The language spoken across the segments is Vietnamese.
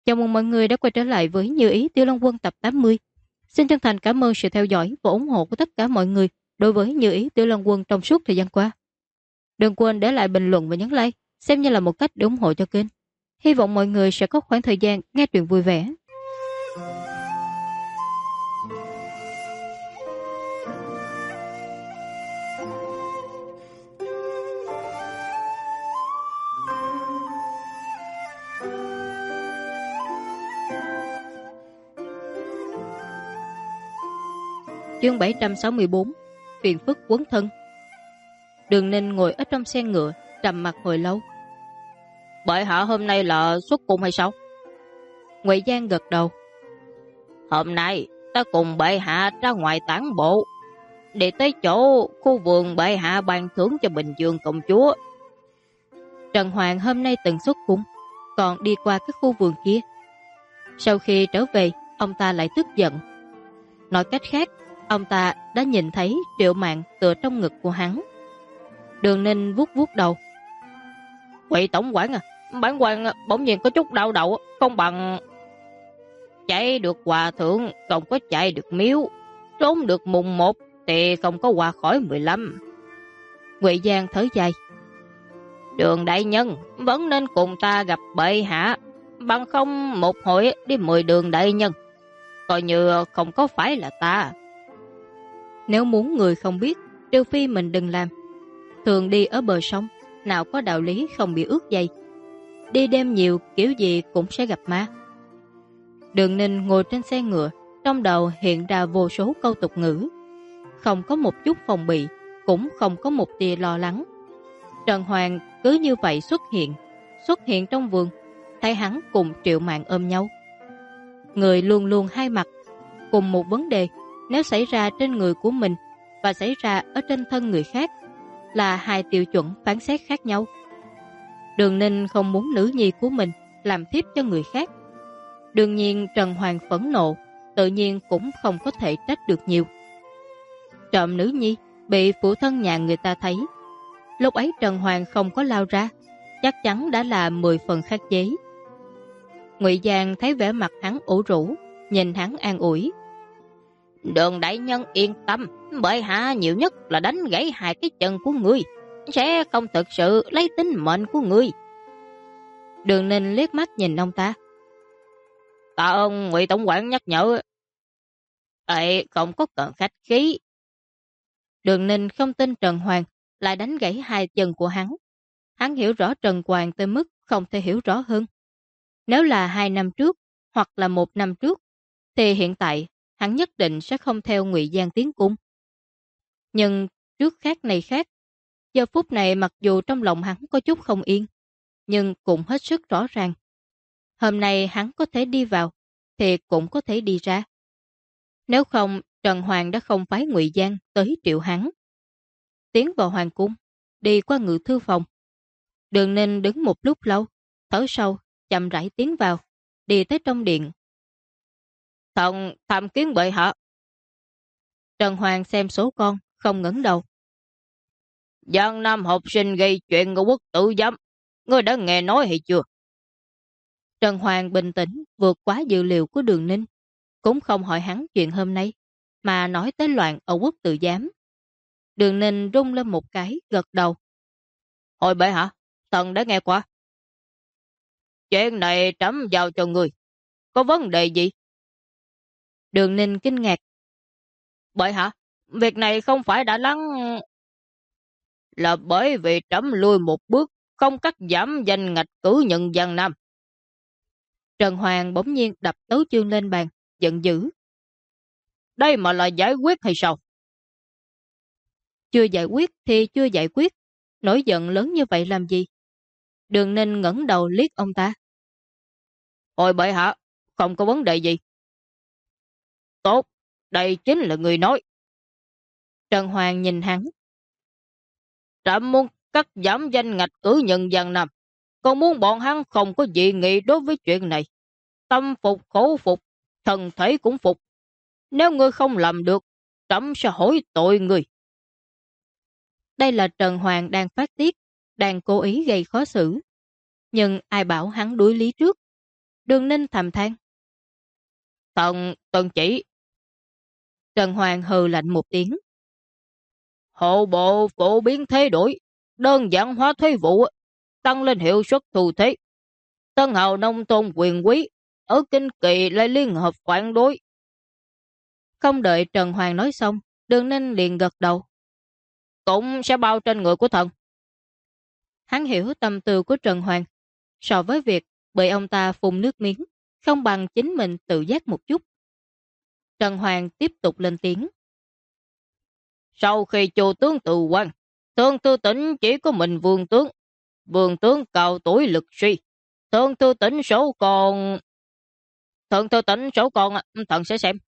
Chào mừng mọi người đã quay trở lại với Như Ý Tiểu Long Quân tập 80. Xin chân thành cảm ơn sự theo dõi và ủng hộ của tất cả mọi người đối với Như Ý Tiểu Long Quân trong suốt thời gian qua. Đừng quên để lại bình luận và nhấn like, xem như là một cách để ủng hộ cho kênh. Hy vọng mọi người sẽ có khoảng thời gian nghe truyện vui vẻ. Chương 764, Phiền phức quấn thân. Đường Ninh ngồi ở trong xe ngựa, trầm mặc hồi lâu. Bệ hạ hôm nay là xuất cung hay sao? Ngụy Giang gật đầu. Hôm nay ta cùng bệ hạ ra ngoài tản bộ, để tới chỗ khu vườn bệ hạ ban thưởng cho Bình Dương công chúa. Trần Hoàng hôm nay từng xuất cung, còn đi qua cái khu vườn kia. Sau khi trở về, ông ta lại tức giận. Nói cách khác, ông ta đã nhìn thấy Triệu Mạn tựa trong ngực của hắn. Đường Ninh vuốt vuốt đầu. Quỷ tổng quản à, bản quan bỗng nhiên có chút đau đầu, không bằng chạy được hòa thượng, không có chạy được miếu, trốn được mùng 1 thì không có qua khỏi 15. Ngụy Giang thở dài. Đường đại nhân vẫn nên cùng ta gặp bệ hạ, bằng không một hội đi 10 đường đại nhân, coi như không có phải là ta. Nếu muốn người không biết, trừ phi mình đừng làm. Thường đi ở bờ sông, nào có đạo lý không bị ướt dây. Đi đêm nhiều kiểu gì cũng sẽ gặp ma. Đường Ninh ngồi trên xe ngựa, trong đầu hiện ra vô số câu tục ngữ. Không có một chút phòng bị, cũng không có một tia lo lắng. Trần Hoàng cứ như vậy xuất hiện trong vườn, thấy hắn cùng Triệu Mạn ôm nhau. Người luôn luôn hai mặt, cùng một vấn đề nếu xảy ra trên người của mình và xảy ra ở trên thân người khác là hai tiêu chuẩn phán xét khác nhau. Đường Ninh không muốn nữ nhi của mình làm thiếp cho người khác. Đương nhiên Trần Hoàng phẫn nộ, tự nhiên cũng không có thể trách được nhiều. Trộm nữ nhi bị phụ thân nhà người ta thấy. Lúc ấy Trần Hoàng không có lao ra, chắc chắn đã là 10 phần khắc chế. Ngụy Giang thấy vẻ mặt hắn ủ rũ, nhìn hắn an ủi. Đường đại nhân yên tâm, bệ hạ nhiều nhất là đánh gãy hai cái chân của ngươi, sẽ không thực sự lấy tính mệnh của ngươi. Đường Ninh liếc mắt nhìn ông ta. Tạ ơn Ngụy tổng quản nhắc nhở. Ê, không có cần khách khí. Đường Ninh không tin Trần Hoàng lại đánh gãy hai chân của hắn. Hắn hiểu rõ Trần Hoàng tới mức không thể hiểu rõ hơn. Nếu là 2 năm trước hoặc là 1 năm trước thì hiện tại hắn nhất định sẽ không theo Ngụy Giang tiến cung. Nhưng trước khác này khác, giờ phút này mặc dù trong lòng hắn có chút không yên, nhưng cũng hết sức rõ ràng. Hôm nay hắn có thể đi vào, thì cũng có thể đi ra. Nếu không, Trần Hoàng đã không phái Ngụy Giang tới triệu hắn. Tiến vào hoàng cung, đi qua ngự thư phòng. Đường Ninh đứng một lúc lâu, thở sâu, chậm rãi tiến vào, đi tới trong điện. Thần tham kiến bệ hạ. Trần Hoàng xem số con, không ngẩng đầu. Giang Nam học sinh gây chuyện ngũ quốc tử giám, ngươi đã nghe nói hay chưa? Trần Hoàng bình tĩnh vượt quá dự liệu của Đường Ninh, cũng không hỏi hắn chuyện hôm nay, mà nói tới loạn ở quốc tự giám. Đường Ninh rung lên một cái, gật đầu. Hồi bệ hạ, thần đã nghe qua. Chuyện này trẫm giao cho người, có vấn đề gì? Đường Ninh kinh ngạc. Bệ hạ, việc này không phải đã lắng... Là bởi vì trẫm lùi một bước, không cắt giảm danh ngạch cử nhân Giang Nam. Trần Hoàng bỗng nhiên đập tấu chương lên bàn, giận dữ. Đây mà là giải quyết hay sao? Chưa giải quyết thì chưa giải quyết, nổi giận lớn như vậy làm gì? Đường Ninh ngẩng đầu liếc ông ta. Ôi bệ hạ, không có vấn đề gì. Tốt, đây chính là người nói. Trần Hoàng nhìn hắn. Trẫm muốn cắt giảm danh ngạch cử nhân Giang Nam, còn muốn bọn hắn không có dị nghị đối với chuyện này. Tâm phục khẩu phục, thần thể cũng phục. Nếu ngươi không làm được, trẫm sẽ hỏi tội ngươi. Đây là Trần Hoàng đang phát tiết, đang cố ý gây khó xử. Nhưng ai bảo hắn đối lý trước. Đường Ninh thầm than. Thần tuân chỉ. Trần Hoàng hừ lạnh một tiếng. Hộ bộ phổ biến thay đổi, đơn giản hóa thuế vụ, tăng lên hiệu suất thu thuế. Tân hào nông thôn quyền quý ở Kinh Kỳ lại liên hợp phản đối. Không đợi Trần Hoàng nói xong, Đường Ninh liền gật đầu. Cũng sẽ bao trên người của thần. Hắn hiểu tâm tư của Trần Hoàng. So với việc bị ông ta phun nước miếng, không bằng chính mình tự giác một chút. Trần Hoàng tiếp tục lên tiếng. Sau khi Chu tướng từ quan, Thượng Thư Tỉnh chỉ có mình Vương tướng. Vương tướng cao tuổi lực suy. Thượng Thư Tỉnh số còn... Thượng Thư Tỉnh số còn thần sẽ xem.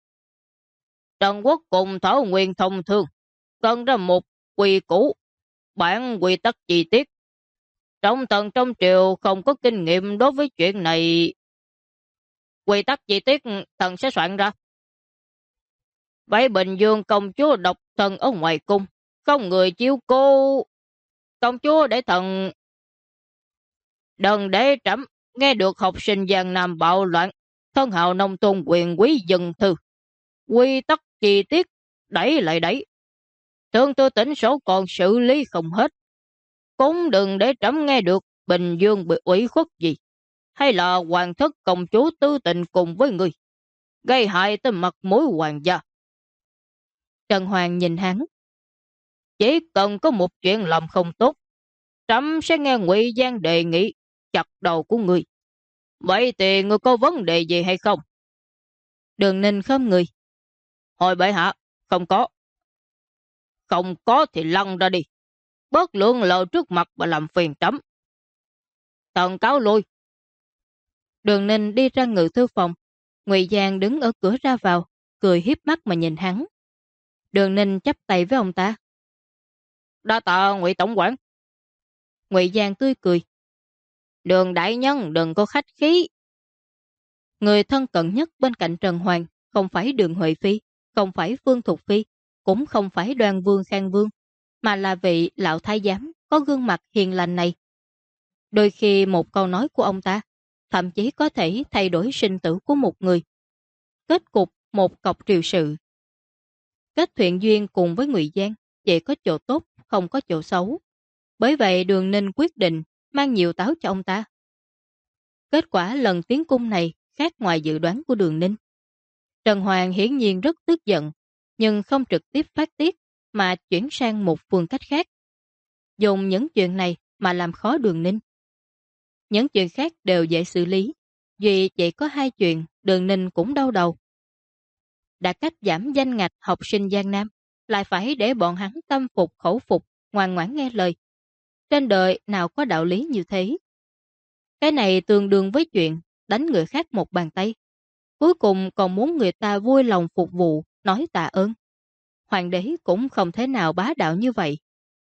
Trần Quốc cùng Thảo Nguyên thông thương, cần ra một quy củ, bản quy tắc chi tiết. Trong thần trong triều không có kinh nghiệm đối với chuyện này. Quy tắc chi tiết thần sẽ soạn ra. Vậy Bình Dương công chúa độc thân ở ngoài cung, không người chiếu cô. Công chúa để thần... Đừng để trẫm nghe được học sinh Giang Nam bạo loạn, thân hào nông thôn quyền quý dừng thư. Quy tắc chi tiết, đẩy lại đẩy. Thượng Thư Tỉnh số còn xử lý không hết. Cũng đừng để trẫm nghe được Bình Dương bị ủy khuất gì, hay là hoàng thất công chúa tư tình cùng với người, gây hại tới mặt mũi hoàng gia. Trần Hoàng nhìn hắn. Chỉ cần có một chuyện làm không tốt, trẫm sẽ nghe Ngụy Giang đề nghị chặt đầu của người. Vậy thì người có vấn đề gì hay không? Đường Ninh khom người. Hồi bệ hạ, không có. Không có thì lăn ra đi. Bớt lượng lờ trước mặt và làm phiền trẫm. Thần cáo lui. Đường Ninh đi ra ngự thư phòng. Ngụy Giang đứng ở cửa ra vào, cười hiếp mắt mà nhìn hắn. Đường Ninh chắp tay với ông ta. Đa tạ Ngụy tổng quản. Ngụy Giang tươi cười. Đường đại nhân đừng có khách khí. Người thân cận nhất bên cạnh Trần Hoàng không phải Đường Huệ Phi, không phải Phương Thục Phi, cũng không phải Đoan Vương Khang Vương, mà là vị lão thái giám có gương mặt hiền lành này. Đôi khi một câu nói của ông ta thậm chí có thể thay đổi sinh tử của một người. Kết cục một cọc triều sự. Kết thiện duyên cùng với Ngụy Giang chỉ có chỗ tốt, không có chỗ xấu. Bởi vậy Đường Ninh quyết định mang nhiều táo cho ông ta. Kết quả lần tiến cung này khác ngoài dự đoán của Đường Ninh. Trần Hoàng hiển nhiên rất tức giận, nhưng không trực tiếp phát tiết mà chuyển sang một phương cách khác. Dùng những chuyện này mà làm khó Đường Ninh. Những chuyện khác đều dễ xử lý, duy chỉ có hai chuyện Đường Ninh cũng đau đầu. Đã cách giảm danh ngạch học sinh Giang Nam, lại phải để bọn hắn tâm phục khẩu phục, ngoan ngoãn nghe lời. Trên đời nào có đạo lý như thế? Cái này tương đương với chuyện đánh người khác một bàn tay. Cuối cùng còn muốn người ta vui lòng phục vụ, nói tạ ơn. Hoàng đế cũng không thể nào bá đạo như vậy.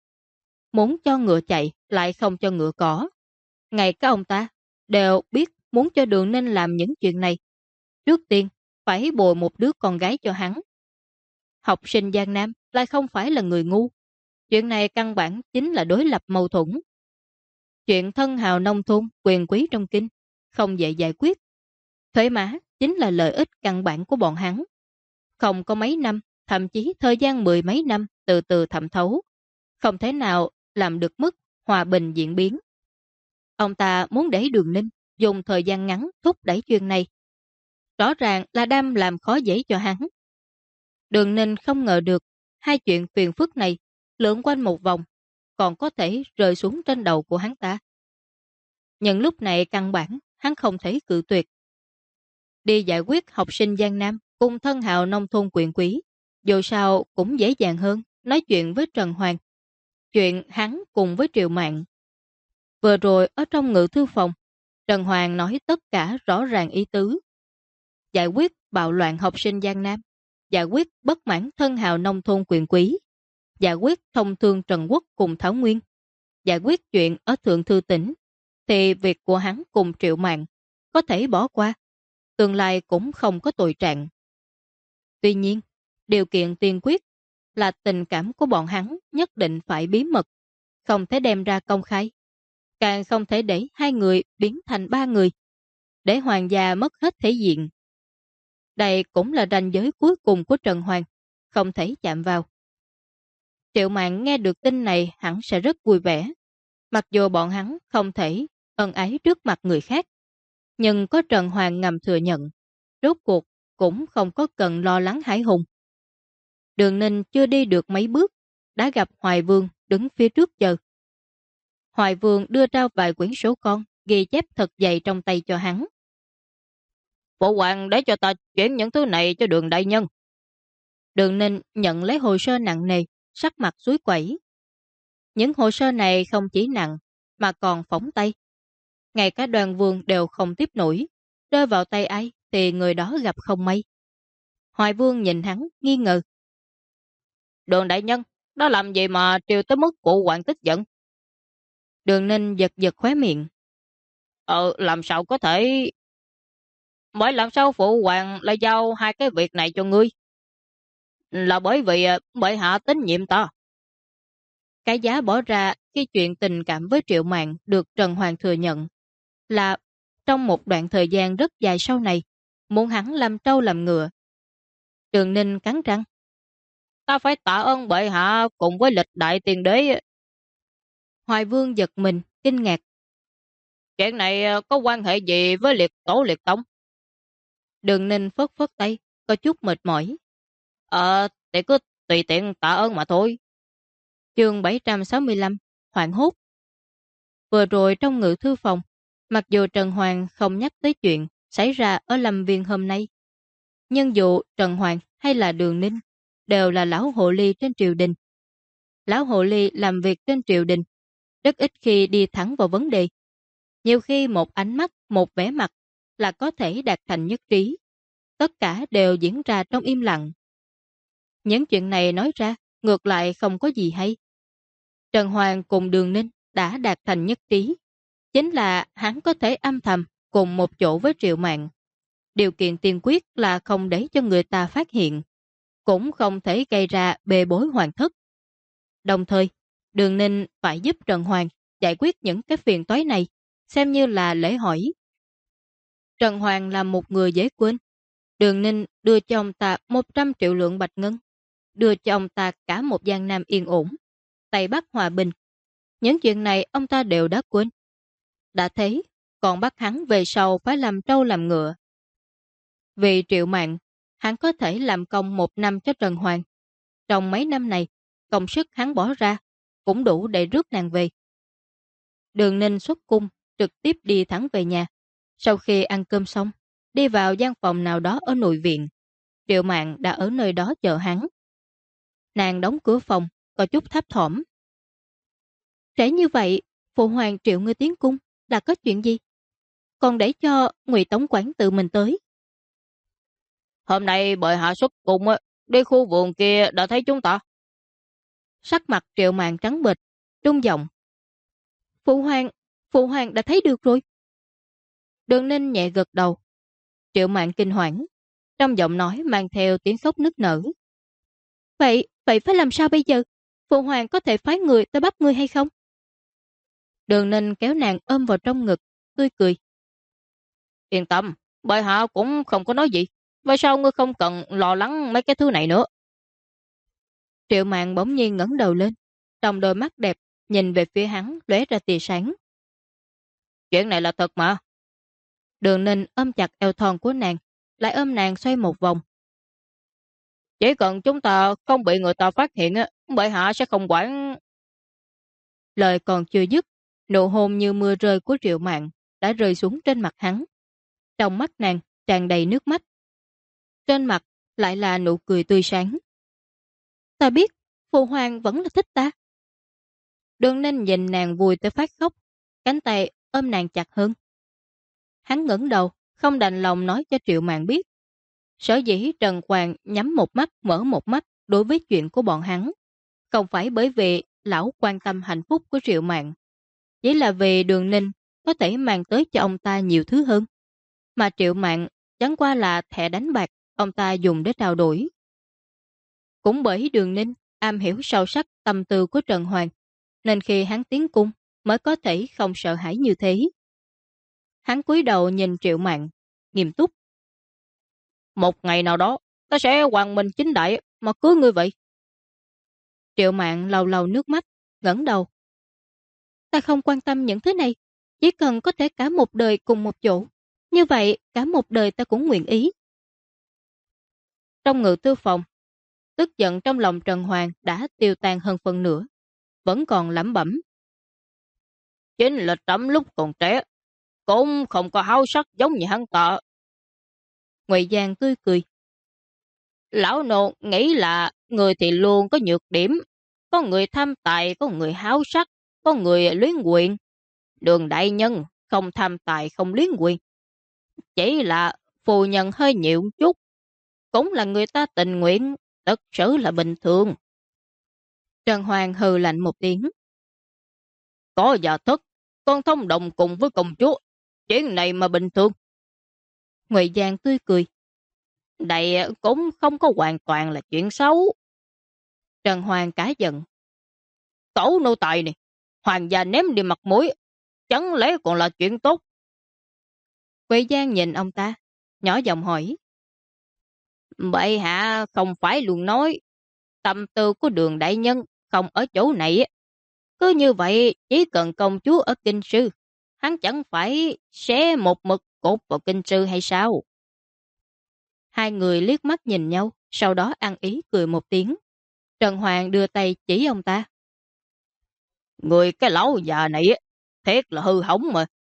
Muốn cho ngựa chạy, lại không cho ngựa cỏ. Ngay cả ông ta đều biết muốn cho Đường Ninh làm những chuyện này. Trước tiên, phải bồi một đứa con gái cho hắn. Học sinh Giang Nam lại không phải là người ngu. Chuyện này căn bản chính là đối lập mâu thuẫn. Chuyện thân hào nông thôn, quyền quý trong kinh, không dễ giải quyết. Thuế má chính là lợi ích căn bản của bọn hắn. Không có mấy năm, thậm chí thời gian mười mấy năm từ từ thẩm thấu. Không thể nào làm được mức hòa bình diễn biến. Ông ta muốn để Đường Ninh dùng thời gian ngắn thúc đẩy chuyện này. Rõ ràng là đang làm khó dễ cho hắn. Đường Ninh không ngờ được hai chuyện phiền phức này lượn quanh một vòng còn có thể rơi xuống trên đầu của hắn ta. Nhưng lúc này căn bản hắn không thể cự tuyệt. Đi giải quyết học sinh Giang Nam cùng thân hào nông thôn quyền quý, dù sao cũng dễ dàng hơn nói chuyện với Trần Hoàng. Chuyện hắn cùng với Triệu Mạn. Vừa rồi ở trong ngự thư phòng, Trần Hoàng nói tất cả rõ ràng ý tứ. Giải quyết bạo loạn học sinh Giang Nam, giải quyết bất mãn thân hào nông thôn quyền quý, giải quyết thông thương Trần Quốc cùng Thảo Nguyên, giải quyết chuyện ở Thượng Thư Tỉnh, thì việc của hắn cùng Triệu Mạn có thể bỏ qua, tương lai cũng không có tội trạng. Tuy nhiên, điều kiện tiên quyết là tình cảm của bọn hắn nhất định phải bí mật, không thể đem ra công khai, càng không thể để hai người biến thành ba người. để hoàng gia mất hết thể diện. Đây cũng là ranh giới cuối cùng của Trần Hoàng, không thể chạm vào. Triệu Mạn nghe được tin này hẳn sẽ rất vui vẻ, mặc dù bọn hắn không thể ân ái trước mặt người khác. Nhưng có Trần Hoàng ngầm thừa nhận, rốt cuộc cũng không có cần lo lắng hãi hùng. Đường Ninh chưa đi được mấy bước, đã gặp Hoài Vương đứng phía trước chờ. Hoài Vương đưa ra vài quyển sổ con, ghi chép thật dày trong tay cho hắn. Phụ hoàng để cho ta chuyển những thứ này cho Đường đại nhân. Đường Ninh nhận lấy hồ sơ nặng nề, sắc mặt suối quẩy. Những hồ sơ này không chỉ nặng, mà còn phóng tay. Ngay cả Đoàn Vương đều không tiếp nổi, rơi vào tay ai thì người đó gặp không may. Hoài Vương nhìn hắn, nghi ngờ. Đường đại nhân, đó làm gì mà triều tới mức cụ hoàng tức giận? Đường Ninh giật giật khóe miệng. Làm sao có thể... Bởi làm sao phụ hoàng lại giao hai cái việc này cho ngươi? Là bởi vì bệ hạ tín nhiệm ta. Cái giá bỏ ra khi chuyện tình cảm với Triệu Mạn được Trần Hoàng thừa nhận là trong một đoạn thời gian rất dài sau này, muốn hắn làm trâu làm ngựa. Đường Ninh cắn răng. Ta phải tạ ơn bệ hạ cùng với lịch đại tiền đế. Hoài Vương giật mình, kinh ngạc. Chuyện này có quan hệ gì với liệt tổ liệt tông? Đường Ninh phất phất tay, có chút mệt mỏi. Thì cứ tùy tiện tạ ơn mà thôi. Chương 765, hoảng hốt. Vừa rồi trong ngự thư phòng, mặc dù Trần Hoàng không nhắc tới chuyện xảy ra ở Lâm Viên hôm nay, nhưng dù Trần Hoàng hay là Đường Ninh đều là lão hồ ly trên triều đình. Lão hồ ly làm việc trên triều đình, rất ít khi đi thẳng vào vấn đề. Nhiều khi một ánh mắt, một vẻ mặt là có thể đạt thành nhất trí. Tất cả đều diễn ra trong im lặng. Những chuyện này nói ra, ngược lại không có gì hay. Trần Hoàng cùng Đường Ninh đã đạt thành nhất trí. Chính là hắn có thể âm thầm cùng một chỗ với Triệu Mạn. Điều kiện tiên quyết là không để cho người ta phát hiện, cũng không thể gây ra bê bối hoàng thất. Đồng thời, Đường Ninh phải giúp Trần Hoàng giải quyết những cái phiền toái này, xem như là lễ hỏi. Trần Hoàng là một người dễ quên. Đường Ninh đưa cho ông ta 100 triệu lượng bạch ngân, đưa cho ông ta cả một Giang Nam yên ổn, Tây Bắc hòa bình. Những chuyện này ông ta đều đã quên. Đã thấy, còn bắt hắn về sau phải làm trâu làm ngựa. Vì Triệu Mạn, hắn có thể làm công 1 năm cho Trần Hoàng. Trong mấy năm này, công sức hắn bỏ ra cũng đủ để rước nàng về. Đường Ninh xuất cung, trực tiếp đi thẳng về nhà. Sau khi ăn cơm xong, đi vào gian phòng nào đó ở nội viện. Triệu Mạn đã ở nơi đó chờ hắn. Nàng đóng cửa phòng, có chút thấp thỏm. Trễ như vậy, phụ hoàng triệu ngươi tiến cung là có chuyện gì? Còn để cho Ngụy Tống quản tự mình tới. Hôm nay bệ hạ xuất cung đi khu vườn kia đã thấy chúng ta. Sắc mặt Triệu Mạn trắng bệch, trung giọng. Phụ hoàng đã thấy được rồi. Đường Ninh nhẹ gật đầu. Triệu Mạn kinh hoảng, trong giọng nói mang theo tiếng khóc nức nở. Vậy phải làm sao bây giờ? Phụ hoàng có thể phái người tới bắt ngươi hay không? Đường Ninh kéo nàng ôm vào trong ngực, tươi cười. Yên tâm, bệ hạ cũng không có nói gì. Vậy sao ngươi không cần lo lắng mấy cái thứ này nữa? Triệu Mạn bỗng nhiên ngẩng đầu lên, trong đôi mắt đẹp nhìn về phía hắn lóe ra tia sáng. Chuyện này là thật mà. Đường Ninh ôm chặt eo thon của nàng, lại ôm nàng xoay một vòng. Chỉ cần chúng ta không bị người ta phát hiện, bệ hạ sẽ không quản. Lời còn chưa dứt, nụ hôn như mưa rơi của Triệu Mạn đã rơi xuống trên mặt hắn. Trong mắt nàng tràn đầy nước mắt. Trên mặt lại là nụ cười tươi sáng. Ta biết, phụ hoàng vẫn là thích ta. Đường Ninh nhìn nàng vui tới phát khóc, cánh tay ôm nàng chặt hơn. Hắn ngẩng đầu, không đành lòng nói cho Triệu Mạn biết. Sở dĩ Trần Hoàng nhắm một mắt mở một mắt đối với chuyện của bọn hắn. Không phải bởi vì lão quan tâm hạnh phúc của Triệu Mạn, chỉ là vì Đường Ninh có thể mang tới cho ông ta nhiều thứ hơn. Mà Triệu Mạn chẳng qua là thẻ đánh bạc ông ta dùng để trao đổi. Cũng bởi Đường Ninh am hiểu sâu sắc tâm tư của Trần Hoàng, nên khi hắn tiến cung mới có thể không sợ hãi như thế. Hắn cúi đầu nhìn Triệu Mạn, nghiêm túc. Một ngày nào đó, ta sẽ hoàng minh chính đại mà cưới ngươi vậy. Triệu Mạn lau lau nước mắt, ngẩng đầu. Ta không quan tâm những thứ này, chỉ cần có thể cả một đời cùng một chỗ. Như vậy, cả một đời ta cũng nguyện ý. Trong ngự tư phòng, tức giận trong lòng Trần Hoàng đã tiêu tan hơn phần nửa, vẫn còn lẩm bẩm. Chính là trẫm lúc còn trẻ, cũng không có háo sắc giống như hắn ta. Ngụy Giang tươi cười. Lão nô nghĩ là người thì luôn có nhược điểm, có người tham tài, có người háo sắc, có người luyến quyền. Đường đại nhân không tham tài không luyến quyền, chỉ là phù nhận hơi nhiều chút, cũng là người ta tình nguyện, thật sự là bình thường. Trần Hoàng hừ lạnh một tiếng. Có giả thất, con thông đồng cùng với công chúa, chuyện này mà bình thường. Ngụy Giang tươi cười. Đây cũng không có hoàn toàn là chuyện xấu. Trần Hoàng cả giận. Cẩu nô tài này, hoàng gia ném đi mặt mũi, chẳng lẽ còn là chuyện tốt? Ngụy Giang nhìn ông ta, nhỏ giọng hỏi. Bệ hạ không phải luôn nói, tâm tư của Đường đại nhân không ở chỗ này. Cứ như vậy, chỉ cần công chúa ở kinh sư, hắn chẳng phải sẽ một mực cột vào kinh sư hay sao? Hai người liếc mắt nhìn nhau, sau đó ăn ý cười một tiếng. Trần Hoàng đưa tay chỉ ông ta. Người cái lão già này, thiệt là hư hỏng mà.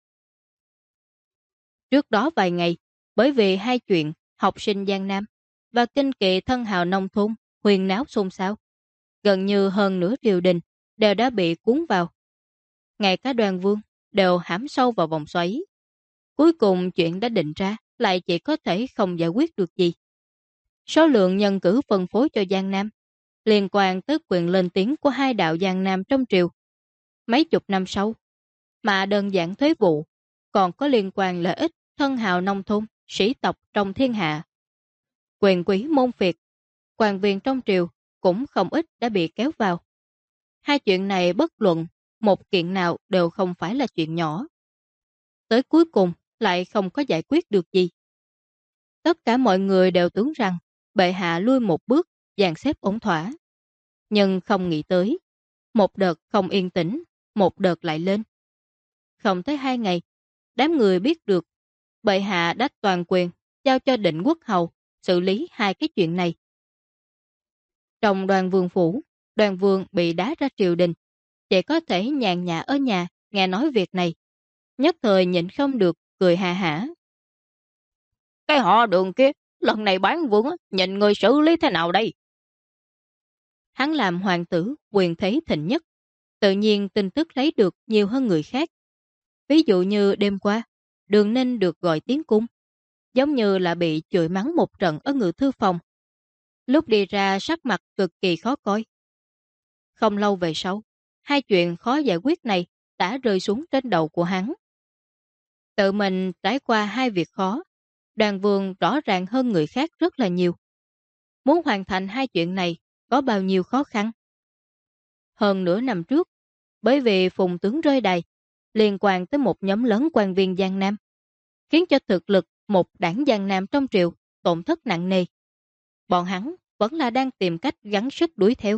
Trước đó vài ngày, bởi vì hai chuyện học sinh Giang Nam và kinh kỵ thân hào nông thôn huyền náo xôn xao, gần như hơn nửa triều đình đều đã bị cuốn vào. Ngay cả Đoàn Vương đều hãm sâu vào vòng xoáy. Cuối cùng chuyện đã định ra lại chỉ có thể không giải quyết được gì. Số lượng nhân cử phân phối cho Giang Nam liên quan tới quyền lên tiếng của hai đạo Giang Nam trong triều. Mấy chục năm sau, mà đơn giản thuế vụ còn có liên quan lợi ích thân hào nông thôn, sĩ tộc trong thiên hạ. Quyền quý môn phiệt, quan viên trong triều cũng không ít đã bị kéo vào. Hai chuyện này bất luận, một kiện nào đều không phải là chuyện nhỏ. Tới cuối cùng lại không có giải quyết được gì. Tất cả mọi người đều tưởng rằng bệ hạ lui một bước, dàn xếp ổn thỏa. Nhưng không nghĩ tới, một đợt không yên tĩnh, một đợt lại lên. Không tới 2 ngày, đám người biết được bệ hạ đã toàn quyền giao cho Định Quốc Hầu xử lý hai cái chuyện này. Trong Đoàn Vương phủ, Đoàn Vương bị đá ra triều đình, chỉ có thể nhàn nhã ở nhà nghe nói việc này. Nhất thời nhịn không được, cười hà hả. Cái họ Đường kia, lần này bán vương nhìn người xử lý thế nào đây? Hắn làm hoàng tử quyền thế thịnh nhất, tự nhiên tin tức lấy được nhiều hơn người khác. Ví dụ như đêm qua, Đường Ninh được gọi tiến cung, giống như là bị chửi mắng một trận ở ngự thư phòng. Lúc đi ra sắc mặt cực kỳ khó coi. Không lâu về sau, hai chuyện khó giải quyết này đã rơi xuống trên đầu của hắn. Tự mình trải qua hai việc khó, Đoàn Vương rõ ràng hơn người khác rất là nhiều. Muốn hoàn thành hai chuyện này có bao nhiêu khó khăn. Hơn nửa năm trước, bởi vì Phùng tướng rơi đài, liên quan tới một nhóm lớn quan viên Giang Nam, khiến cho thực lực một đảng Giang Nam trong triều tổn thất nặng nề. Bọn hắn vẫn là đang tìm cách gắng sức đuổi theo.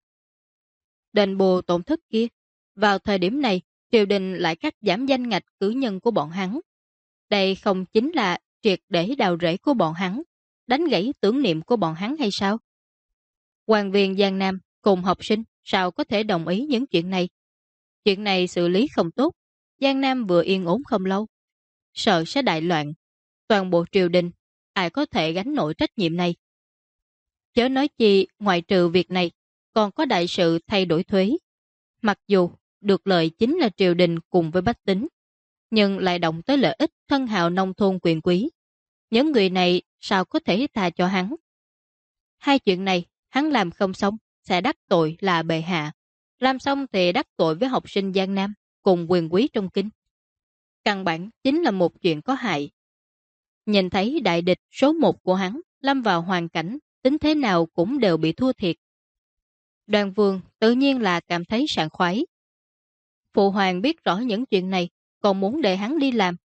Đền bù tổn thất kia, vào thời điểm này, triều đình lại cắt giảm danh ngạch cử nhân của bọn hắn. Đây không chính là triệt để đào rễ của bọn hắn, đánh gãy tưởng niệm của bọn hắn hay sao? Quan viên Giang Nam cùng học sinh sao có thể đồng ý những chuyện này? Chuyện này xử lý không tốt, Giang Nam vừa yên ổn không lâu, sợ sẽ đại loạn. Toàn bộ triều đình, ai có thể gánh nổi trách nhiệm này? Chớ nói chi, ngoại trừ việc này, còn có đại sự thay đổi thuế. Mặc dù được lợi chính là triều đình cùng với bách tính, nhưng lại động tới lợi ích thân hào nông thôn quyền quý. Những người này sao có thể tha cho hắn? Hai chuyện này, hắn làm không xong, sẽ đắc tội là bệ hạ. Làm xong thì đắc tội với học sinh Giang Nam, cùng quyền quý trong kinh. Căn bản chính là một chuyện có hại. Nhìn thấy đại địch số 1 của hắn lâm vào hoàn cảnh, tính thế nào cũng đều bị thua thiệt. Đoàn Vương tự nhiên là cảm thấy sảng khoái. Phụ hoàng biết rõ những chuyện này, còn muốn để hắn đi làm.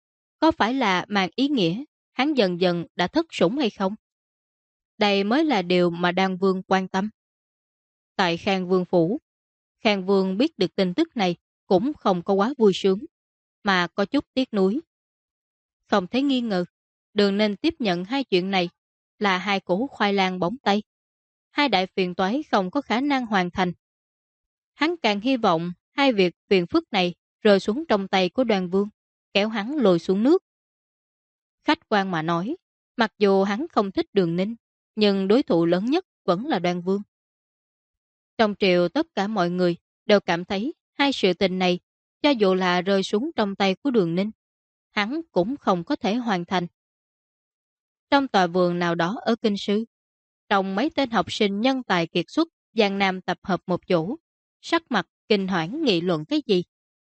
có phải là mang ý nghĩa hắn dần dần đã thất sủng hay không? Đây mới là điều mà Đan Vương quan tâm. Tại Khang Vương Phủ, Khang Vương biết được tin tức này cũng không có quá vui sướng, mà có chút tiếc nuối. Không thấy nghi ngờ, Đường Ninh tiếp nhận hai chuyện này là hai củ khoai lang bóng tay. Hai đại phiền toái không có khả năng hoàn thành. Hắn càng hy vọng hai việc phiền phức này rơi xuống trong tay của Đoàn Vương, kéo hắn lùi xuống nước. Khách quan mà nói, mặc dù hắn không thích Đường Ninh, nhưng đối thủ lớn nhất vẫn là Đoàn Vương. Trong triều tất cả mọi người đều cảm thấy hai sự tình này, cho dù là rơi xuống trong tay của Đường Ninh, hắn cũng không có thể hoàn thành. Trong tòa vườn nào đó ở Kinh Sư, trong mấy tên học sinh nhân tài kiệt xuất, Giang Nam tập hợp một chỗ, sắc mặt kinh hoảng nghị luận cái gì.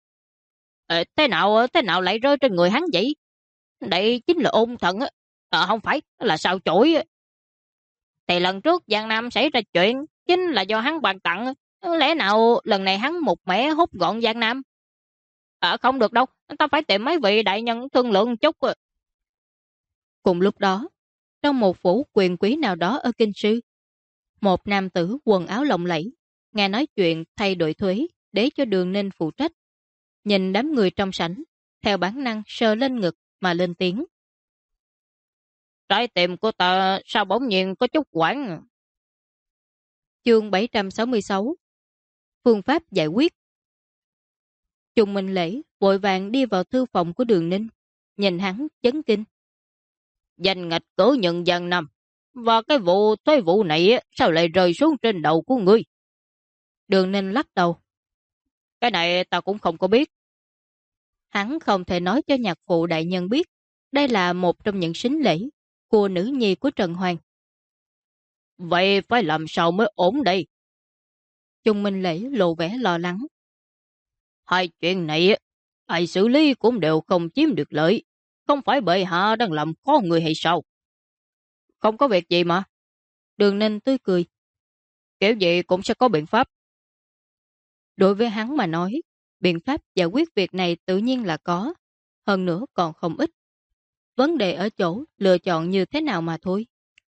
Thế nào lại rơi trên người hắn vậy? Đây chính là ôn thần á. Không phải là sao chổi. Thì lần trước Giang Nam xảy ra chuyện chính là do hắn bàn tặng. Lẽ nào lần này hắn một mẻ hút gọn Giang Nam? Không được đâu, ta phải tìm mấy vị đại nhân thương lượng chút. Cùng lúc đó, trong một phủ quyền quý nào đó ở Kinh Sư, một nam tử quần áo lộng lẫy nghe nói chuyện thay đổi thuế để cho Đường Ninh phụ trách. Nhìn đám người trong sảnh, theo bản năng sờ lên ngực mà lên tiếng. Trái tim của ta sao bỗng nhiên có chút quảng. Chương 766. Phương pháp giải quyết. Trung Minh Lễ vội vàng đi vào thư phòng của Đường Ninh, nhìn hắn chấn kinh. Danh ngạch cử nhận Giang Nam, và cái vụ thuế vụ này sao lại rơi xuống trên đầu của ngươi? Đường Ninh lắc đầu. Cái này ta cũng không có biết. Hắn không thể nói cho nhạc phụ đại nhân biết đây là một trong những sính lễ của nữ nhi của Trần Hoàng. Vậy phải làm sao mới ổn đây? Trung Minh Lễ lộ vẻ lo lắng. Hai chuyện này ai xử lý cũng đều không chiếm được lợi. Không phải bệ hạ đang làm khó người hay sao? Không có việc gì mà. Đường Ninh tươi cười. Kiểu gì cũng sẽ có biện pháp. Đối với hắn mà nói, biện pháp giải quyết việc này tự nhiên là có. Hơn nữa còn không ít. Vấn đề ở chỗ lựa chọn như thế nào mà thôi.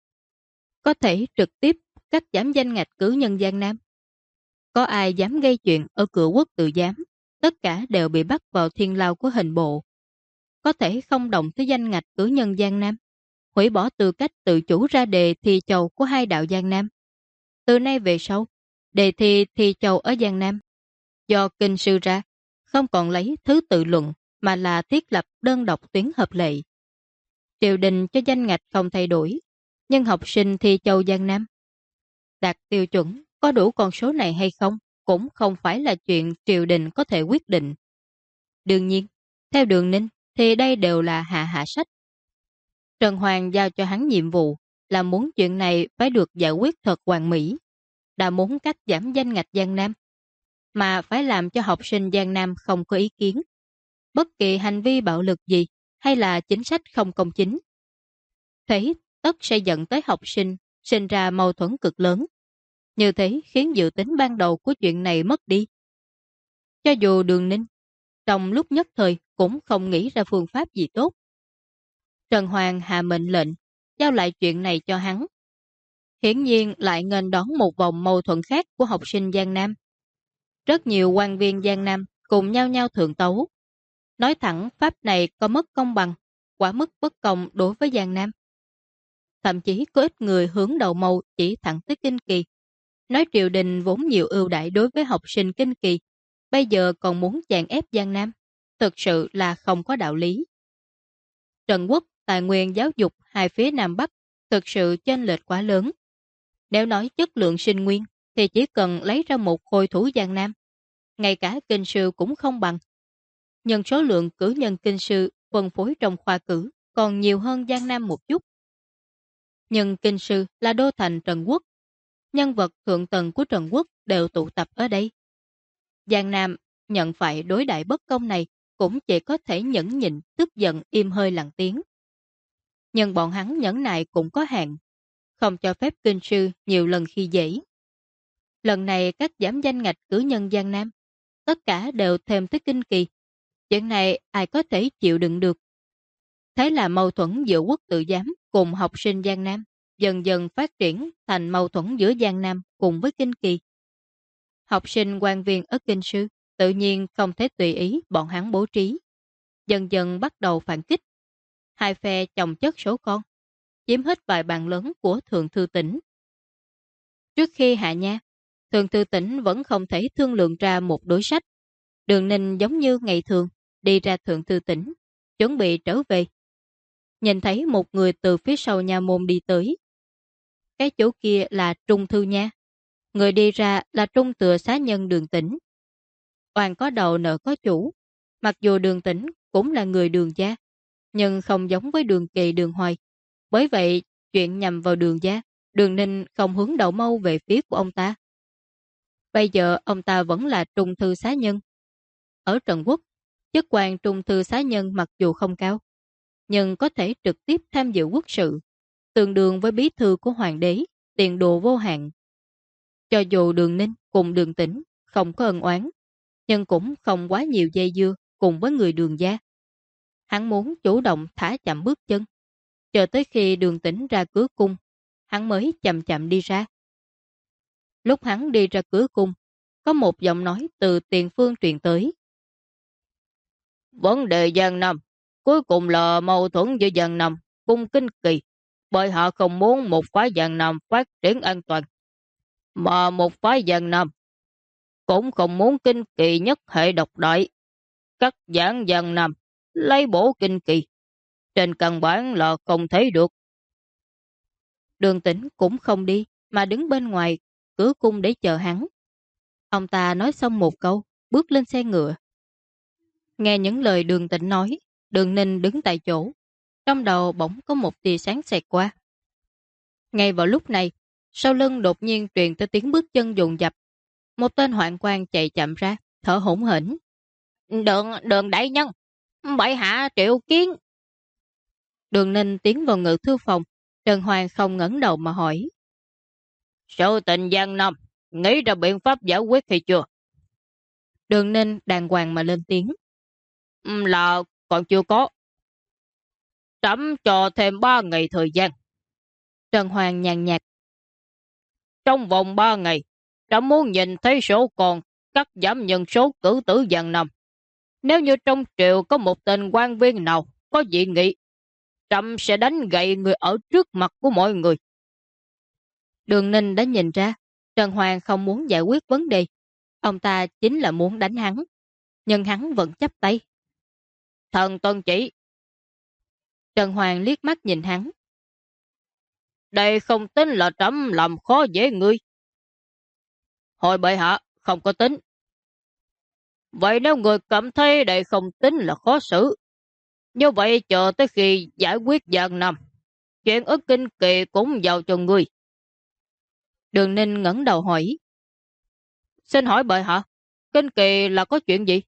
Có thể trực tiếp cắt giảm danh ngạch cử nhân Giang Nam. Có ai dám gây chuyện ở cửa quốc tự giám, tất cả đều bị bắt vào thiên lao của hình bộ. Có thể không đồng tới danh ngạch cử nhân Giang Nam, hủy bỏ tư cách tự chủ ra đề thi chầu của hai đạo Giang Nam. Từ nay về sau, đề thi chầu ở Giang Nam, do kinh sư ra, không còn lấy thứ tự luận mà là thiết lập đơn độc tuyến hợp lệ. Triều đình cho danh ngạch không thay đổi, nhưng học sinh thi chầu Giang Nam đạt tiêu chuẩn có đủ con số này hay không cũng không phải là chuyện triều đình có thể quyết định. Đương nhiên, theo Đường Ninh thì đây đều là hạ sách. Trần Hoàng giao cho hắn nhiệm vụ là muốn chuyện này phải được giải quyết thật hoàn mỹ. Đã muốn cắt giảm danh ngạch Giang Nam, mà phải làm cho học sinh Giang Nam không có ý kiến. Bất kỳ hành vi bạo lực gì hay là chính sách không công chính. Thế tất sẽ dẫn tới học sinh sinh ra mâu thuẫn cực lớn. Như thế khiến dự tính ban đầu của chuyện này mất đi. Cho dù Đường Ninh trong lúc nhất thời cũng không nghĩ ra phương pháp gì tốt. Trần Hoàng hạ mệnh lệnh giao lại chuyện này cho hắn. Hiển nhiên lại nghênh đón một vòng mâu thuẫn khác của học sinh Giang Nam. Rất nhiều quan viên Giang Nam cùng nhau thượng tấu. Nói thẳng pháp này có mất công bằng, quá mức bất công đối với Giang Nam. Thậm chí có ít người hướng đầu mâu chỉ thẳng tới Kinh Kỳ. Nói triều đình vốn nhiều ưu đãi đối với học sinh Kinh Kỳ, bây giờ còn muốn chèn ép Giang Nam, thực sự là không có đạo lý. Trần Quốc, tài nguyên giáo dục hai phía Nam Bắc thực sự chênh lệch quá lớn. Nếu nói chất lượng sinh nguyên thì chỉ cần lấy ra một khôi thủ Giang Nam, ngay cả kinh sư cũng không bằng. Nhưng số lượng cử nhân kinh sư phân phối trong khoa cử còn nhiều hơn Giang Nam một chút. Nhưng kinh sư là đô thành Trần Quốc, nhân vật thượng tầng của Trần Quốc đều tụ tập ở đây. Giang Nam nhận phải đối đại bất công này cũng chỉ có thể nhẫn nhịn, tức giận im hơi lặng tiếng. Nhưng bọn hắn nhẫn nại cũng có hạn, không cho phép kinh sư nhiều lần khi dễ. Lần này cắt giảm danh ngạch cử nhân Giang Nam, tất cả đều thêm tới Kinh Kỳ. Chuyện này ai có thể chịu đựng được. Thế là mâu thuẫn giữa Quốc Tự Giám cùng học sinh Giang Nam dần dần phát triển thành mâu thuẫn giữa Giang Nam cùng với Kinh Kỳ. Học sinh quan viên ở Kinh Sư tự nhiên không thể tùy ý bọn hắn bố trí. Dần dần bắt đầu phản kích. Hai phe chồng chất số con, chiếm hết vài bàn lớn của Thượng Thư Tỉnh. Trước khi hạ nha, Thượng Thư Tỉnh vẫn không thể thương lượng ra một đối sách. Đường Ninh giống như ngày thường đi ra Thượng Thư Tỉnh, chuẩn bị trở về. Nhìn thấy một người từ phía sau nhà môn đi tới. Cái chỗ kia là Trung Thư Nha. Người đi ra là Trung Tựa Xá Nhân Đường Tĩnh. Oan có đầu nợ có chủ. Mặc dù Đường Tĩnh cũng là người Đường gia, nhưng không giống với Đường Kỳ Đường Hoài. Bởi vậy, chuyện nhằm vào Đường gia, Đường Ninh không hướng đầu mâu về phía của ông ta. Bây giờ ông ta vẫn là Trung Thư Xá Nhân. Ở Trần Quốc, chức quan Trung Thư Xá Nhân mặc dù không cao, nhưng có thể trực tiếp tham dự quốc sự, tương đương với bí thư của hoàng đế, tiền đồ vô hạn. Cho dù Đường Ninh cùng Đường Tĩnh không có ân oán, nhưng cũng không quá nhiều dây dưa cùng với người Đường gia. Hắn muốn chủ động thả chậm bước chân, chờ tới khi Đường Tĩnh ra cửa cung, hắn mới chậm chậm đi ra. Lúc hắn đi ra cửa cung, có một giọng nói từ tiền phương truyền tới. Vấn đề Giang Nam, cuối cùng là mâu thuẫn giữa Giang Nam cùng Kinh Kỳ, bởi họ không muốn một phái Giang Nam phát triển an toàn, mà một phái Giang Nam cũng không muốn Kinh Kỳ nhất hệ độc đại, cắt giảng Giang Nam, lấy bổ Kinh Kỳ. Trên căn bản là không thấy được. Đường Tĩnh cũng không đi, mà đứng bên ngoài cửa cung để chờ hắn. Ông ta nói xong một câu, bước lên xe ngựa. Nghe những lời Đường Tĩnh nói, Đường Ninh đứng tại chỗ. Trong đầu bỗng có một tia sáng xẹt qua. Ngay vào lúc này, sau lưng đột nhiên truyền tới tiếng bước chân dồn dập. Một tên hoạn quan chạy chậm ra, thở hổn hển. Đường đại nhân, bệ hạ triệu kiến. Đường Ninh tiến vào ngự thư phòng. Trần Hoàng không ngẩng đầu mà hỏi. Sự tình Giang Nam, nghĩ ra biện pháp giải quyết hay chưa? Đường Ninh đàng hoàng mà lên tiếng. Là còn chưa có. Trẫm cho thêm 3 ngày thời gian. Trần Hoàng nhàn nhạt. Trong vòng 3 ngày, trẫm muốn nhìn thấy số còn cắt giảm nhân số cử tử Giang Nam. Nếu như trong triều có một tên quan viên nào có dị nghị, trẫm sẽ đánh gậy người ở trước mặt của mọi người. Đường Ninh đã nhìn ra, Trần Hoàng không muốn giải quyết vấn đề. Ông ta chính là muốn đánh hắn. Nhưng hắn vẫn chấp tay. Thần tuân chỉ. Trần Hoàng liếc mắt nhìn hắn. Đây không tính là trẫm làm khó dễ ngươi. Hồi bệ hạ, không có tính. Vậy nếu người cảm thấy đây không tính là khó xử, như vậy chờ tới khi giải quyết Giang Nam, chuyện ở Kinh Kỳ cũng giao cho ngươi. Đường Ninh ngẩng đầu hỏi. Xin hỏi bệ hạ, Kinh Kỳ là có chuyện gì?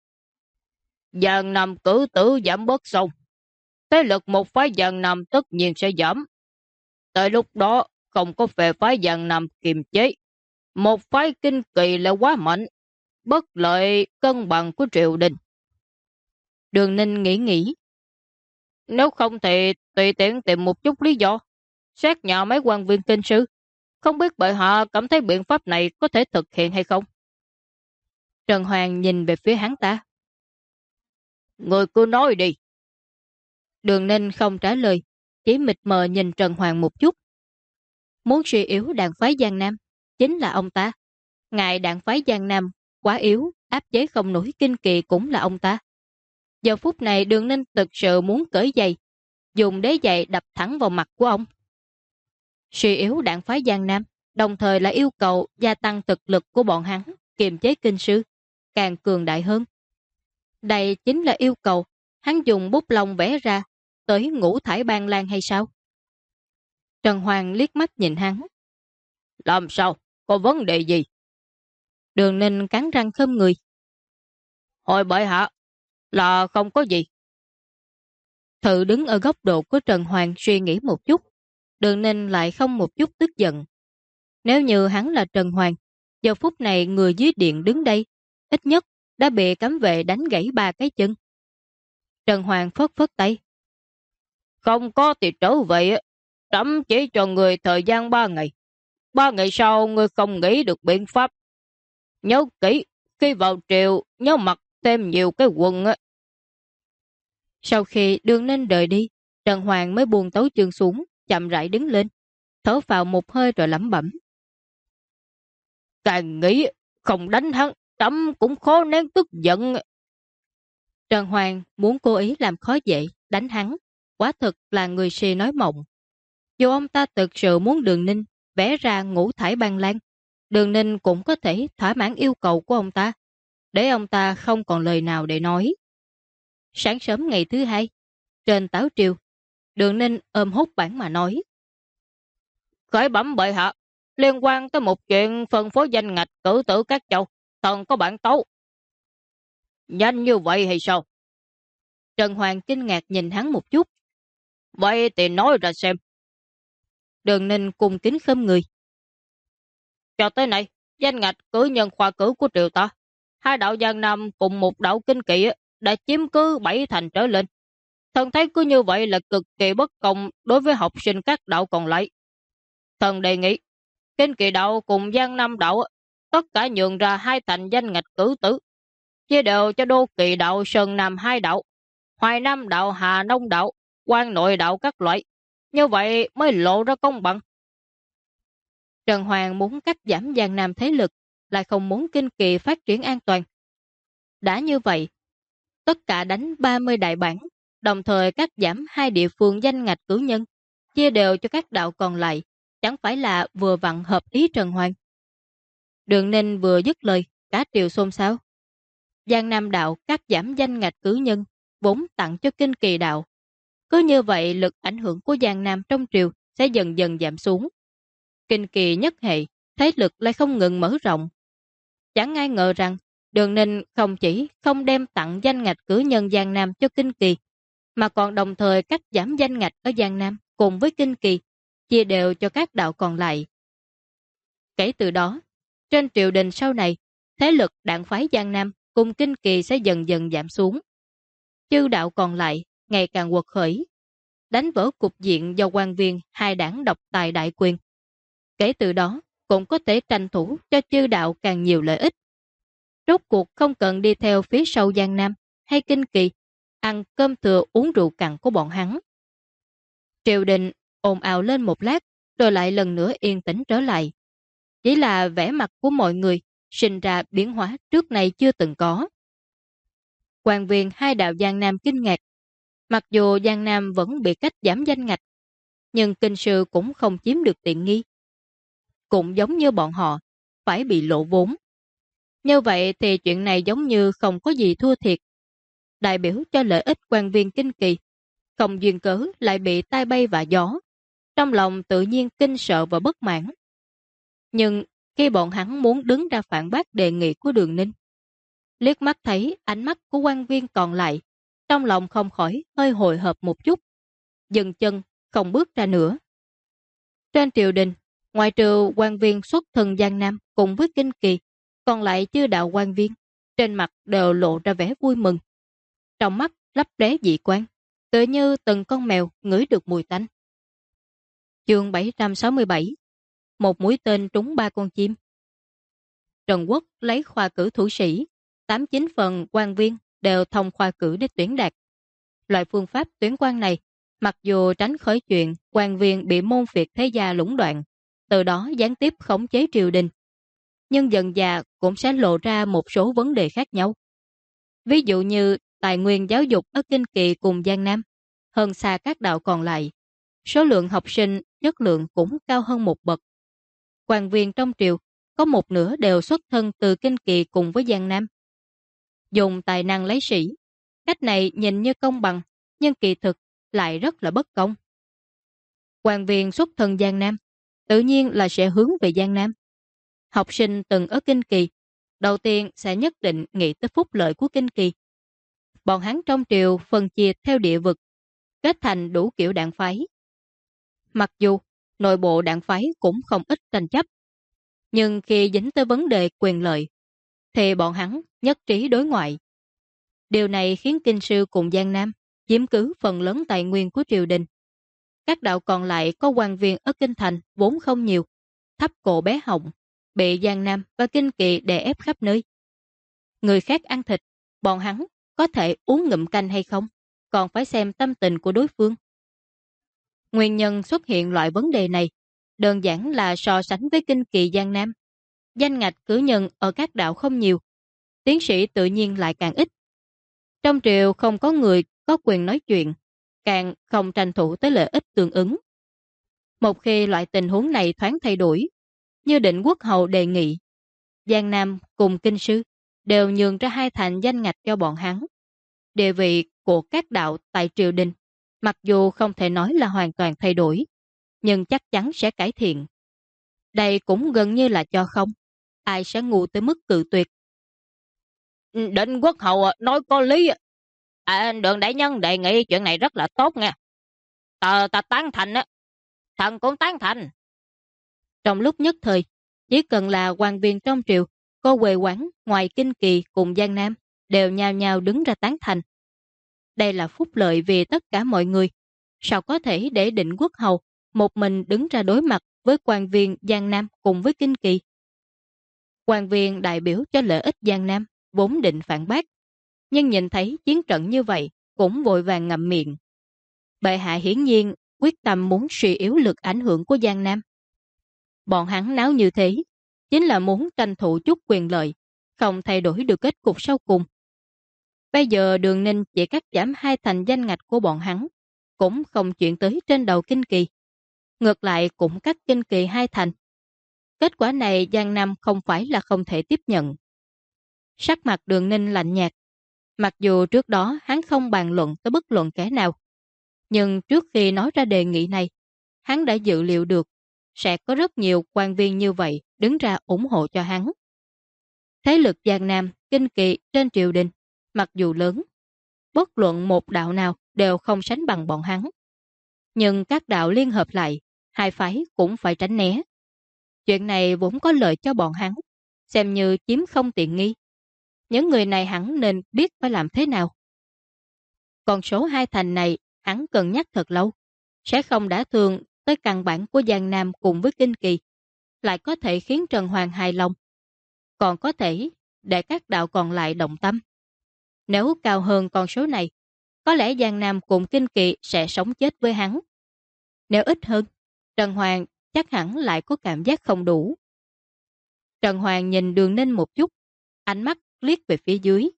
Giang Nam cử tử giảm bớt xong, thế lực một phái Giang Nam tất nhiên sẽ giảm. Tại lúc đó không có phe phái Giang Nam kiềm chế, một phái Kinh Kỳ là quá mạnh, bất lợi cân bằng của triều đình. Đường Ninh nghĩ. Nếu không thì tùy tiện tìm một chút lý do, xét nhà mấy quan viên kinh sư. Không biết bệ hạ cảm thấy biện pháp này có thể thực hiện hay không? Trần Hoàng nhìn về phía hắn ta. Người cứ nói đi. Đường Ninh không trả lời, chỉ mịt mờ nhìn Trần Hoàng một chút. Muốn suy yếu đảng phái Giang Nam, chính là ông ta. Ngài đảng phái Giang Nam quá yếu, áp chế không nổi Kinh Kỳ cũng là ông ta. Giờ phút này Đường Ninh thực sự muốn cởi giày, dùng đế giày đập thẳng vào mặt của ông. Suy yếu đảng phái Giang Nam, đồng thời là yêu cầu gia tăng thực lực của bọn hắn, kiềm chế kinh sư, càng cường đại hơn. Đây chính là yêu cầu hắn dùng bút lông vẽ ra tới Ngũ Thải Ban Lan hay sao? Trần Hoàng liếc mắt nhìn hắn. Làm sao? Có vấn đề gì? Đường Ninh cắn răng khom người. Hồi bệ hạ, là không có gì. Thự đứng ở góc độ của Trần Hoàng suy nghĩ một chút. Đường Ninh lại không một chút tức giận. Nếu như hắn là Trần Hoàng, giờ phút này người dưới điện đứng đây, ít nhất đã bị cấm vệ đánh gãy 3 cái chân. Trần Hoàng phất phất tay. Không có thì trở về, trẫm chỉ cho người thời gian 3 ngày. 3 ngày sau người không nghĩ được biện pháp. Nhớ kỹ, khi vào triều nhớ mặc thêm nhiều cái quần á. Sau khi Đường Ninh rời đi, Trần Hoàng mới buông tấu chương xuống, chậm rãi đứng lên, thở vào một hơi rồi lẩm bẩm. Càng nghĩ không đánh hắn, trẫm cũng khó nén tức giận. Trần Hoàng muốn cố ý làm khó dễ, đánh hắn, quả thực là người si nói mộng. Dù ông ta thực sự muốn Đường Ninh vẽ ra ngũ thải ban lan, Đường Ninh cũng có thể thỏa mãn yêu cầu của ông ta, để ông ta không còn lời nào để nói. Sáng sớm ngày thứ hai, trên táo triều, Đường Ninh ôm hút bản mà nói. Khởi bẩm bệ hạ, liên quan tới một chuyện phân phối danh ngạch cử tử các châu, thần có bản tấu. Nhanh như vậy hay sao? Trần Hoàng kinh ngạc nhìn hắn một chút. Vậy thì nói ra xem. Đường Ninh cùng kính khâm người. Cho tới nay, danh ngạch cử nhân khoa cử của triều ta, 2 đạo Giang Nam cùng 1 đạo Kinh Kỵ đã chiếm cứ 7 thành trở lên. Thần thấy cứ như vậy là cực kỳ bất công đối với học sinh các đạo còn lại. Thần đề nghị, Kinh Kỵ đạo cùng Giang Nam đạo tất cả nhường ra 2 thành danh ngạch cử tử, chia đều cho Đô Kỵ đạo Sơn Nam 2 đạo, Hoài Nam đạo Hà Nông đạo, Quan Nội đạo các loại. Như vậy mới lộ ra công bằng. Trần Hoàng muốn cắt giảm Giang Nam thế lực, lại không muốn Kinh Kỳ phát triển an toàn. Đã như vậy, tất cả đánh 30 đại bản, đồng thời cắt giảm 2 địa phương danh ngạch cử nhân, chia đều cho các đạo còn lại, chẳng phải là vừa vặn hợp ý Trần Hoàng. Đường Ninh vừa dứt lời, cả triều xôn xao. Giang Nam đạo cắt giảm danh ngạch cử nhân, vốn tặng cho Kinh Kỳ đạo. Cứ như vậy lực ảnh hưởng của Giang Nam trong triều sẽ dần dần giảm xuống. Kinh Kỳ nhất hệ, thế lực lại không ngừng mở rộng. Chẳng ai ngờ rằng Đường Ninh không chỉ không đem tặng danh ngạch cử nhân Giang Nam cho Kinh Kỳ, mà còn đồng thời cắt giảm danh ngạch ở Giang Nam cùng với Kinh Kỳ, chia đều cho các đạo còn lại. Kể từ đó, trên triều đình sau này, thế lực đảng phái Giang Nam cùng Kinh Kỳ sẽ dần dần giảm xuống. Chư đạo còn lại ngày càng quật khởi, đánh vỡ cục diện do quan viên 2 đảng độc tài đại quyền. Kể từ đó, cũng có thể tranh thủ cho chư đạo càng nhiều lợi ích. Rốt cuộc không cần đi theo phía sau Giang Nam hay Kinh Kỳ, ăn cơm thừa uống rượu cặn của bọn hắn. Triều đình ồn ào lên một lát, rồi lại lần nữa yên tĩnh trở lại. Chỉ là vẻ mặt của mọi người sinh ra biến hóa trước nay chưa từng có. Quan viên 2 đạo Giang Nam kinh ngạc. Mặc dù Giang Nam vẫn bị cắt giảm danh ngạch, nhưng kinh sư cũng không chiếm được tiện nghi. Cũng giống như bọn họ, phải bị lộ vốn. Như vậy thì chuyện này giống như không có gì thua thiệt. Đại biểu cho lợi ích quan viên Kinh Kỳ, không duyên cớ lại bị tai bay và gió. Trong lòng tự nhiên kinh sợ và bất mãn. Nhưng khi bọn hắn muốn đứng ra phản bác đề nghị của Đường Ninh, liếc mắt thấy ánh mắt của quan viên còn lại, trong lòng không khỏi hơi hồi hộp một chút, dừng chân không bước ra nữa. Trên triều đình, ngoại trừ quan viên xuất thân Giang Nam cùng với Kinh Kỳ, còn lại chư đạo quan viên, trên mặt đều lộ ra vẻ vui mừng. Trong mắt lấp lóe dị quan, tựa như từng con mèo ngửi được mùi tanh. Chương 767. Một mũi tên trúng 3 con chim. Trần Quốc lấy khoa cử thủ sĩ, 89 phần quan viên đều thông khoa cử để tuyển đạt. Loại phương pháp tuyển quan này, mặc dù tránh khởi chuyện quan viên bị môn phiệt thế gia lũng đoạn, từ đó gián tiếp khống chế triều đình, nhưng dần dà cũng sẽ lộ ra một số vấn đề khác nhau. Ví dụ như tài nguyên giáo dục ở Kinh Kỳ cùng Giang Nam hơn xa các đạo còn lại, số lượng học sinh chất lượng cũng cao hơn một bậc. Quan viên trong triều có một nửa đều xuất thân từ Kinh Kỳ cùng với Giang Nam. Dùng tài năng lấy sĩ, cách này nhìn như công bằng, nhưng kỳ thực lại rất là bất công. Quan viên xuất thân Giang Nam tự nhiên là sẽ hướng về Giang Nam. Học sinh từng ở Kinh Kỳ, đầu tiên sẽ nhất định nghĩ tới phúc lợi của Kinh Kỳ. Bọn hắn trong triều phân chia theo địa vực, kết thành đủ kiểu đảng phái. Mặc dù nội bộ đảng phái cũng không ít tranh chấp, nhưng khi dính tới vấn đề quyền lợi, thì bọn hắn nhất trí đối ngoại. Điều này khiến Kinh sư cùng Giang Nam chiếm cứ phần lớn tài nguyên của triều đình. Các đạo còn lại có quan viên ở Kinh Thành vốn không nhiều, thấp cổ bé họng, bị Giang Nam và Kinh Kỳ đè ép khắp nơi. Người khác ăn thịt, bọn hắn có thể uống ngụm canh hay không, còn phải xem tâm tình của đối phương. Nguyên nhân xuất hiện loại vấn đề này đơn giản là so sánh với Kinh Kỳ Giang Nam. Danh ngạch cử nhân ở các đạo không nhiều, tiến sĩ tự nhiên lại càng ít. Trong triều không có người có quyền nói chuyện, càng không tranh thủ tới lợi ích tương ứng. Một khi loại tình huống này thoáng thay đổi, như Định Quốc hầu đề nghị, Giang Nam cùng Kinh Sư đều nhường ra 2 thành danh ngạch cho bọn hắn. Địa vị của các đạo tại triều đình, mặc dù không thể nói là hoàn toàn thay đổi, nhưng chắc chắn sẽ cải thiện. Đây cũng gần như là cho không, ai sẽ ngu tới mức cự tuyệt. Định Quốc hầu nói có lý. Đường đại nhân đề nghị chuyện này rất là tốt nha. Ta tán thành á. Thần cũng tán thành. Trong lúc nhất thời, chỉ cần là quan viên trong triều, có quê quán ngoài Kinh Kỳ cùng Giang Nam đều nhao nhao đứng ra tán thành. Đây là phúc lợi vì tất cả mọi người. Sao có thể để Định Quốc hầu một mình đứng ra đối mặt với quan viên Giang Nam cùng với Kinh Kỳ? Quan viên đại biểu cho lợi ích Giang Nam vốn định phản bác, nhưng nhìn thấy chiến trận như vậy cũng vội vàng ngậm miệng. Bệ hạ hiển nhiên quyết tâm muốn suy yếu lực ảnh hưởng của Giang Nam. Bọn hắn náo như thế chính là muốn tranh thủ chút quyền lợi, không thay đổi được kết cục sau cùng. Bây giờ Đường Ninh chỉ cắt giảm 2 thành danh ngạch của bọn hắn, cũng không chuyển tới trên đầu Kinh Kỳ. Ngược lại cũng cắt Kinh Kỳ 2 thành. Kết quả này Giang Nam không phải là không thể tiếp nhận. Sắc mặt Đường Ninh lạnh nhạt. Mặc dù trước đó hắn không bàn luận tới bất luận kẻ nào, nhưng trước khi nói ra đề nghị này, hắn đã dự liệu được sẽ có rất nhiều quan viên như vậy đứng ra ủng hộ cho hắn. Thế lực Giang Nam, Kinh Kỳ trên triều đình, mặc dù lớn, bất luận một đạo nào đều không sánh bằng bọn hắn. Nhưng các đạo liên hợp lại, hai phái cũng phải tránh né. Chuyện này vốn có lợi cho bọn hắn, xem như chiếm không tiện nghi. Những người này hẳn nên biết phải làm thế nào. Còn số 2 thành này hắn cân nhắc thật lâu, sẽ không đả thương tới căn bản của Giang Nam cùng với Kinh Kỳ, lại có thể khiến Trần Hoàng hài lòng. Còn có thể để các đạo còn lại động tâm. Nếu cao hơn con số này, có lẽ Giang Nam cùng Kinh Kỳ sẽ sống chết với hắn. Nếu ít hơn, Trần Hoàng chắc hẳn lại có cảm giác không đủ. Trần Hoàng nhìn Đường Ninh một chút, ánh mắt liếc về phía dưới.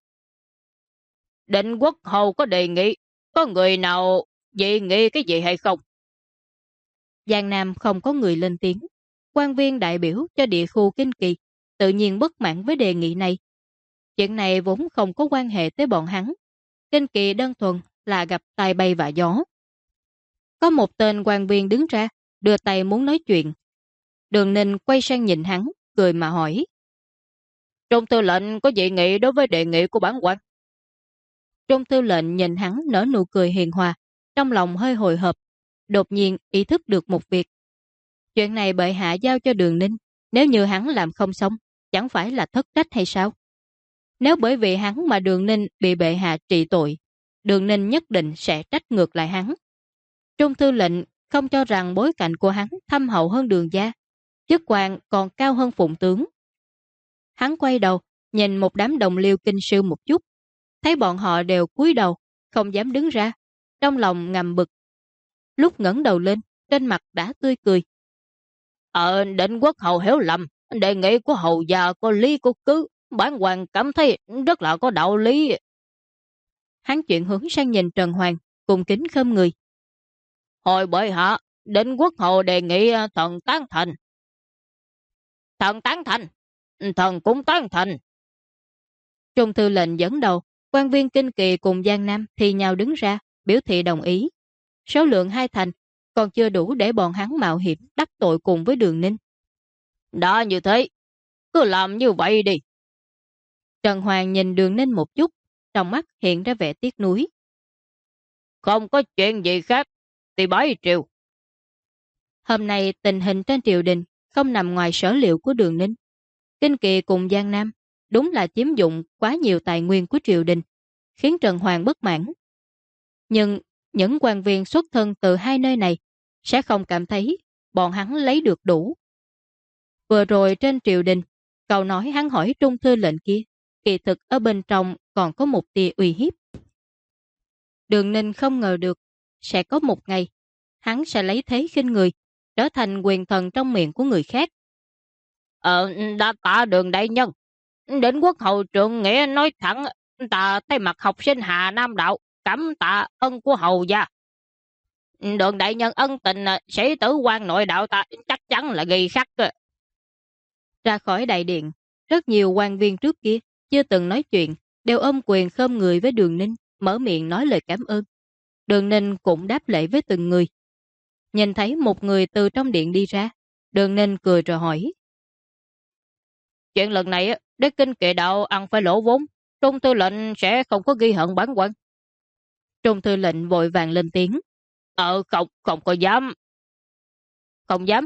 Định Quốc hầu có đề nghị, có người nào dị nghị cái gì hay không? Giang Nam không có người lên tiếng. Quan viên đại biểu cho địa khu Kinh Kỳ tự nhiên bất mãn với đề nghị này. Chuyện này vốn không có quan hệ tới bọn hắn. Kinh Kỳ đơn thuần là gặp tai bay vạ gió. Có một tên quan viên đứng ra, đưa tay muốn nói chuyện. Đường Ninh quay sang nhìn hắn, cười mà hỏi. Trung tư lệnh có dị nghị đối với đề nghị của bản quan? Trung tư lệnh nhìn hắn nở nụ cười hiền hòa, trong lòng hơi hồi hộp, đột nhiên ý thức được một việc. Chuyện này bệ hạ giao cho Đường Ninh, nếu như hắn làm không xong, chẳng phải là thất trách hay sao? Nếu bởi vì hắn mà Đường Ninh bị bệ hạ trị tội, Đường Ninh nhất định sẽ trách ngược lại hắn. Trung tư lệnh không cho rằng bối cảnh của hắn thâm hậu hơn Đường gia, chức quan còn cao hơn Phụng tướng. Hắn quay đầu, nhìn một đám đồng liêu kinh sư một chút, thấy bọn họ đều cúi đầu, không dám đứng ra, trong lòng ngầm bực. Lúc ngẩng đầu lên, trên mặt đã tươi cười. Định Quốc hầu hiểu lầm, đề nghị của hầu già có lý có cứ, bản hoàng cảm thấy rất là có đạo lý. Hắn chuyển hướng sang nhìn Trần Hoàng, cùng kính khom người. Hồi bệ hạ, Định Quốc hầu đề nghị thần tán thành. Thần tán thành, thần cũng tán thành. Trung thư lệnh dẫn đầu, quan viên Kinh Kỳ cùng Giang Nam thì nhau đứng ra, biểu thị đồng ý. Số lượng 2 thành còn chưa đủ để bọn hắn mạo hiểm đắc tội cùng với Đường Ninh. Đã như thế, cứ làm như vậy đi. Trần Hoàng nhìn Đường Ninh một chút, trong mắt hiện ra vẻ tiếc nuối. Không có chuyện gì khác, thì bái triều. Hôm nay tình hình trên triều đình không nằm ngoài sở liệu của Đường Ninh. Kinh Kỳ cùng Giang Nam đúng là chiếm dụng quá nhiều tài nguyên của triều đình, khiến Trần Hoàng bất mãn. Nhưng những quan viên xuất thân từ hai nơi này sẽ không cảm thấy bọn hắn lấy được đủ. Vừa rồi trên triều đình, câu nói hắn hỏi Trung thư lệnh kia, kỳ thực ở bên trong còn có một tia uy hiếp. Đường Ninh không ngờ được, sẽ có một ngày, hắn sẽ lấy thế khinh người, trở thành quyền thần trong miệng của người khác. Đã tạ Đường đại nhân. Đến quốc hầu trượng nghĩa nói thẳng, ta thay mặt học sinh Hà Nam đạo, cảm tạ ân của hầu gia. Đường đại nhân ân tình, sĩ tử quan nội đạo ta chắc chắn là ghi khắc. Ra khỏi đại điện, rất nhiều quan viên trước kia chưa từng nói chuyện, đều ôm quyền khom người với Đường Ninh, mở miệng nói lời cảm ơn. Đường Ninh cũng đáp lễ với từng người. Nhìn thấy một người từ trong điện đi ra, Đường Ninh cười rồi hỏi. Chuyện lần này, đế kinh kỵ đạo ăn phải lỗ vốn, Trung thư lệnh sẽ không có ghi hận bản quan. Trung thư lệnh vội vàng lên tiếng. Không có dám. Không dám?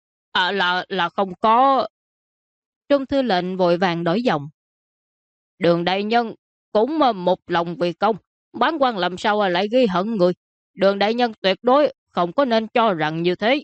Là không có. Trung thư lệnh vội vàng đổi giọng. Đường đại nhân cũng một lòng vì công, bản quan làm sao lại ghi hận người. Đường đại nhân tuyệt đối không có nên cho rằng như thế.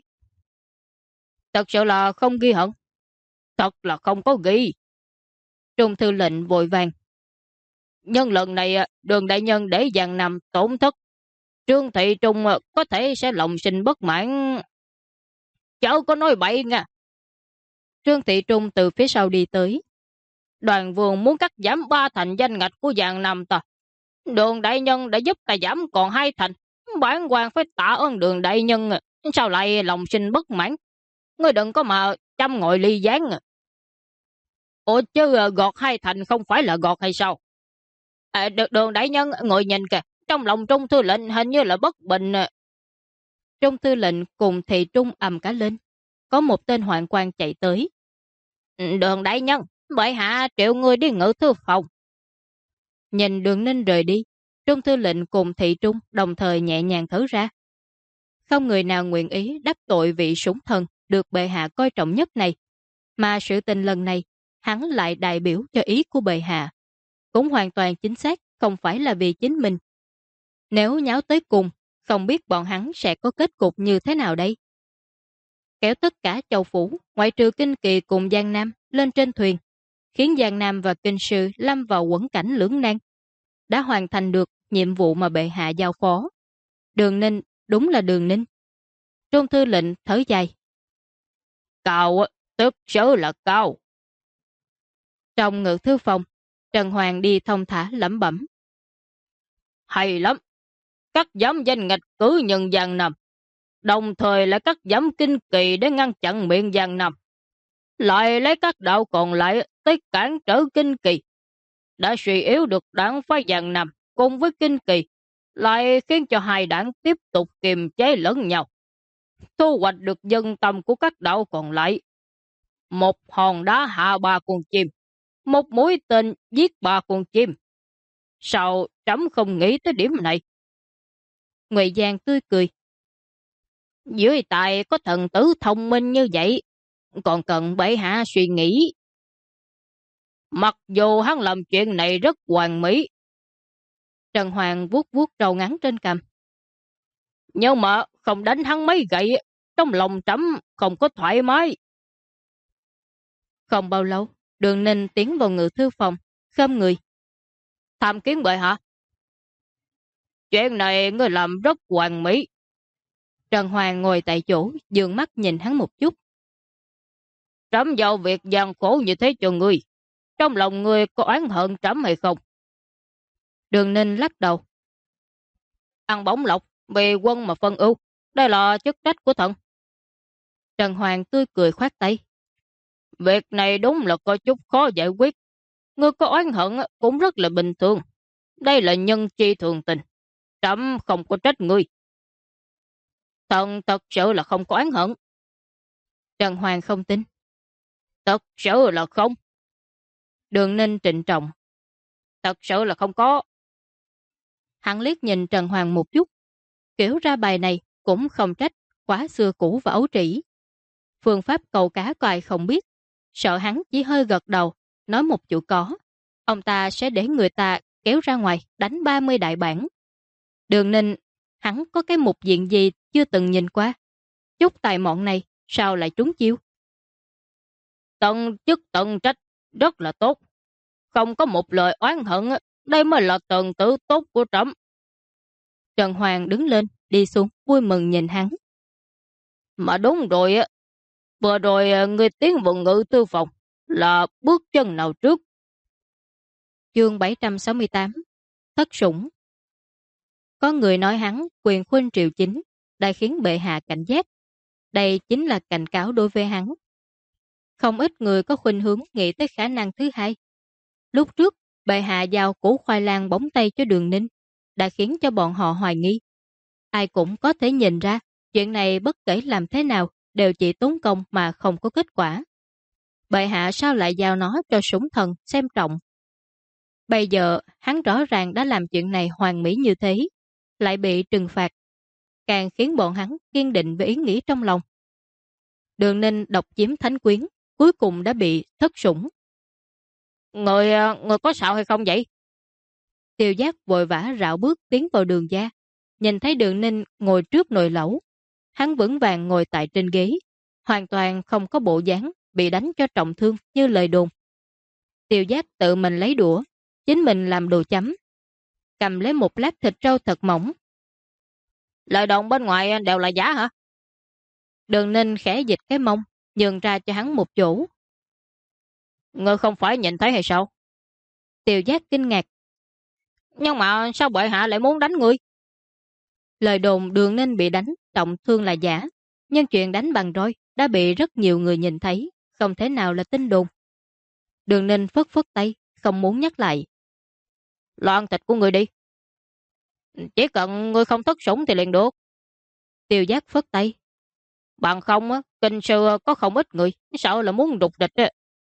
Thật sự là không ghi hận. Thật là không có ghi. Trung thư lệnh vội vàng. Nhưng lần này Đường đại nhân để Giang Nam tổn thất, Trương Thị Trung có thể sẽ lòng sinh bất mãn. Chớ có nói bậy nha. Trương Thị Trung từ phía sau đi tới. Đoàn vương muốn cắt giảm 3 thành danh ngạch của Giang Nam ta. Đường đại nhân đã giúp ta giảm còn 2 thành. Bản quan phải tạ ơn Đường đại nhân. Sao lại lòng sinh bất mãn? Ngươi đừng có mà chăm ngồi ly gián. Ủa chứ gọt 2 thành không phải là gọt hay sao? Đường đại nhân ngồi nhìn kìa. Trong lòng Trung thư lệnh hình như là bất bình. Trung thư lệnh cùng Thị Trung ầm cả lên. Có một tên hoạn quan chạy tới. Đường đại nhân, bệ hạ triệu người đi ngự thư phòng. Nhìn Đường Ninh rời đi, Trung thư lệnh cùng Thị Trung đồng thời nhẹ nhàng thở ra. Không người nào nguyện ý đắc tội vị sủng thần được bệ hạ coi trọng nhất này, mà sự tình lần này hắn lại đại biểu cho ý của bệ hạ. Cũng hoàn toàn chính xác không phải là vì chính mình. Nếu nháo tới cùng, không biết bọn hắn sẽ có kết cục như thế nào đây? Kéo tất cả châu phủ, ngoại trừ Kinh Kỳ cùng Giang Nam, lên trên thuyền, khiến Giang Nam và Kinh Sư lâm vào quẫn cảnh lưỡng nan. Đã hoàn thành được nhiệm vụ mà bệ hạ giao phó. Đường Ninh, đúng là Đường Ninh. Trung thư lệnh thở dài. Cao, tức sự là cao. Trong ngự thư phòng, Trần Hoàng đi thông thả lẩm bẩm. Hay lắm, cắt giảm danh ngạch cử nhân Giang Nam, đồng thời lại cắt giảm Kinh Kỳ để ngăn chặn miệng Giang Nam, lại lấy các đạo còn lại tới cản trở Kinh Kỳ, đã suy yếu được đảng phái Giang Nam cùng với Kinh Kỳ, lại khiến cho hai đảng tiếp tục kiềm chế lẫn nhau, thu hoạch được dân tâm của các đạo còn lại. Một hòn đá hạ 3 con chim, một mũi tên giết 3 con chim. Sao trẫm không nghĩ tới điểm này? Ngụy Giang tươi cười. Dưới tài có thần tử thông minh như vậy, còn cần bệ hạ suy nghĩ. Mặc dù hắn làm chuyện này rất hoàn mỹ. Trần Hoàng vuốt vuốt râu ngắn trên cằm. Nhưng mà không đánh hắn mấy gậy, trong lòng trẫm không có thoải mái. Không bao lâu, Đường Ninh tiến vào ngự thư phòng, khom người. Tham kiến bệ hạ. Chuyện này ngươi làm rất hoàn mỹ. Trần Hoàng ngồi tại chỗ, dường mắt nhìn hắn một chút. Trẫm giao việc gian khổ như thế cho ngươi, trong lòng ngươi có oán hận trẫm hay không? Đường Ninh lắc đầu. Ăn bổng lộc, vì quân mà phân ưu, đây là chức trách của thần. Trần Hoàng tươi cười khoát tay. Việc này đúng là có chút khó giải quyết. Ngươi có oán hận cũng rất là bình thường. Đây là nhân chi thường tình. Trẫm không có trách ngươi. Thần thật sự là không có oán hận. Trần Hoàng không tin. Thật sự là không. Đường Ninh trịnh trọng. Thật sự là không có. Hắn liếc nhìn Trần Hoàng một chút. Kiểu ra bài này cũng không trách, quá xưa cũ và ấu trĩ. Phương pháp câu cá có ai không biết. Sợ hắn chỉ hơi gật đầu, nói một chữ có. Ông ta sẽ để người ta kéo ra ngoài đánh 30 đại bản. Đường Ninh, hắn có cái mục diện gì chưa từng nhìn qua. Chút tài mọn này sao lại trúng chiêu? Tận chức tận trách, rất là tốt. Không có một lời oán hận, đây mới là tần tử tốt của trẫm. Trần Hoàng đứng lên, đi xuống, vui mừng nhìn hắn. Mà đúng rồi á, vừa rồi người tiến vào ngự tư phòng là bước chân nào trước? Chương 768 Thất sủng. Có người nói hắn quyền khuynh triều chính, đã khiến bệ hạ cảnh giác. Đây chính là cảnh cáo đối với hắn. Không ít người có khuynh hướng nghĩ tới khả năng thứ hai. Lúc trước, bệ hạ giao củ khoai lang bóng tay cho Đường Ninh, đã khiến cho bọn họ hoài nghi. Ai cũng có thể nhìn ra, chuyện này bất kể làm thế nào, đều chỉ tốn công mà không có kết quả. Bệ hạ sao lại giao nó cho sủng thần xem trọng? Bây giờ, hắn rõ ràng đã làm chuyện này hoàn mỹ như thế, lại bị trừng phạt, càng khiến bọn hắn kiên định với ý nghĩ trong lòng. Đường Ninh độc chiếm thánh quyến, cuối cùng đã bị thất sủng. Người có sao hay không vậy? Tiêu Giác vội vã rảo bước tiến vào Đường gia, nhìn thấy Đường Ninh ngồi trước nồi lẩu. Hắn vững vàng ngồi tại trên ghế, hoàn toàn không có bộ dáng bị đánh cho trọng thương như lời đồn. Tiêu Giác tự mình lấy đũa, chính mình làm đồ chấm, cầm lấy một lát thịt trâu thật mỏng. Lời đồn bên ngoài đều là giả hả? Đường Ninh khẽ dịch cái mông, nhường ra cho hắn một chỗ. Ngươi không phải nhìn thấy hay sao? Tiêu Giác kinh ngạc. Nhưng mà sao bệ hạ lại muốn đánh ngươi? Lời đồn Đường Ninh bị đánh trọng thương là giả, nhưng chuyện đánh bằng roi đã bị rất nhiều người nhìn thấy, không thể nào là tin đồn. Đường Ninh phất phất tay, không muốn nhắc lại. Lo ăn thịt của ngươi đi. Chỉ cần ngươi không thất sủng thì liền được. Tiêu Giác phất tay. Bằng không, kinh sư có không ít người, sợ là muốn đục địch.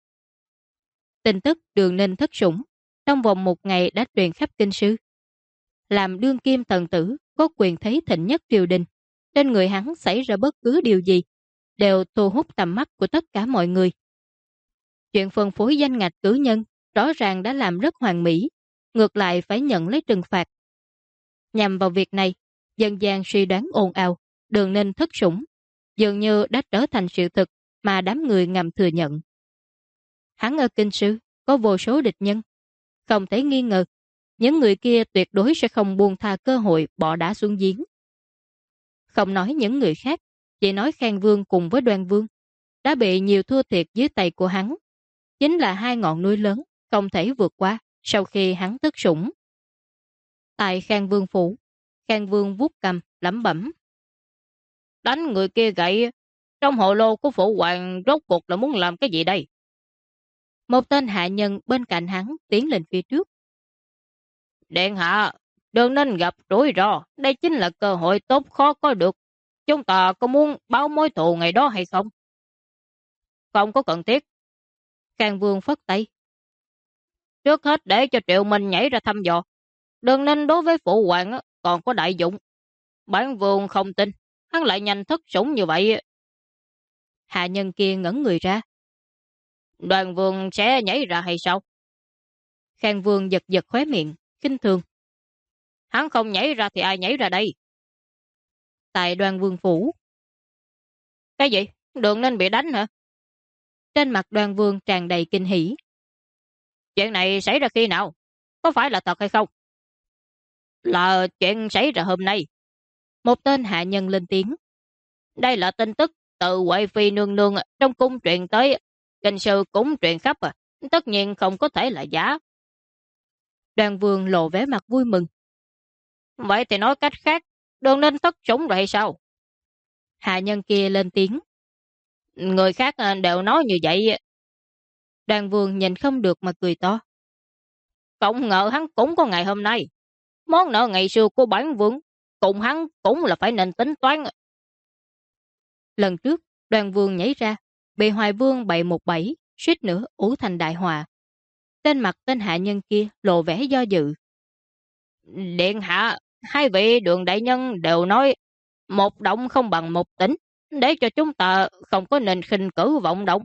Tin tức Đường Ninh thất sủng, trong vòng một ngày đã truyền khắp kinh sư. Làm đương kim thần tử, có quyền thấy thịnh nhất triều đình. Trên người hắn xảy ra bất cứ điều gì, đều thu hút tầm mắt của tất cả mọi người. Chuyện phân phối danh ngạch cử nhân, rõ ràng đã làm rất hoàn mỹ, ngược lại phải nhận lấy trừng phạt. Nhằm vào việc này, dân gian suy đoán ồn ào, Đường Ninh thất sủng, dường như đã trở thành sự thực mà đám người ngầm thừa nhận. Hắn ở kinh sư, có vô số địch nhân. Không thể nghi ngờ, những người kia tuyệt đối sẽ không buông tha cơ hội bỏ đá xuống giếng. Không nói những người khác, chỉ nói Khang Vương cùng với Đoan Vương đã bị nhiều thua thiệt dưới tay của hắn. Chính là hai ngọn núi lớn, không thể vượt qua sau khi hắn thất sủng. Tại Khang Vương phủ, Khang Vương vuốt cầm, lẩm bẩm. Đánh người kia gậy, trong hồ lô của phụ hoàng rốt cuộc là muốn làm cái gì đây? Một tên hạ nhân bên cạnh hắn tiến lên phía trước. Điện hạ, đừng nên gặp rủi ro, đây chính là cơ hội tốt khó có được. Chúng ta có muốn báo mối thù ngày đó hay không? Không có cần thiết. Khang Vương phất tay. Trước hết để cho Triệu Minh nhảy ra thăm dò. Đừng nên đối với phụ hoàng còn có đại dụng. Bản vương không tin, hắn lại nhanh thất sủng như vậy. Hạ nhân kia ngẩn người ra. Đoàn vương sẽ nhảy ra hay sao? Khang Vương giật giật khóe miệng, khinh thường. Hắn không nhảy ra thì ai nhảy ra đây? Tại Đoan Vương phủ. Cái gì? Đường Ninh bị đánh hả? Trên mặt Đoan Vương tràn đầy kinh hỉ. Chuyện này xảy ra khi nào? Có phải là thật hay không? Là chuyện xảy ra hôm nay. Một tên hạ nhân lên tiếng. Đây là tin tức từ Huệ Phi nương nương trong cung truyền tới. Kinh sư cũng truyền khắp tất nhiên không có thể là giả. Đoan Vương lộ vẻ mặt vui mừng. Vậy thì nói cách khác, Đường Ninh thất sủng rồi hay sao? Hạ nhân kia lên tiếng. Người khác đều nói như vậy. Đoan Vương nhìn không được mà cười to. Không ngờ hắn cũng có ngày hôm nay. Món nợ ngày xưa của bản vương, cùng hắn cũng là phải nên tính toán. Lần trước, Đoan Vương nhảy ra, bị Hoài Vương bậy một bẫy, suýt nữa ủ thành đại họa. Trên mặt tên hạ nhân kia lộ vẻ do dự. Điện hạ, hai vị Đường đại nhân đều nói một động không bằng một tính, để cho chúng ta không có nên khinh cử vọng động.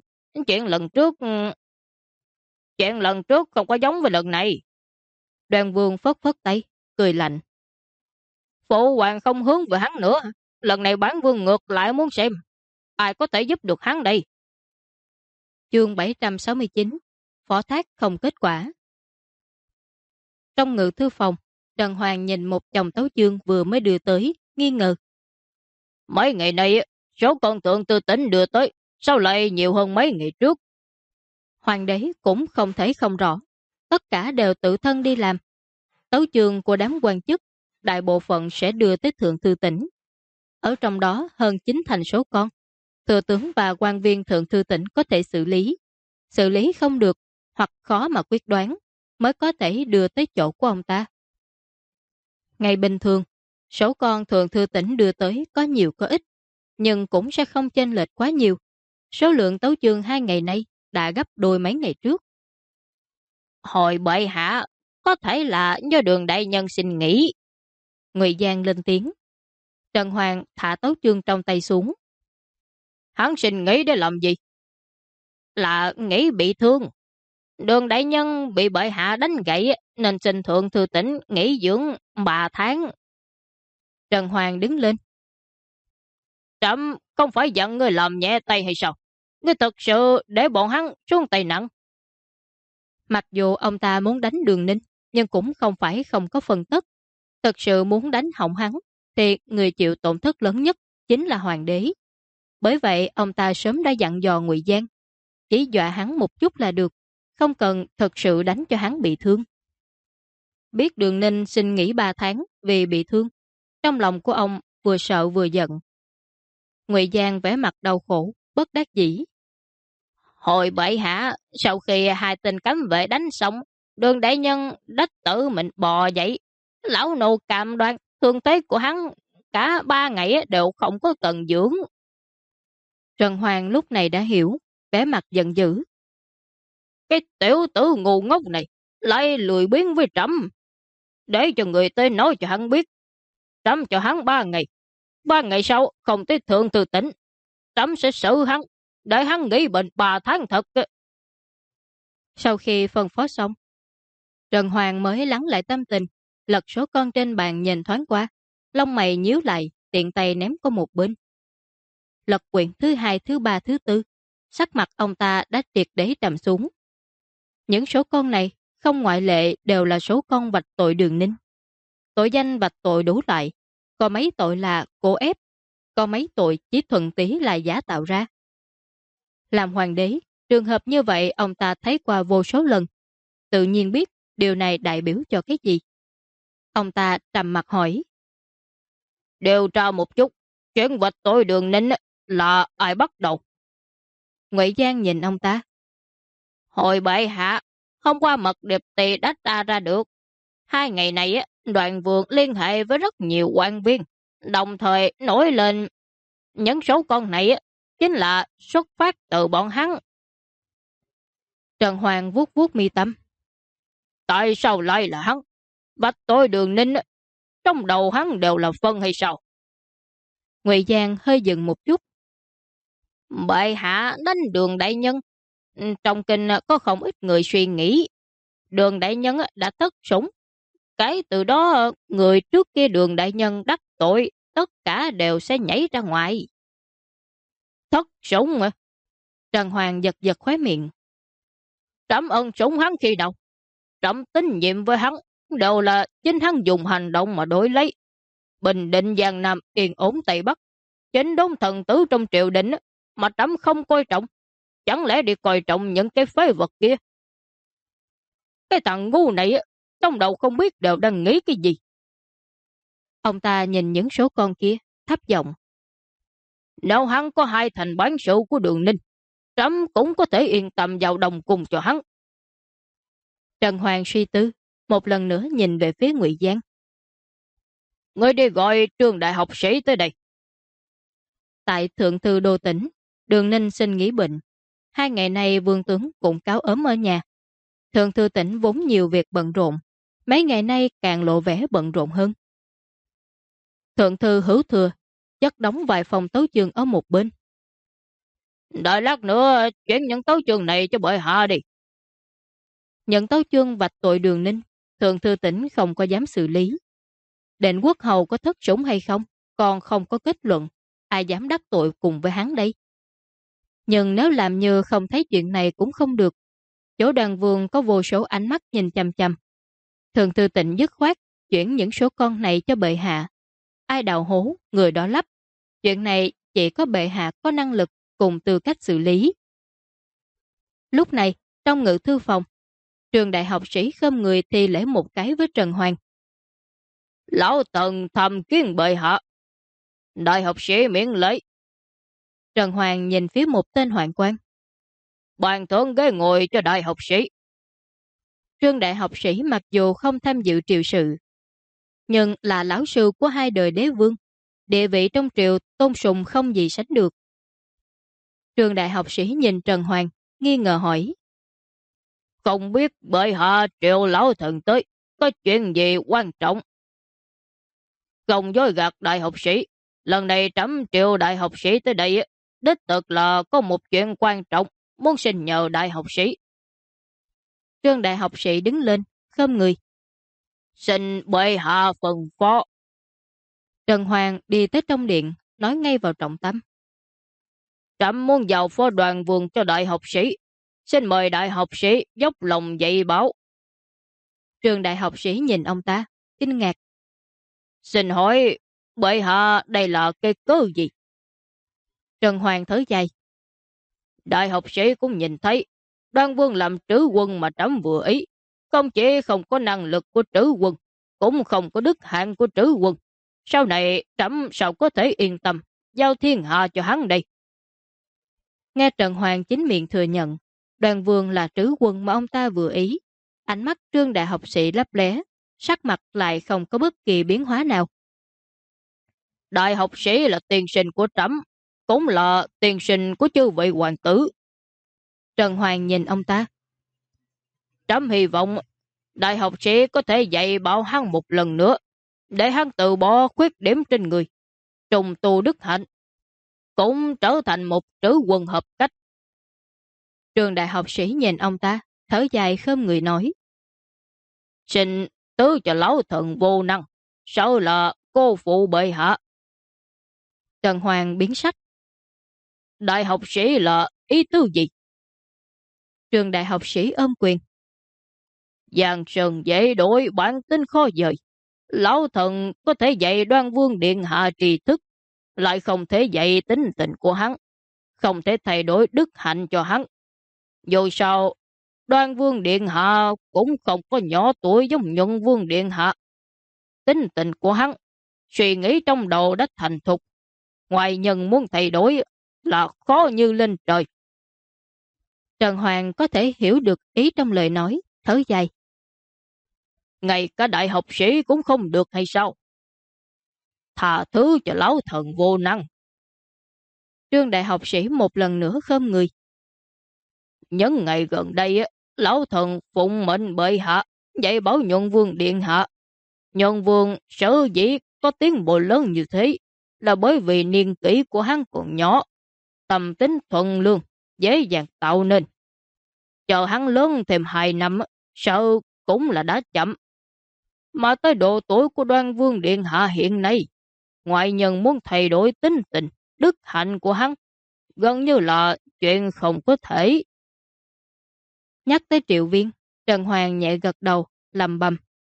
Chuyện lần trước không có giống với lần này. Đoan Vương phất phất tay, cười lạnh. Phụ hoàng không hướng về hắn nữa. Lần này bản vương ngược lại muốn xem ai có thể giúp được hắn đây? Chương 769, phó thác không kết quả. Trong ngự thư phòng, Trần Hoàng nhìn một chồng tấu chương vừa mới đưa tới, nghi ngờ. Mấy ngày nay, số con Thượng Thư Tỉnh đưa tới, sao lại nhiều hơn mấy ngày trước? Hoàng đế cũng không thấy không rõ. Tất cả đều tự thân đi làm. Tấu chương của đám quan chức, đại bộ phận sẽ đưa tới Thượng Thư Tỉnh. Ở trong đó hơn 9 thành số con. Thừa tướng và quan viên Thượng Thư Tỉnh có thể xử lý. Xử lý không được, hoặc khó mà quyết đoán, mới có thể đưa tới chỗ của ông ta. Ngày bình thường, số con Thượng Thư Tỉnh đưa tới có nhiều có ít, nhưng cũng sẽ không chênh lệch quá nhiều. Số lượng tấu chương 2 ngày nay đã gấp đôi mấy ngày trước. Hồi bệ hạ, có thể là do Đường đại nhân xin nghỉ. Ngụy Giang lên tiếng. Trần Hoàng thả tấu chương trong tay xuống. Hắn xin nghỉ để làm gì? Là nghỉ bị thương. Đường đại nhân bị bệ hạ đánh gãy nên xin Thượng Thư Tỉnh nghỉ dưỡng 3 tháng. Trần Hoàng đứng lên. Trẫm không phải giận ngươi làm nhẹ tay hay sao? Ngươi thật sự để bọn hắn xuống tay nặng. Mặc dù ông ta muốn đánh Đường Ninh, nhưng cũng không phải không có phần tất. Thật sự muốn đánh hỏng hắn, thì người chịu tổn thất lớn nhất chính là hoàng đế. Bởi vậy ông ta sớm đã dặn dò Ngụy Giang, chỉ dọa hắn một chút là được, không cần thật sự đánh cho hắn bị thương. Biết Đường Ninh xin nghỉ 3 tháng vì bị thương, trong lòng của ông vừa sợ vừa giận. Ngụy Giang vẻ mặt đau khổ, bất đắc dĩ. Hồi bệ hạ, sau khi 2 tên cấm vệ đánh xong, Đường đại nhân đích tự mình bò dậy. Lão nô cam đoan, thương thế của hắn cả 3 ngày đều không có cần dưỡng. Trần Hoàng lúc này đã hiểu, vẻ mặt giận dữ. Cái tiểu tử ngu ngốc này lại lười biếng với trẫm. Để cho người tới nói cho hắn biết. Trẫm cho hắn 3 ngày. 3 ngày sau không tới Thượng Thư Tỉnh, trẫm sẽ xử hắn, để hắn nghỉ bệnh 3 tháng thật. Sau khi phân phó xong, Trần Hoàng mới lắng lại tâm tình, lật số con trên bàn nhìn thoáng qua, lông mày nhíu lại, tiện tay ném qua một bên. Lật quyển thứ 2, thứ 3, thứ 4, sắc mặt ông ta đã triệt để trầm xuống. Những số con này, không ngoại lệ đều là số con vạch tội Đường Ninh. Tội danh vạch tội đủ loại, có mấy tội là cố ép, có mấy tội chỉ thuần túy là giả tạo ra. Làm hoàng đế, trường hợp như vậy ông ta thấy qua vô số lần, tự nhiên biết điều này đại biểu cho cái gì. Ông ta trầm mặt hỏi. Điều tra một chút, chuyện vạch tội Đường Ninh là ai bắt đầu? Ngụy Giang nhìn ông ta. Hồi bệ hạ, hôm qua mật điệp tỳ đã tra ra được. 2 ngày này, đoàn vườn liên hệ với rất nhiều quan viên, đồng thời nổi lên những số con này chính là xuất phát từ bọn hắn. Trần Hoàng vuốt vuốt mi tâm. Tại sao lại là hắn? Vạch tội Đường Ninh, trong đầu hắn đều là phân hay sao? Ngụy Giang hơi dừng một chút. Bệ hạ đánh Đường đại nhân. Trong kinh có không ít người suy nghĩ. Đường đại nhân đã thất sủng. Cái từ đó người trước kia Đường đại nhân đắc tội, tất cả đều sẽ nhảy ra ngoài. Thất sủng à? Trần Hoàng giật giật khóe miệng. Trẫm ơn sủng hắn khi nào? Trẫm tín nhiệm với hắn đều là chính hắn dùng hành động mà đổi lấy. Bình định Giang Nam, yên ổn Tây Bắc, chính đốn thần tử trong triều đình mà trẫm không coi trọng. Chẳng lẽ đi coi trọng những cái phế vật kia? Cái thằng ngu này trong đầu không biết đều đang nghĩ cái gì. Ông ta nhìn những số con kia, thấp giọng. Nếu hắn có 2 thành bán sự của Đường Ninh, trẫm cũng có thể yên tâm vào đồng cùng cho hắn. Trần Hoàng suy tư, một lần nữa nhìn về phía Ngụy Giang. Người đi gọi trường đại học sĩ tới đây. Tại Thượng Thư Đô Tỉnh, Đường Ninh xin nghỉ bệnh. 2 ngày nay vương tướng cũng cáo ốm ở nhà. Thượng Thư Tỉnh vốn nhiều việc bận rộn, mấy ngày nay càng lộ vẻ bận rộn hơn. Thượng Thư Hữu Thừa chất đóng vài phòng tấu chương ở một bên. Đợi lát nữa chuyển những tấu chương này cho bệ hạ đi. Nhận tấu chương vạch tội Đường Ninh, Thượng Thư Tỉnh không có dám xử lý. Định quốc hầu có thất sủng hay không, còn không có kết luận, ai dám đắc tội cùng với hắn đây. Nhưng nếu làm như không thấy chuyện này cũng không được. Chỗ Đoàn Vương có vô số ánh mắt nhìn chằm chằm. Thường Thư Tịnh dứt khoát chuyển những số con này cho bệ hạ. Ai đào hố, người đó lấp. Chuyện này chỉ có bệ hạ có năng lực cùng tư cách xử lý. Lúc này, trong ngự thư phòng, trường đại học sĩ khom người thi lễ một cái với Trần Hoàng. Lão Thần thầm kiến bệ hạ. Đại học sĩ miễn lễ. Trần Hoàng nhìn phía một tên hoạn quan. Bàn thưởng ghế ngồi cho đại học sĩ. Trương đại học sĩ mặc dù không tham dự triều sự, nhưng là lão sư của hai đời đế vương, địa vị trong triều tôn sùng không gì sánh được. Trương đại học sĩ nhìn Trần Hoàng, nghi ngờ hỏi. Không biết bệ hạ triệu lão thần tới, có chuyện gì quan trọng? Không dối gạt đại học sĩ, lần này trẫm triệu đại học sĩ tới đây, đích thực là có một chuyện quan trọng, muốn xin nhờ đại học sĩ. Trương đại học sĩ đứng lên, khom người. Xin bệ hạ phân phó. Trần Hoàng đi tới trong điện, nói ngay vào trọng tâm. Trẫm muốn vào phó đoàn vườn cho đại học sĩ. Xin mời đại học sĩ dốc lòng dạy bảo. Trương đại học sĩ nhìn ông ta, kinh ngạc. Xin hỏi, bệ hạ đây là cái cớ gì? Trần Hoàng thở dài. Đại học sĩ cũng nhìn thấy, Đoan Vương làm trữ quân mà trẫm vừa ý. Không chỉ không có năng lực của trữ quân, cũng không có đức hạnh của trữ quân. Sau này trẫm sao có thể yên tâm, giao thiên hạ cho hắn đây? Nghe Trần Hoàng chính miệng thừa nhận, Đoan Vương là trữ quân mà ông ta vừa ý. Ánh mắt Trương đại học sĩ lấp lé, sắc mặt lại không có bất kỳ biến hóa nào. Đại học sĩ là tiền sinh của trẫm, cũng là tiền sinh của chư vị hoàng tử. Trần Hoàng nhìn ông ta. Trẫm hy vọng đại học sĩ có thể dạy bảo hắn một lần nữa, để hắn từ bỏ khuyết điểm trên người, trùng tu đức hạnh, cũng trở thành một trữ quân hợp cách. Trường đại học sĩ nhìn ông ta, thở dài khom người nói. Xin tứ cho lão thần vô năng, sợ là cô phụ bệ hạ. Trần Hoàng biến sắc. Đại học sĩ là ý tứ gì? Trường đại học sĩ ôm quyền. Giang sơn dễ đổi, bản tính khó dời. Lão thần có thể dạy Đoan Vương điện hạ tri thức, lại không thể dạy tính tình của hắn, không thể thay đổi đức hạnh cho hắn. Dù sao, Đoan Vương điện hạ cũng không có nhỏ tuổi giống Nhuận Vương điện hạ. Tính tình của hắn, suy nghĩ trong đầu đã thành thục, ngoài nhân muốn thay đổi là khó như lên trời. Trần Hoàng có thể hiểu được ý trong lời nói, thở dài. Ngay cả đại học sĩ cũng không được hay sao? Thà thứ cho lão thần vô năng. Trương đại học sĩ một lần nữa khom người. Những ngày gần đây, lão thần phụng mệnh bệ hạ, dạy bảo Nhuận Vương điện hạ. Nhuận Vương sở dĩ có tiến bộ lớn như thế, là bởi vì niên kỷ của hắn còn nhỏ, tâm tính thuận lương, dễ dàng tạo nên. Chờ hắn lớn thêm 2 năm, sợ cũng là đã chậm. Mà tới độ tuổi của Đoan Vương điện hạ hiện nay, ngoại nhân muốn thay đổi tính tình, đức hạnh của hắn, gần như là chuyện không có thể. Nhắc tới Triệu Viên, Trần Hoàng nhẹ gật đầu, lầm bầm.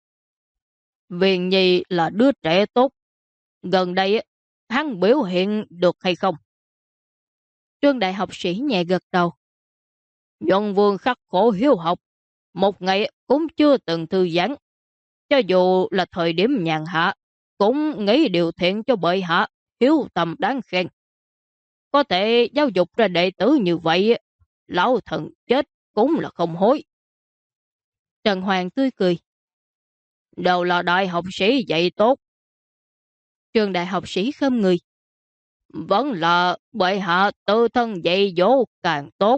Viên Nhi là đứa trẻ tốt. Gần đây, hắn biểu hiện được hay không? Trương đại học sĩ nhẹ gật đầu. Nhuận Vương khắc khổ hiếu học, một ngày cũng chưa từng thư giãn. Cho dù là thời điểm nhàn hạ, cũng nghĩ điều thiện cho bệ hạ, hiếu tầm đáng khen. Có thể giáo dục ra đệ tử như vậy, lão thần chết cũng là không hối. Trần Hoàng tươi cười. Đều là đại học sĩ dạy tốt. Trường đại học sĩ khom người. Vẫn là bệ hạ tự thân dạy dỗ càng tốt.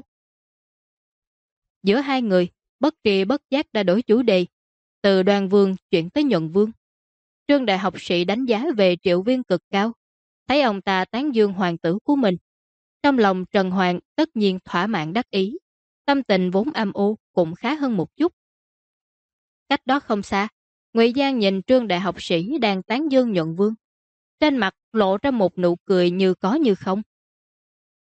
Giữa hai người, bất kỳ bất giác đã đổi chủ đề, từ Đoan Vương chuyển tới Nhuận Vương. Trương đại học sĩ đánh giá về Triệu Viên cực cao, thấy ông ta tán dương hoàng tử của mình. Trong lòng Trần Hoàng tất nhiên thỏa mãn đắc ý, tâm tình vốn âm u cũng khá hơn một chút. Cách đó không xa, Ngụy Giang nhìn Trương đại học sĩ đang tán dương Nhuận Vương. Trên mặt lộ ra một nụ cười như có như không.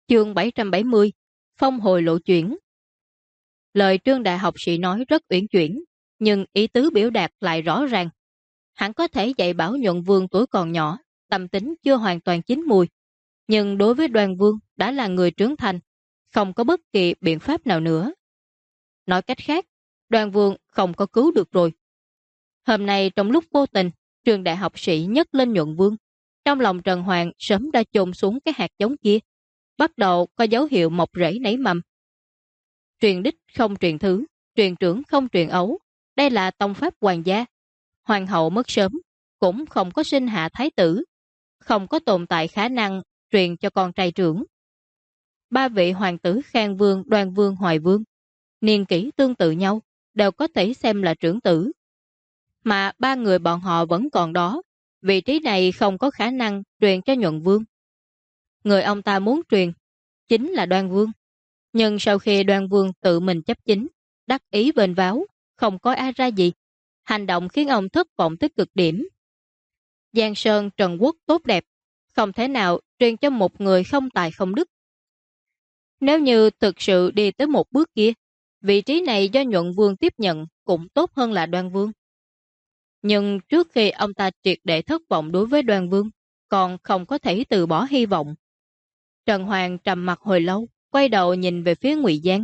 Chương 770, Phong hồi lộ chuyển. Lời Trương đại học sĩ nói rất uyển chuyển, nhưng ý tứ biểu đạt lại rõ ràng. Hắn có thể dạy bảo Nhuận Vương tuổi còn nhỏ, tâm tính chưa hoàn toàn chín mùi, nhưng đối với Đoan Vương đã là người trưởng thành, không có bất kỳ biện pháp nào nữa. Nói cách khác, Đoan Vương không có cứu được rồi. Hôm nay trong lúc vô tình, Trương đại học sĩ nhấc lên Nhuận Vương. Trong lòng Trần Hoàng sớm đã chôn xuống cái hạt giống kia, bắt đầu có dấu hiệu mọc rễ nảy mầm. Truyền đích không truyền thứ, truyền trưởng không truyền ấu, đây là tông pháp hoàng gia. Hoàng hậu mất sớm, cũng không có sinh hạ thái tử, không có tồn tại khả năng truyền cho con trai trưởng. Ba vị hoàng tử Khang Vương, Đoan Vương, Hoài Vương, niên kỷ tương tự nhau, đều có thể xem là trưởng tử. Mà ba người bọn họ vẫn còn đó, vị trí này không có khả năng truyền cho Nhuận Vương. Người ông ta muốn truyền chính là Đoan Vương. Nhưng sau khi Đoan Vương tự mình chấp chính, đắc ý vênh váo, không có ai ra gì, hành động khiến ông thất vọng tới cực điểm. Giang Sơn Trần Quốc tốt đẹp, không thể nào truyền cho một người không tài không đức. Nếu như thực sự đi tới một bước kia, vị trí này do Nhuận Vương tiếp nhận cũng tốt hơn là Đoan Vương. Nhưng trước khi ông ta triệt để thất vọng đối với Đoan Vương, còn không có thể từ bỏ hy vọng. Trần Hoàng trầm mặt hồi lâu, quay đầu nhìn về phía Ngụy Giang.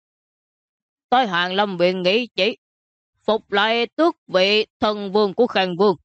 Tới Hàng Lâm viện nghĩ chỉ phục lại tước vị thần vương của Khang Vương.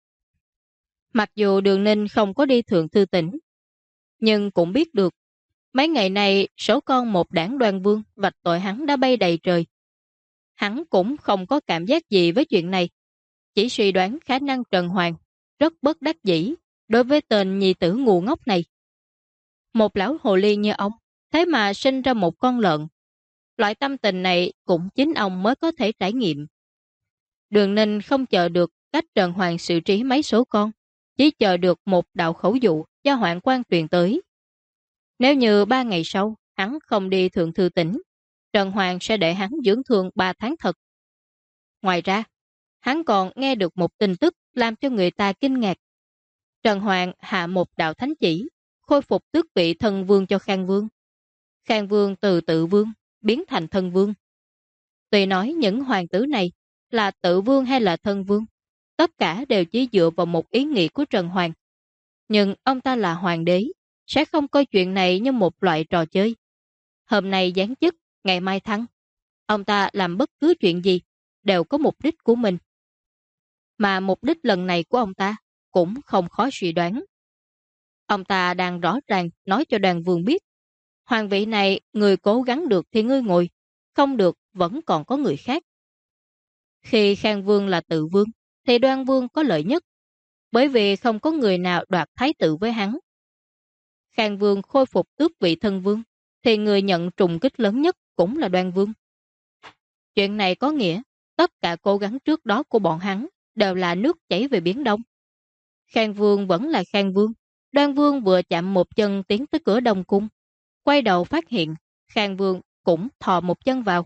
Mặc dù Đường Ninh không có đi Thượng Thư Tỉnh, nhưng cũng biết được mấy ngày này số con một đảng Đoan Vương vạch tội hắn đã bay đầy trời. Hắn cũng không có cảm giác gì với chuyện này, chỉ suy đoán khả năng Trần Hoàng rất bất đắc dĩ đối với tên nhi tử ngu ngốc này. Một lão hồ ly như ông, thế mà sinh ra một con lợn. Loại tâm tình này cũng chính ông mới có thể trải nghiệm. Đường Ninh không chờ được cách Trần Hoàng xử trí mấy số con, chỉ chờ được một đạo khẩu dụ do Hoạn Quan truyền tới. Nếu như 3 ngày sau hắn không đi Thượng Thư Tỉnh, Trần Hoàng sẽ để hắn dưỡng thương 3 tháng thật. Ngoài ra, hắn còn nghe được một tin tức làm cho người ta kinh ngạc. Trần Hoàng hạ một đạo thánh chỉ, khôi phục tước vị thần vương cho Khang Vương. Khang Vương từ tự vương biến thành thân vương. Tuy nói những hoàng tử này là tự vương hay là thân vương, tất cả đều chỉ dựa vào một ý nghĩ của Trần Hoàng. Nhưng ông ta là hoàng đế, sẽ không coi chuyện này như một loại trò chơi. Hôm nay giáng chức, ngày mai thăng. Ông ta làm bất cứ chuyện gì đều có mục đích của mình. Mà mục đích lần này của ông ta cũng không khó suy đoán. Ông ta đang rõ ràng nói cho Đoan Vương biết, hoàng vị này người cố gắng được thì ngươi ngồi, không được vẫn còn có người khác. Khi Khang Vương là tự vương, thì Đoan Vương có lợi nhất, bởi vì không có người nào đoạt thái tử với hắn. Khang Vương khôi phục tước vị thân vương, thì người nhận trùng kích lớn nhất cũng là Đoan Vương. Chuyện này có nghĩa, tất cả cố gắng trước đó của bọn hắn đều là nước chảy về Biển Đông. Khang Vương vẫn là Khang Vương. Đoan Vương vừa chạm một chân tiến tới cửa Đông Cung, quay đầu phát hiện Khang Vương cũng thò một chân vào.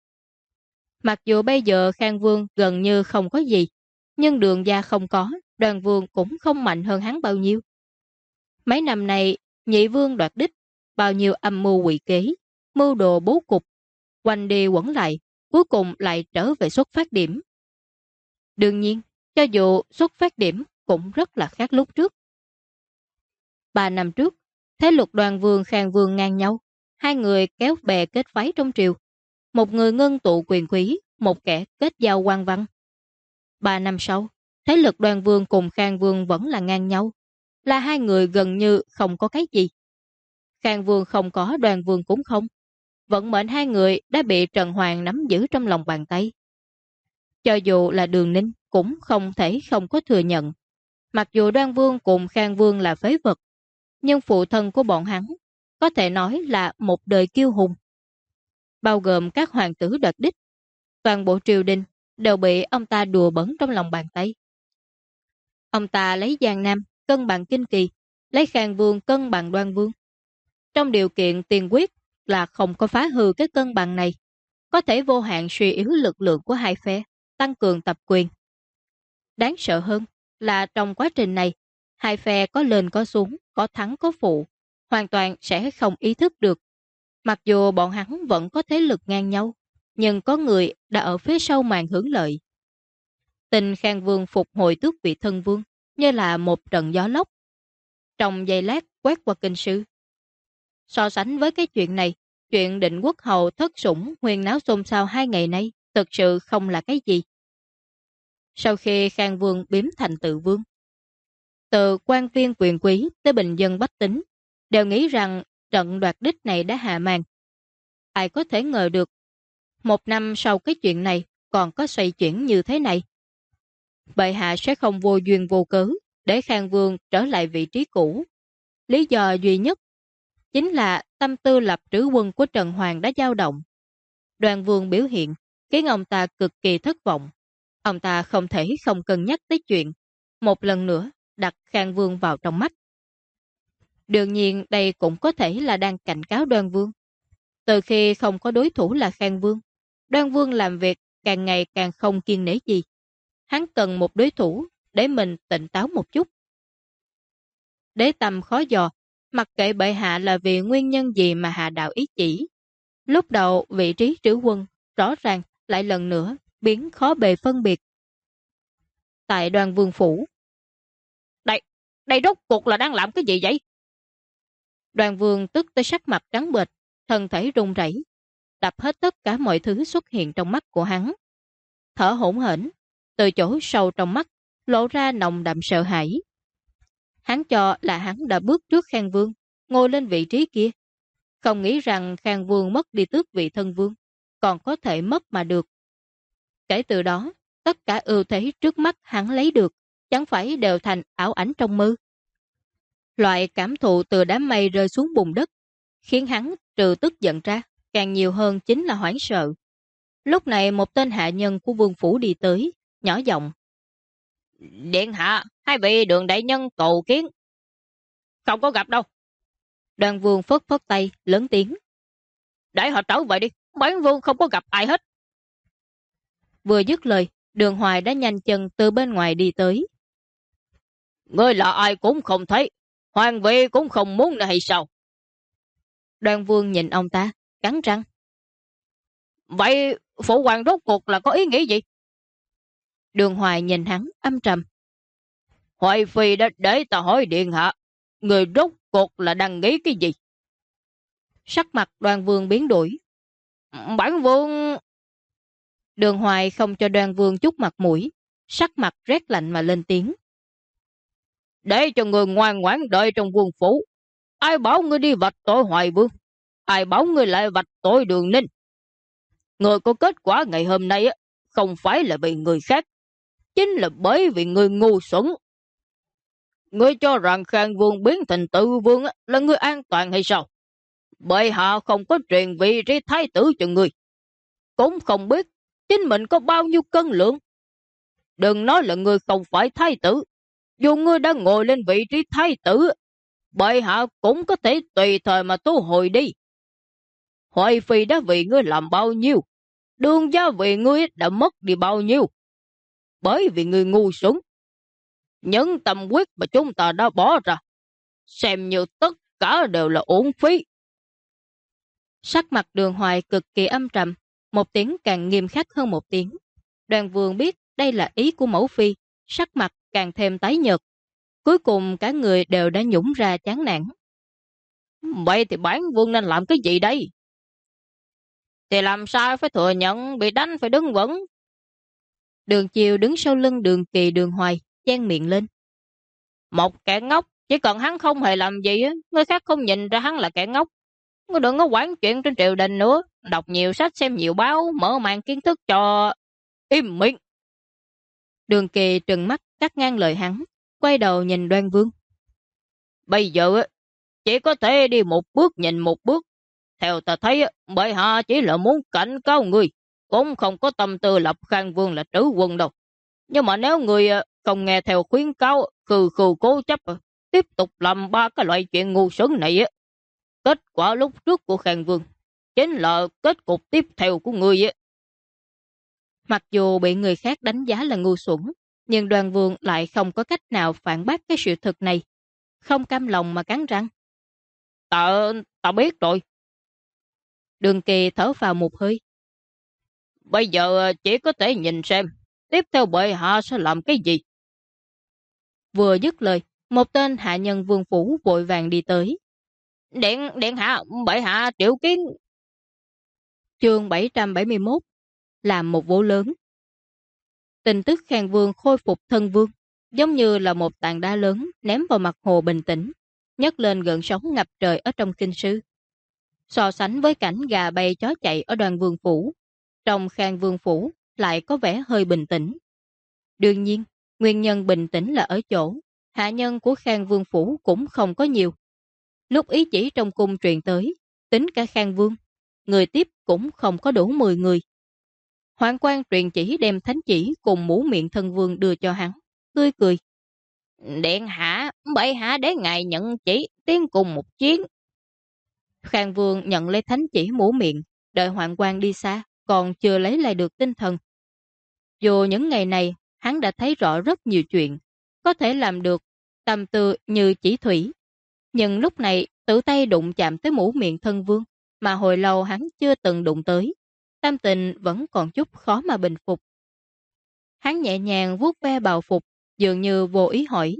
Mặc dù bây giờ Khang Vương gần như không có gì, nhưng Đường gia không có, Đoan Vương cũng không mạnh hơn hắn bao nhiêu. Mấy năm này, nhị vương đoạt đích, bao nhiêu âm mưu quỷ kế, mưu đồ bố cục, quanh đi quẩn lại, cuối cùng lại trở về xuất phát điểm. Đương nhiên, cho dù xuất phát điểm cũng rất là khác lúc trước. 3 năm trước, thế lực Đoan Vương Khang Vương ngang nhau, hai người kéo bè kết phái trong triều. Một người ngưng tụ quyền quý, một kẻ kết giao quan văn. 3 năm sau, thế lực Đoan Vương cùng Khang Vương vẫn là ngang nhau, là hai người gần như không có cái gì. Khang Vương không có, Đoan Vương cũng không. Vận mệnh hai người đã bị Trần Hoàng nắm giữ trong lòng bàn tay. Cho dù là Đường Ninh cũng không thể không có thừa nhận. Mặc dù Đoan Vương cùng Khang Vương là phế vật, nhưng phụ thân của bọn hắn có thể nói là một đời kiêu hùng. Bao gồm các hoàng tử đoạt đích, toàn bộ triều đình đều bị ông ta đùa bẩn trong lòng bàn tay. Ông ta lấy Giang Nam cân bằng Kinh Kỳ, lấy Khang Vương cân bằng Đoan Vương. Trong điều kiện tiền quyết là không có phá hư cái cân bằng này, có thể vô hạn suy yếu lực lượng của hai phe, tăng cường tập quyền. Đáng sợ hơn là trong quá trình này, hai phe có lên có xuống, có thắng có phụ, hoàn toàn sẽ không ý thức được. Mặc dù bọn hắn vẫn có thế lực ngang nhau, nhưng có người đã ở phía sau màn hưởng lợi. Tình Khang Vương phục hồi tước vị thân vương như là một trận gió lốc. Trong giây lát quét qua kinh sư. So sánh với cái chuyện này, chuyện Định Quốc hầu thất sủng huyên náo xôn xao 2 ngày nay thực sự không là cái gì. Sau khi Khang Vương biếm thành tự vương, từ quan viên quyền quý tới bình dân bách tính đều nghĩ rằng trận đoạt đích này đã hạ màn. Ai có thể ngờ được 1 năm sau cái chuyện này còn có xoay chuyển như thế này. Bệ hạ sẽ không vô duyên vô cớ để Khang Vương trở lại vị trí cũ. Lý do duy nhất chính là tâm tư lập trữ quân của Trần Hoàng đã dao động. Đoàn Vương biểu hiện khiến ông ta cực kỳ thất vọng. Ông ta không thể không cân nhắc tới chuyện một lần nữa đặt Khang Vương vào trong mắt. Đương nhiên đây cũng có thể là đang cảnh cáo Đoan Vương. Từ khi không có đối thủ là Khang Vương, Đoan Vương làm việc càng ngày càng không kiên nể gì. Hắn cần một đối thủ để mình tỉnh táo một chút. Đế tâm khó dò, mặc kệ bệ hạ là vì nguyên nhân gì mà hạ đạo ý chỉ. Lúc đầu vị trí trữ quân rõ ràng lại lần nữa biến khó bề phân biệt. Tại Đoan Vương phủ. Đây rốt cuộc là đang làm cái gì vậy? Đoan Vương tức tới sắc mặt trắng bệch, thân thể run rẩy, đập hết tất cả mọi thứ xuất hiện trong mắt của hắn. Thở hổn hển, từ chỗ sâu trong mắt lộ ra nồng đậm sợ hãi. Hắn cho là hắn đã bước trước Khang Vương, ngồi lên vị trí kia. Không nghĩ rằng Khang Vương mất đi tước vị thân vương, còn có thể mất mà được. Kể từ đó, tất cả ưu thế trước mắt hắn lấy được, chẳng phải đều thành ảo ảnh trong mơ. Loại cảm thụ từ đám mây rơi xuống bùn đất, khiến hắn trừ tức giận ra, càng nhiều hơn chính là hoảng sợ. Lúc này một tên hạ nhân của vương phủ đi tới, nhỏ giọng. Điện hạ, hai vị Đường đại nhân cầu kiến. Không có gặp đâu. Đoàn Vương phất phất tay, lớn tiếng. Để họ trở về đi, bản vương không có gặp ai hết. Vừa dứt lời, Đường Hoài đã nhanh chân từ bên ngoài đi tới. Ngươi là ai cũng không thấy, hoàng vị cũng không muốn nữa hay sao? Đoàn Vương nhìn ông ta, cắn răng. Vậy phụ hoàng rốt cuộc là có ý nghĩ gì? Đường Hoài nhìn hắn âm trầm. Hoài phi đã để ta hỏi điện hạ, người rốt cuộc là đang nghĩ cái gì? Sắc mặt Đoàn Vương biến đổi. Bản vương... Đường Hoài không cho Đoàn Vương chút mặt mũi, sắc mặt rét lạnh mà lên tiếng. Để cho người ngoan ngoãn đợi trong vương phủ. Ai bảo ngươi đi vạch tội Hoài Vương? Ai bảo ngươi lại vạch tội Đường Ninh? Người có kết quả ngày hôm nay không phải là vì người khác, chính là bởi vì người ngu xuẩn. Ngươi cho rằng Khang Vương biến thành tự vương là người an toàn hay sao? Bệ hạ không có truyền vị trí thái tử cho ngươi, cũng không biết chính mình có bao nhiêu cân lượng. Đừng nói là ngươi không phải thái tử, dù ngươi đã ngồi lên vị trí thái tử, bệ hạ cũng có thể tùy thời mà thu hồi đi. Hoài phi đã vì ngươi làm bao nhiêu, đương gia vì ngươi đã mất đi bao nhiêu, bởi vì ngươi ngu xuẩn. Những tâm quyết mà chúng ta đã bỏ ra, xem như tất cả đều là uổng phí. Sắc mặt Đường Hoài cực kỳ âm trầm, một tiếng càng nghiêm khắc hơn một tiếng. Đoàn Vương biết đây là ý của mẫu phi, sắc mặt càng thêm tái nhợt. Cuối cùng cả người đều đã nhũng ra chán nản. Vậy thì bản vương nên làm cái gì đây? Thì làm sao phải thừa nhận bị đánh phải đứng vững. Đường Chiêu đứng sau lưng Đường Kỳ Đường Hoài, chen miệng lên. Một kẻ ngốc, chỉ cần hắn không hề làm gì, người khác không nhìn ra hắn là kẻ ngốc. Ngươi đừng có quản chuyện trên triều đình nữa, đọc nhiều sách xem nhiều báo, mở mang kiến thức cho... Im miệng. Đường Kỳ trừng mắt cắt ngang lời hắn, quay đầu nhìn Đoan Vương. Bây giờ chỉ có thể đi một bước nhìn một bước. Theo ta thấy, bệ hạ chỉ là muốn cảnh cáo người, cũng không có tâm tư lập Khang Vương là trữ quân đâu. Nhưng mà nếu người không nghe theo khuyến cáo, khư cố chấp, tiếp tục làm ba cái loại chuyện ngu xuẩn này, kết quả lúc trước của Khang Vương chính là kết cục tiếp theo của người. Mặc dù bị người khác đánh giá là ngu xuẩn, nhưng Đoàn Vương lại không có cách nào phản bác cái sự thật này. Không cam lòng mà cắn răng. Ta biết rồi. Đường Kỳ thở vào một hơi. Bây giờ chỉ có thể nhìn xem tiếp theo bệ hạ sẽ làm cái gì. Vừa dứt lời, một tên hạ nhân vương phủ vội vàng đi tới. Điện hạ, bệ hạ triệu kiến. Chương 771, làm một vụ lớn. Tin tức Khang Vương khôi phục thân vương, giống như là một tảng đá lớn ném vào mặt hồ bình tĩnh, nhấc lên gợn sóng ngập trời ở trong kinh sư. So sánh với cảnh gà bay chó chạy ở Đoàn Vương phủ, trong Khang Vương phủ lại có vẻ hơi bình tĩnh. Đương nhiên, nguyên nhân bình tĩnh là ở chỗ hạ nhân của Khang Vương phủ cũng không có nhiều. Lúc ý chỉ trong cung truyền tới, tính cả Khang Vương, người tiếp cũng không có đủ 10 người. Hoạn quan truyền chỉ đem thánh chỉ cùng mũ miệng thân vương đưa cho hắn, tươi cười. Điện hạ, bệ hạ để ngài nhận chỉ tiến cùng một chuyến. Khang Vương nhận lấy thánh chỉ mũ miệng, đợi hoạn quan đi xa, còn chưa lấy lại được tinh thần. Dù những ngày này, hắn đã thấy rõ rất nhiều chuyện, có thể làm được, tâm tư như chỉ thủy. Nhưng lúc này, tự tay đụng chạm tới mũ miệng thân vương, mà hồi lâu hắn chưa từng đụng tới. Tâm tình vẫn còn chút khó mà bình phục. Hắn nhẹ nhàng vuốt ve bào phục, dường như vô ý hỏi.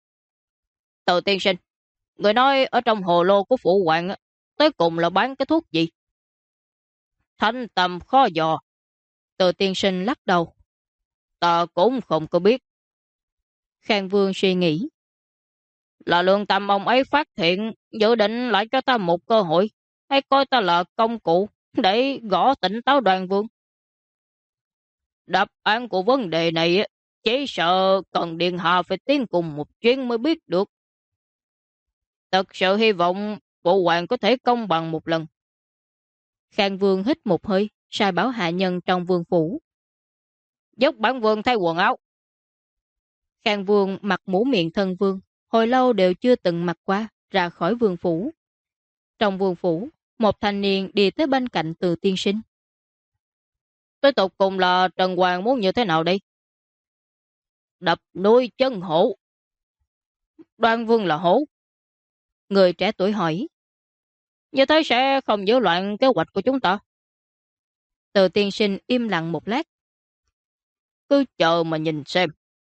Từ tiên sinh, người nói ở trong hồ lô của phụ hoàng tới cùng là bán cái thuốc gì? Thanh tầm khó dò. Từ tiên sinh lắc đầu. Ta cũng không có biết. Khang Vương suy nghĩ. Là Lương Tâm ông ấy phát hiện, dự định lại cho ta một cơ hội, hay coi ta là công cụ để gõ tỉnh táo Đoàn Vương? Đáp án của vấn đề này chỉ sợ cần điện hạ phải tiến cùng một chuyến mới biết được. Thật sự hy vọng phụ hoàng có thể công bằng một lần. Khang Vương hít một hơi, sai bảo hạ nhân trong vương phủ. Giúp bản vương thay quần áo. Khang Vương mặc mũ miệng thân vương, hồi lâu đều chưa từng mặc qua, ra khỏi vương phủ. Trong vương phủ, một thanh niên đi tới bên cạnh Từ tiên sinh. Tới tục cùng là Trần Hoàng muốn như thế nào đây? Đập nuôi chân hổ. Đoan Vương là hổ. Người trẻ tuổi hỏi. Như thế sẽ không nhiễu loạn kế hoạch của chúng ta. Từ tiên sinh im lặng một lát. Cứ chờ mà nhìn xem.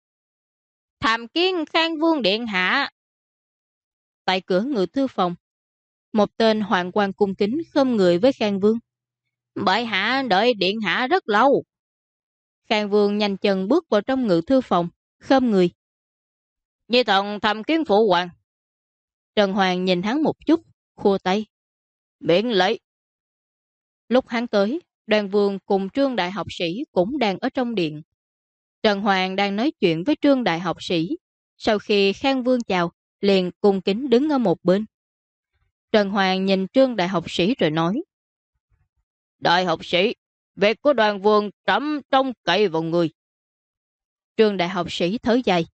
Tham kiến Khang Vương điện hạ. Tại cửa ngự thư phòng, một tên hoạn quan cung kính khom người với Khang Vương. Bệ hạ đợi điện hạ rất lâu. Khang Vương nhanh chân bước vào trong ngự thư phòng, khom người. Nhi thần tham kiến phụ hoàng. Trần Hoàng nhìn hắn một chút, khua tay. Miễn lễ. Lúc hắn tới, Đoàn Vương cùng Trương đại học sĩ cũng đang ở trong điện. Trần Hoàng đang nói chuyện với Trương đại học sĩ. Sau khi Khang Vương chào, liền cung kính đứng ở một bên. Trần Hoàng nhìn Trương đại học sĩ rồi nói. Đại học sĩ, việc của Đoàn Vương trẫm trông cậy vào người. Trương đại học sĩ thở dài.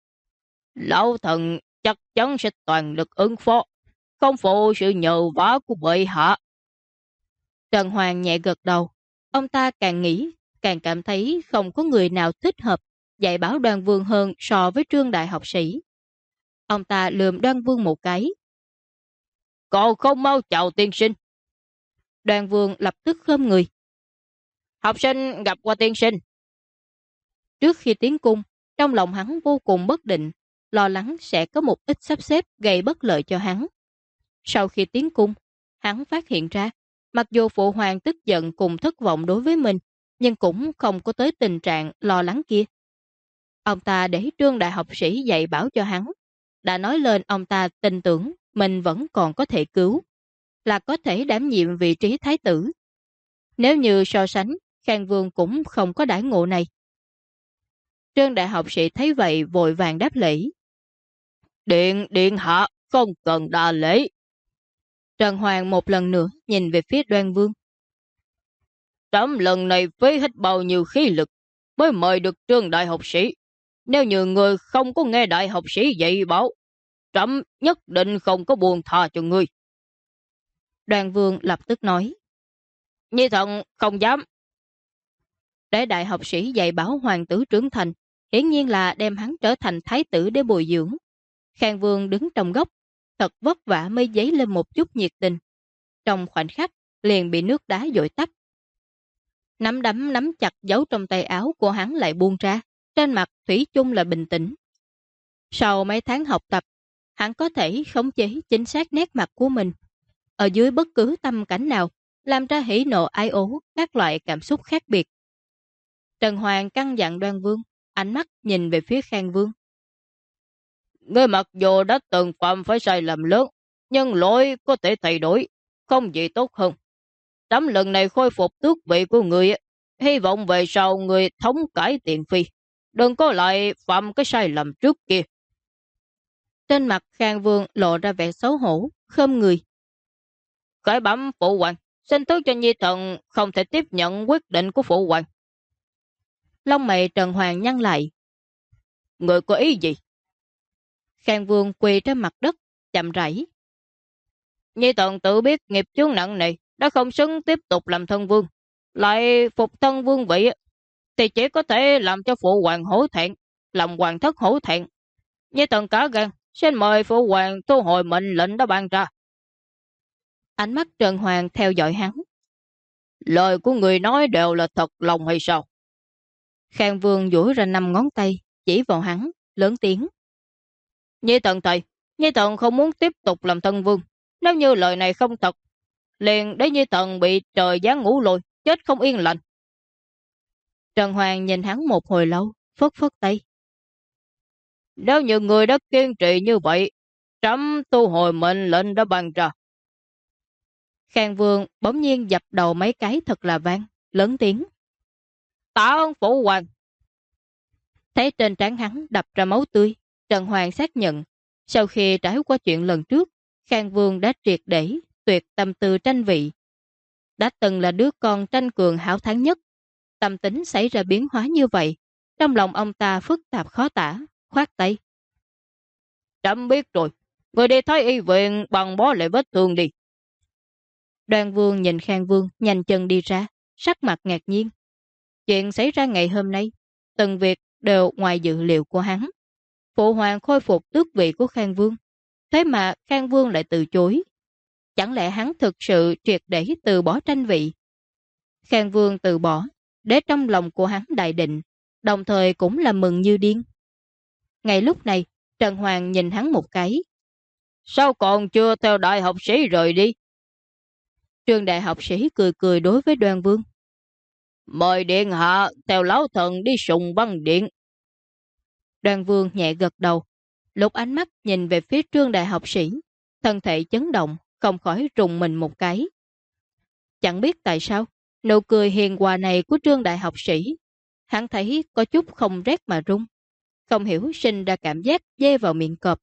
Lão thần chắc chắn sẽ toàn lực ứng phó, không phụ sự nhờ vả của bệ hạ. Trần Hoàng nhẹ gật đầu. Ông ta càng nghĩ, càng cảm thấy không có người nào thích hợp dạy bảo Đoàn Vương hơn so với Trương đại học sĩ. Ông ta lườm Đoàn Vương một cái. Còn không mau chào tiên sinh. Đoàn Vương lập tức khom người. Học sinh gặp qua tiên sinh. Trước khi tiến cung, trong lòng hắn vô cùng bất định, lo lắng sẽ có một ít sắp xếp gây bất lợi cho hắn. Sau khi tiến cung, hắn phát hiện ra, mặc dù phụ hoàng tức giận cùng thất vọng đối với mình, nhưng cũng không có tới tình trạng lo lắng kia. Ông ta để Trương đại học sĩ dạy bảo cho hắn, đã nói lên ông ta tin tưởng mình vẫn còn có thể cứu, là có thể đảm nhiệm vị trí thái tử. Nếu như so sánh, Khang Vương cũng không có đãi ngộ này. Trương đại học sĩ thấy vậy vội vàng đáp lễ. Điện hạ, không cần đa lễ. Trần Hoàng một lần nữa nhìn về phía Đoan Vương. Trẫm lần này phí hết bao nhiêu khí lực mới mời được Trương đại học sĩ. Nếu như người không có nghe đại học sĩ dạy bảo, trẫm nhất định không có buông tha cho ngươi. Đoan Vương lập tức nói. Nhi thần không dám. Để đại học sĩ dạy bảo hoàng tử trưởng thành, hiển nhiên là đem hắn trở thành thái tử để bồi dưỡng. Khang Vương đứng trong góc, thật vất vả mới dấy lên một chút nhiệt tình. Trong khoảnh khắc, liền bị nước đá dội tắt. Nắm đấm nắm chặt giấu trong tay áo của hắn lại buông ra, trên mặt thủy chung là bình tĩnh. Sau mấy tháng học tập, hắn có thể khống chế chính xác nét mặt của mình. Ở dưới bất cứ tâm cảnh nào, làm ra hỉ nộ ái ố, các loại cảm xúc khác biệt. Trần Hoàng căn dặn Đoan Vương, ánh mắt nhìn về phía Khang Vương. Ngươi mặc dù đã từng phạm phải sai lầm lớn, nhưng lỗi có thể thay đổi, không gì tốt hơn. Trẫm lần này khôi phục tước vị của người, hy vọng về sau người thống cải tiện phi, đừng có lại phạm cái sai lầm trước kia. Trên mặt Khang Vương lộ ra vẻ xấu hổ, khom người. Khởi bẩm phụ hoàng, xin tước cho nhi thần không thể tiếp nhận quyết định của phụ hoàng. Lông mày Trần Hoàng nhăn lại. Người có ý gì? Khang Vương quỳ trên mặt đất, chậm rãi. Nhi thần tự biết nghiệp chướng nặng này đã không xứng tiếp tục làm thân vương, lại phục thân vương vị, thì chỉ có thể làm cho phụ hoàng hổ thẹn, làm hoàng thất hổ thẹn. Nhi thần cả gan, xin mời phụ hoàng thu hồi mệnh lệnh đã ban ra. Ánh mắt Trần Hoàng theo dõi hắn. Lời của người nói đều là thật lòng hay sao? Khang Vương duỗi ra 5 ngón tay, chỉ vào hắn, lớn tiếng. Nhi thần thầy, Nhi thần không muốn tiếp tục làm thân vương. Nếu như lời này không thật, liền để Nhi thần bị trời giáng ngủ lùi, chết không yên lành. Trần Hoàng nhìn hắn một hồi lâu, phất phất tay. Nếu như người đã kiên trì như vậy, trẫm thu hồi mệnh lệnh đã ban ra. Khang Vương bỗng nhiên dập đầu mấy cái thật là vang, lớn tiếng. Tạ ơn phụ hoàng. Thấy trên trán hắn đập ra máu tươi, Trần Hoàng xác nhận, sau khi trải qua chuyện lần trước, Khang Vương đã triệt để tuyệt tâm tư tranh vị. Đã từng là đứa con tranh cường hảo thắng nhất, tâm tính xảy ra biến hóa như vậy, trong lòng ông ta phức tạp khó tả, khoát tay. Trẫm biết rồi, người đi thấy y viện bằng bó lại vết thương đi. Đoan Vương nhìn Khang Vương nhanh chân đi ra, sắc mặt ngạc nhiên. Chuyện xảy ra ngày hôm nay, từng việc đều ngoài dự liệu của hắn. Phụ hoàng khôi phục tước vị của Khang Vương, thế mà Khang Vương lại từ chối. Chẳng lẽ hắn thực sự triệt để từ bỏ tranh vị? Khang Vương từ bỏ, để trong lòng của hắn đại định, đồng thời cũng là mừng như điên. Ngay lúc này, Trần Hoàng nhìn hắn một cái. Sao còn chưa theo đại học sĩ rời đi? Trương đại học sĩ cười cười đối với Đoan Vương. Mời điện hạ theo lão thần đi sùng băng điện. Đoan Vương nhẹ gật đầu, lúc ánh mắt nhìn về phía Trương đại học sĩ, thân thể chấn động, không khỏi rùng mình một cái. Chẳng biết tại sao, nụ cười hiền hòa này của Trương đại học sĩ, hắn thấy có chút không rét mà run, không hiểu sinh ra cảm giác dê vào miệng cọp.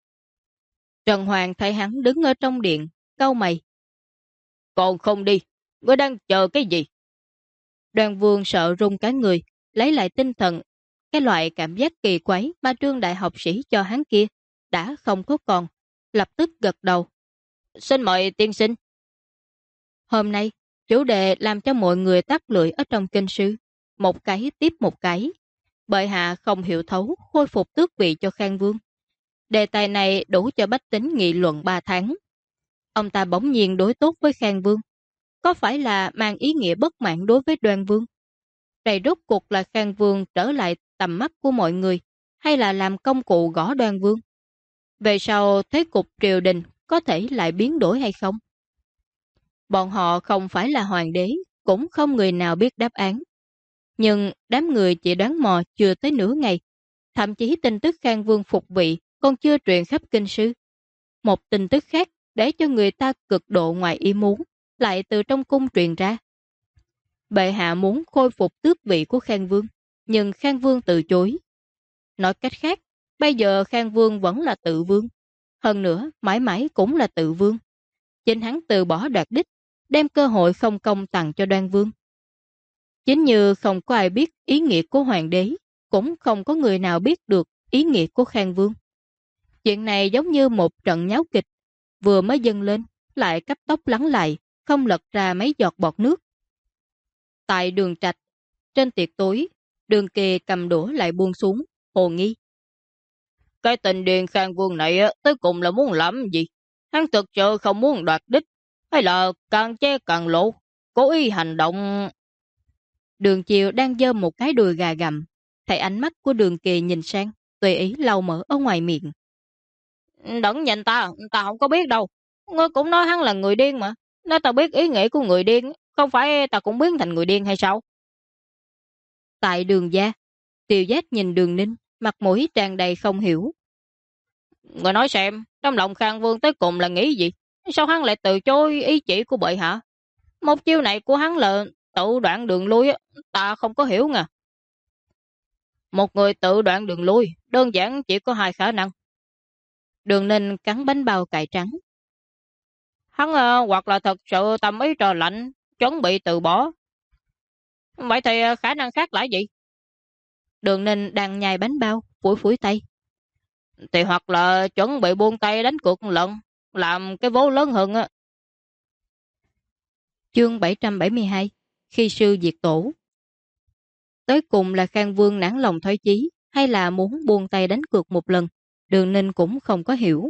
Trần Hoàng thấy hắn đứng ở trong điện, cau mày. Còn không đi, ngươi đang chờ cái gì? Đoan Vương sợ run cả người, lấy lại tinh thần. Cái loại cảm giác kỳ quái mà Trương đại học sĩ cho hắn kia đã không có còn, lập tức gật đầu. Xin mời tiên sinh. Hôm nay, chủ đề làm cho mọi người tắt lưỡi ở trong kinh sư, một cái tiếp một cái. Bệ hạ không hiểu thấu khôi phục tước vị cho Khang Vương. Đề tài này đủ cho bách tính nghị luận 3 tháng. Ông ta bỗng nhiên đối tốt với Khang Vương. Có phải là mang ý nghĩa bất mãn đối với Đoan Vương? Đây rốt cuộc là Khang Vương trở lại tầm mắt của mọi người, hay là làm công cụ gõ Đoan Vương? Về sau thế cục triều đình có thể lại biến đổi hay không? Bọn họ không phải là hoàng đế, cũng không người nào biết đáp án. Nhưng đám người chỉ đoán mò chưa tới nửa ngày, thậm chí tin tức Khang Vương phục vị còn chưa truyền khắp kinh sư. Một tin tức khác để cho người ta cực độ ngoài ý muốn lại từ trong cung truyền ra. Bệ hạ muốn khôi phục tước vị của Khang Vương, nhưng Khang Vương từ chối. Nói cách khác, bây giờ Khang Vương vẫn là tự vương. Hơn nữa, mãi mãi cũng là tự vương. Chính hắn từ bỏ đoạt đích, đem cơ hội không công tặng cho Đoan Vương. Chính như không có ai biết ý nghĩa của hoàng đế, cũng không có người nào biết được ý nghĩa của Khang Vương. Chuyện này giống như một trận nháo kịch, vừa mới dâng lên, lại cấp tốc lắng lại, không lật ra mấy giọt bọt nước. Tại đường trạch, trên tiệc tối, Đường Kỳ cầm đũa lại buông xuống, hồ nghi. Cái tình Điền Khang Vương này tới cùng là muốn làm gì? hắn thực sự không muốn đoạt đích, hay là càng che càng lộ, cố ý hành động. Đường Chiều đang giơ một cái đùi gà gặm, thấy ánh mắt của Đường Kỳ nhìn sang, tùy ý lau mỡ ở ngoài miệng. Đừng nhìn ta, ta không có biết đâu. Ngươi cũng nói hắn là người điên mà. Nếu ta biết ý nghĩ của người điên, không phải ta cũng biến thành người điên hay sao? Tại Đường gia, Tiêu Giác nhìn Đường Ninh, mặt mũi tràn đầy không hiểu. Người nói xem, trong lòng Khang Vương tới cùng là nghĩ gì? Sao hắn lại từ chối ý chỉ của bệ hạ? Một chiêu này của hắn là tự đoạn đường lui, ta không có hiểu nè. Một người tự đoạn đường lui, đơn giản chỉ có hai khả năng. Đường Ninh cắn bánh bao cải trắng. Hắn hoặc là thật sự tâm ý trò lạnh, chuẩn bị từ bỏ. Vậy thì khả năng khác là gì? Đường Ninh đang nhai bánh bao, phủi phủi tay. Thì hoặc là chuẩn bị buông tay đánh cược một lần, làm cái vố lớn hơn á. Chương 772, khi sư diệt tổ. Tới cùng là Khang Vương nản lòng thoái chí, hay là muốn buông tay đánh cược một lần, Đường Ninh cũng không có hiểu.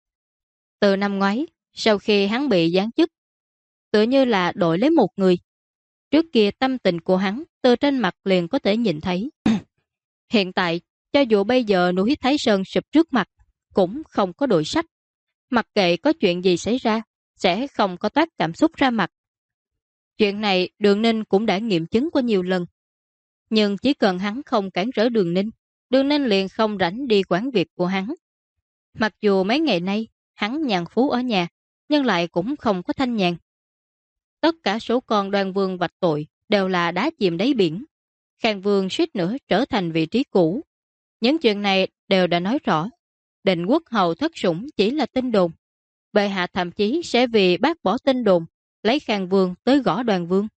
Từ năm ngoái, sau khi hắn bị giáng chức, tựa như là đổi lấy một người. Trước kia tâm tình của hắn từ trên mặt liền có thể nhìn thấy. Hiện tại, cho dù bây giờ núi Thái Sơn sụp trước mặt, cũng không có đổi sắc. Mặc kệ có chuyện gì xảy ra, sẽ không có toát cảm xúc ra mặt. Chuyện này Đường Ninh cũng đã nghiệm chứng qua nhiều lần. Nhưng chỉ cần hắn không cản trở Đường Ninh, Đường Ninh liền không rảnh đi quản việc của hắn. Mặc dù mấy ngày nay, hắn nhàn phú ở nhà, nhưng lại cũng không có thanh nhàn. Tất cả số con Đoan Vương vạch tội đều là đá chìm đáy biển. Khang Vương suýt nữa trở thành vị trí cũ. Những chuyện này đều đã nói rõ. Định quốc hầu thất sủng chỉ là tin đồn. Bệ hạ thậm chí sẽ vì bác bỏ tin đồn, lấy Khang Vương tới gõ Đoan Vương.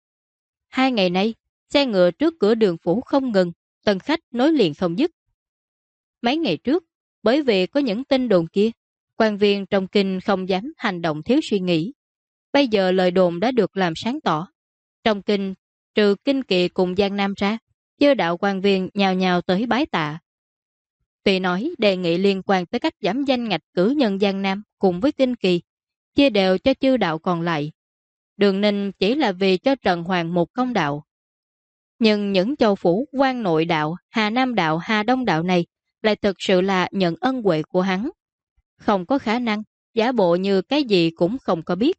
2 ngày nay, xe ngựa trước cửa đường phủ không ngừng, tân khách nối liền không dứt. Mấy ngày trước, bởi vì có những tin đồn kia, quan viên trong kinh không dám hành động thiếu suy nghĩ. Bây giờ lời đồn đã được làm sáng tỏ. Trong kinh, trừ Kinh Kỳ cùng Giang Nam ra, chư đạo quan viên nhào nhào tới bái tạ. Tuy nói đề nghị liên quan tới cách giảm danh ngạch cử nhân Giang Nam cùng với Kinh Kỳ, chia đều cho chư đạo còn lại. Đường Ninh chỉ là vì cho Trần Hoàng một công đạo. Nhưng những châu phủ Quan Nội đạo, Hà Nam đạo, Hà Đông đạo này lại thực sự là nhận ân huệ của hắn. Không có khả năng, giả bộ như cái gì cũng không có biết.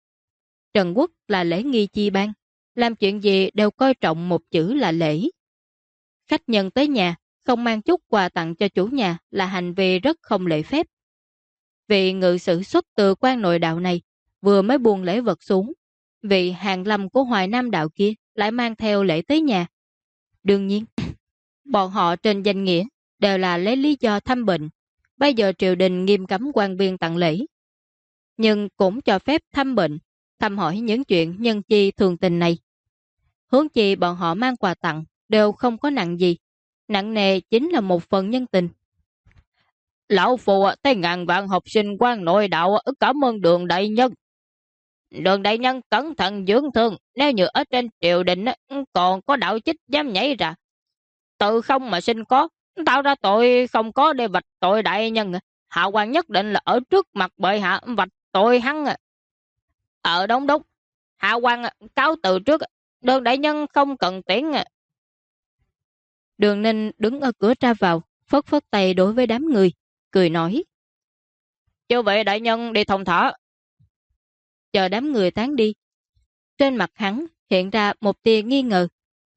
Trần Quốc là lễ nghi chi ban, làm chuyện gì đều coi trọng một chữ là lễ. Khách nhân tới nhà, không mang chút quà tặng cho chủ nhà là hành vi rất không lễ phép. Vị ngự sử xuất từ Quan Nội đạo này vừa mới buông lễ vật xuống, vị hàng lâm của Hoài Nam đạo kia lại mang theo lễ tới nhà. Đương nhiên, bọn họ trên danh nghĩa đều là lấy lý do thăm bệnh. Bây giờ triều đình nghiêm cấm quan viên tặng lễ, nhưng cũng cho phép thăm bệnh, thăm hỏi những chuyện nhân chi thường tình này. Hướng chi bọn họ mang quà tặng đều không có nặng gì, nặng nề chính là một phần nhân tình. Lão Phù tới ngàn vạn học sinh Quan Nội đạo cảm ơn Đường đại nhân. Đường đại nhân cẩn thận dưỡng thương, nếu như ở trên triều đình còn có đạo chích dám nhảy ra. Tự không mà sinh có, tạo ra tội không có để vạch tội đại nhân. Hạ quan nhất định là ở trước mặt bệ hạ vạch tội hắn. Ở đống đốc, hạ quan cáo từ trước, Đường đại nhân không cần tiễn. Đường Ninh đứng ở cửa ra vào, phất phất tay đối với đám người, cười nói. Chư vị đại nhân đi thông thả. Chờ đám người tán đi, trên mặt hắn hiện ra một tia nghi ngờ.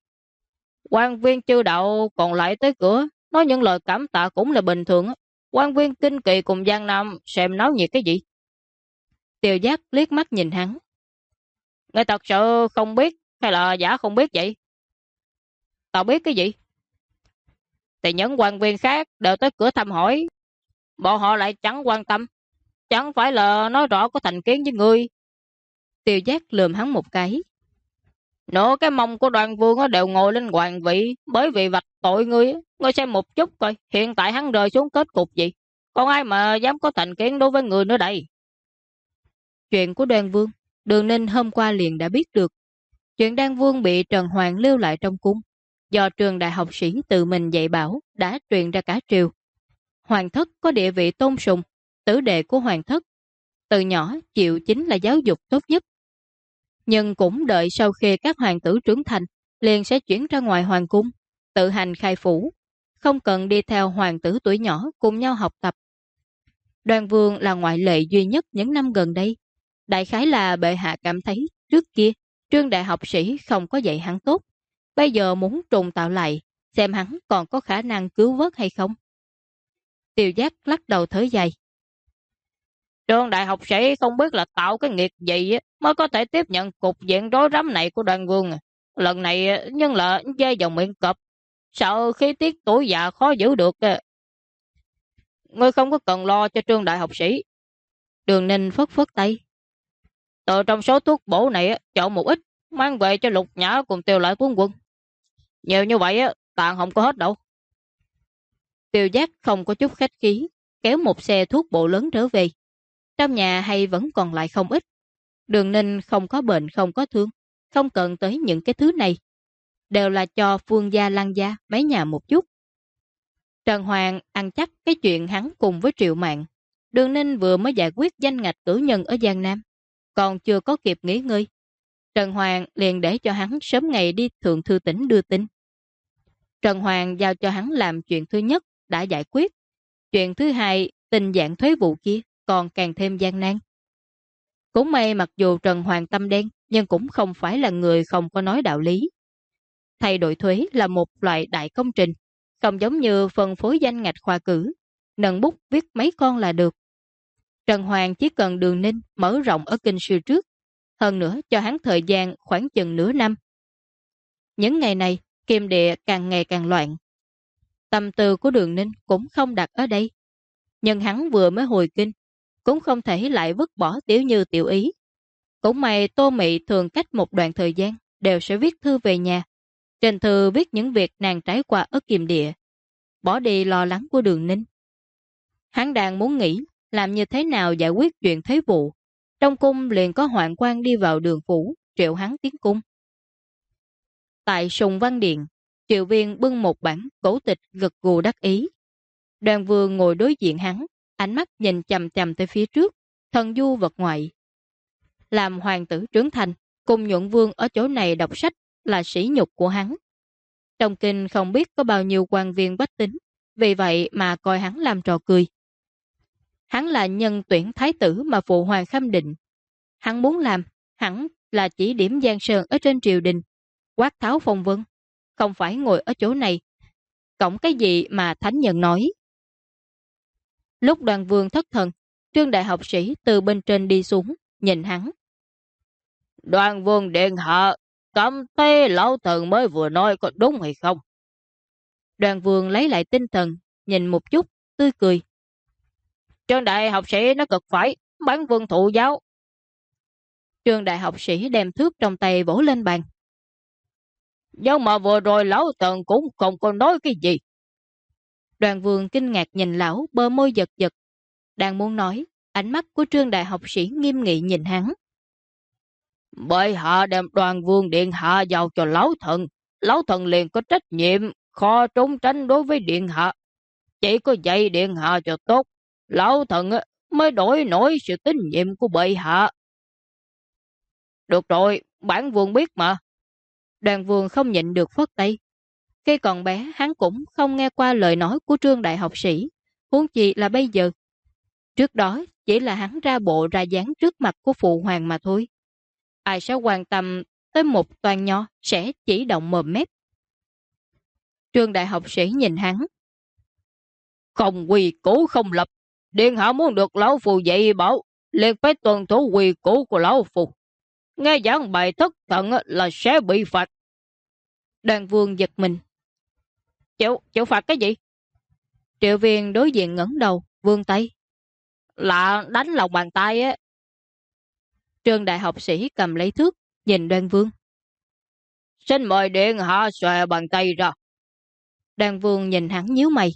Quan viên chư đạo còn lại tới cửa, nói những lời cảm tạ cũng là bình thường. Quan viên Kinh Kỳ cùng Giang Nam xem náo nhiệt cái gì? Tiêu Giác liếc mắt nhìn hắn. Người thật sự không biết hay là giả không biết vậy? Tao biết cái gì? Thì những quan viên khác đều tới cửa thăm hỏi, bọn họ lại chẳng quan tâm, chẳng phải là nói rõ có thành kiến với ngươi. Tiêu Giác lườm hắn một cái. Nửa cái mông của Đoan Vương đều ngồi lên hoàng vị bởi vì vạch tội ngươi. Ngươi xem một chút coi, hiện tại hắn rơi xuống kết cục gì? Còn ai mà dám có thành kiến đối với người nữa đây? Chuyện của Đoan Vương, Đường Ninh hôm qua liền đã biết được. Chuyện Đoan Vương bị Trần Hoàng lưu lại trong cung, do trường đại học sĩ tự mình dạy bảo đã truyền ra cả triều. Hoàng thất có địa vị tôn sùng, tử đệ của hoàng thất Từ nhỏ chịu chính là giáo dục tốt nhất. Nhưng cũng đợi sau khi các hoàng tử trưởng thành, liền sẽ chuyển ra ngoài hoàng cung, tự hành khai phủ, không cần đi theo hoàng tử tuổi nhỏ cùng nhau học tập. Đoan Vương là ngoại lệ duy nhất những năm gần đây. Đại khái là bệ hạ cảm thấy trước kia Trương đại học sĩ không có dạy hắn tốt, bây giờ muốn trùng tạo lại, xem hắn còn có khả năng cứu vớt hay không. Tiêu Giác lắc đầu thở dài. Trương đại học sĩ không biết là tạo cái nghiệt gì mới có thể tiếp nhận cục diện rối rắm này của Đoan Vương. Lần này nhưng là dây vào miệng cọp, sợ khí tiết tuổi già khó giữ được. Ngươi không có cần lo cho Trương đại học sĩ. Đường Ninh phất phất tay. Từ trong số thuốc bổ này chọn một ít, mang về cho Lục Nhã cùng Tiêu Lại tướng quân. Nhiều như vậy tàn không có hết đâu. Tiêu Giác không có chút khách khí, kéo một xe thuốc bổ lớn trở về. Trong nhà hay vẫn còn lại không ít. Đường Ninh không có bệnh không có thương, không cần tới những cái thứ này. Đều là cho Phương gia Lăng gia mấy nhà một chút. Trần Hoàng ăn chắc cái chuyện hắn cùng với Triệu Mạn. Đường Ninh vừa mới giải quyết danh ngạch cử nhân ở Giang Nam, còn chưa có kịp nghỉ ngơi. Trần Hoàng liền để cho hắn sớm ngày đi Thượng Thư tỉnh đưa tin. Trần Hoàng giao cho hắn làm chuyện thứ nhất đã giải quyết. Chuyện thứ hai, tình dạng thuế vụ kia còn càng thêm gian nan. Cũng may mặc dù Trần Hoàng tâm đen, nhưng cũng không phải là người không có nói đạo lý. Thay đổi thuế là một loại đại công trình, không giống như phân phối danh ngạch khoa cử, nâng bút viết mấy con là được. Trần Hoàng chỉ cần Đường Ninh mở rộng ở kinh sư trước, hơn nữa cho hắn thời gian khoảng chừng nửa năm. Những ngày này, Kim Địa càng ngày càng loạn. Tâm tư của Đường Ninh cũng không đặt ở đây. Nhưng hắn vừa mới hồi kinh, cũng không thể lại vứt bỏ Tiểu Như Tiểu Ý. Cũng may Tô Mị thường cách một đoạn thời gian đều sẽ viết thư về nhà. Trên thư viết những việc nàng trải qua ở Kim Địa, bỏ đi lo lắng của Đường Ninh. Hắn đang muốn nghĩ làm như thế nào giải quyết chuyện thuế vụ. Trong cung liền có hoạn quan đi vào Đường phủ triệu hắn tiến cung. Tại Sùng Văn Điện, Triệu Viên bưng một bản cổ tịch gật gù đắc ý. Đoàn Vương ngồi đối diện hắn, ánh mắt nhìn chằm chằm tới phía trước, thần du vật ngoại. Làm hoàng tử trưởng thành, cùng Nhuận Vương ở chỗ này đọc sách là sỉ nhục của hắn. Trong kinh không biết có bao nhiêu quan viên bách tính, vì vậy mà coi hắn làm trò cười. Hắn là nhân tuyển thái tử mà phụ hoàng khâm định. Hắn muốn làm, hắn là chỉ điểm Giang Sơn ở trên triều đình, quát tháo phong vân, không phải ngồi ở chỗ này. Cổng cái gì mà thánh nhân nói. Lúc Đoàn Vương thất thần, Trương đại học sĩ từ bên trên đi xuống, nhìn hắn. Đoàn Vương điện hạ, cảm thấy lão thần mới vừa nói có đúng hay không? Đoàn Vương lấy lại tinh thần, nhìn một chút, tươi cười. Trương đại học sĩ nó cực phải, bản vương thụ giáo. Trương đại học sĩ đem thước trong tay vỗ lên bàn. Nhưng mà vừa rồi lão thần cũng không có nói cái gì. Đoàn Vương kinh ngạc nhìn lão, bờ môi giật giật. Đang muốn nói, ánh mắt của Trương đại học sĩ nghiêm nghị nhìn hắn. Bệ hạ đem Đoàn Vương điện hạ giao cho lão thần liền có trách nhiệm, khó trốn tránh đối với điện hạ. Chỉ có dạy điện hạ cho tốt, lão thần mới đổi nổi sự tín nhiệm của bệ hạ. Được rồi, bản vương biết mà. Đoàn Vương không nhịn được phất tay. Khi còn bé hắn cũng không nghe qua lời nói của Trương đại học sĩ, huống chi là bây giờ. Trước đó chỉ là hắn ra bộ ra dáng trước mặt của phụ hoàng mà thôi. Ai sẽ quan tâm tới một toàn nho sẽ chỉ động mồm mép. Trương đại học sĩ nhìn hắn. Không quy củ không lập, điện hạ muốn được lão phù dạy bảo, liền phải tuân thủ quy củ của lão phù. Nghe giảng bài thất thần là sẽ bị phạt. Đoàn Vương giật mình. Chịu phạt cái gì? Triệu Viên đối diện ngẩng đầu, vươn tay. Là đánh lòng bàn tay á. Trương đại học sĩ cầm lấy thước, nhìn Đoàn Vương. Xin mời điện hạ xòe bàn tay ra. Đoàn Vương nhìn hắn nhíu mày.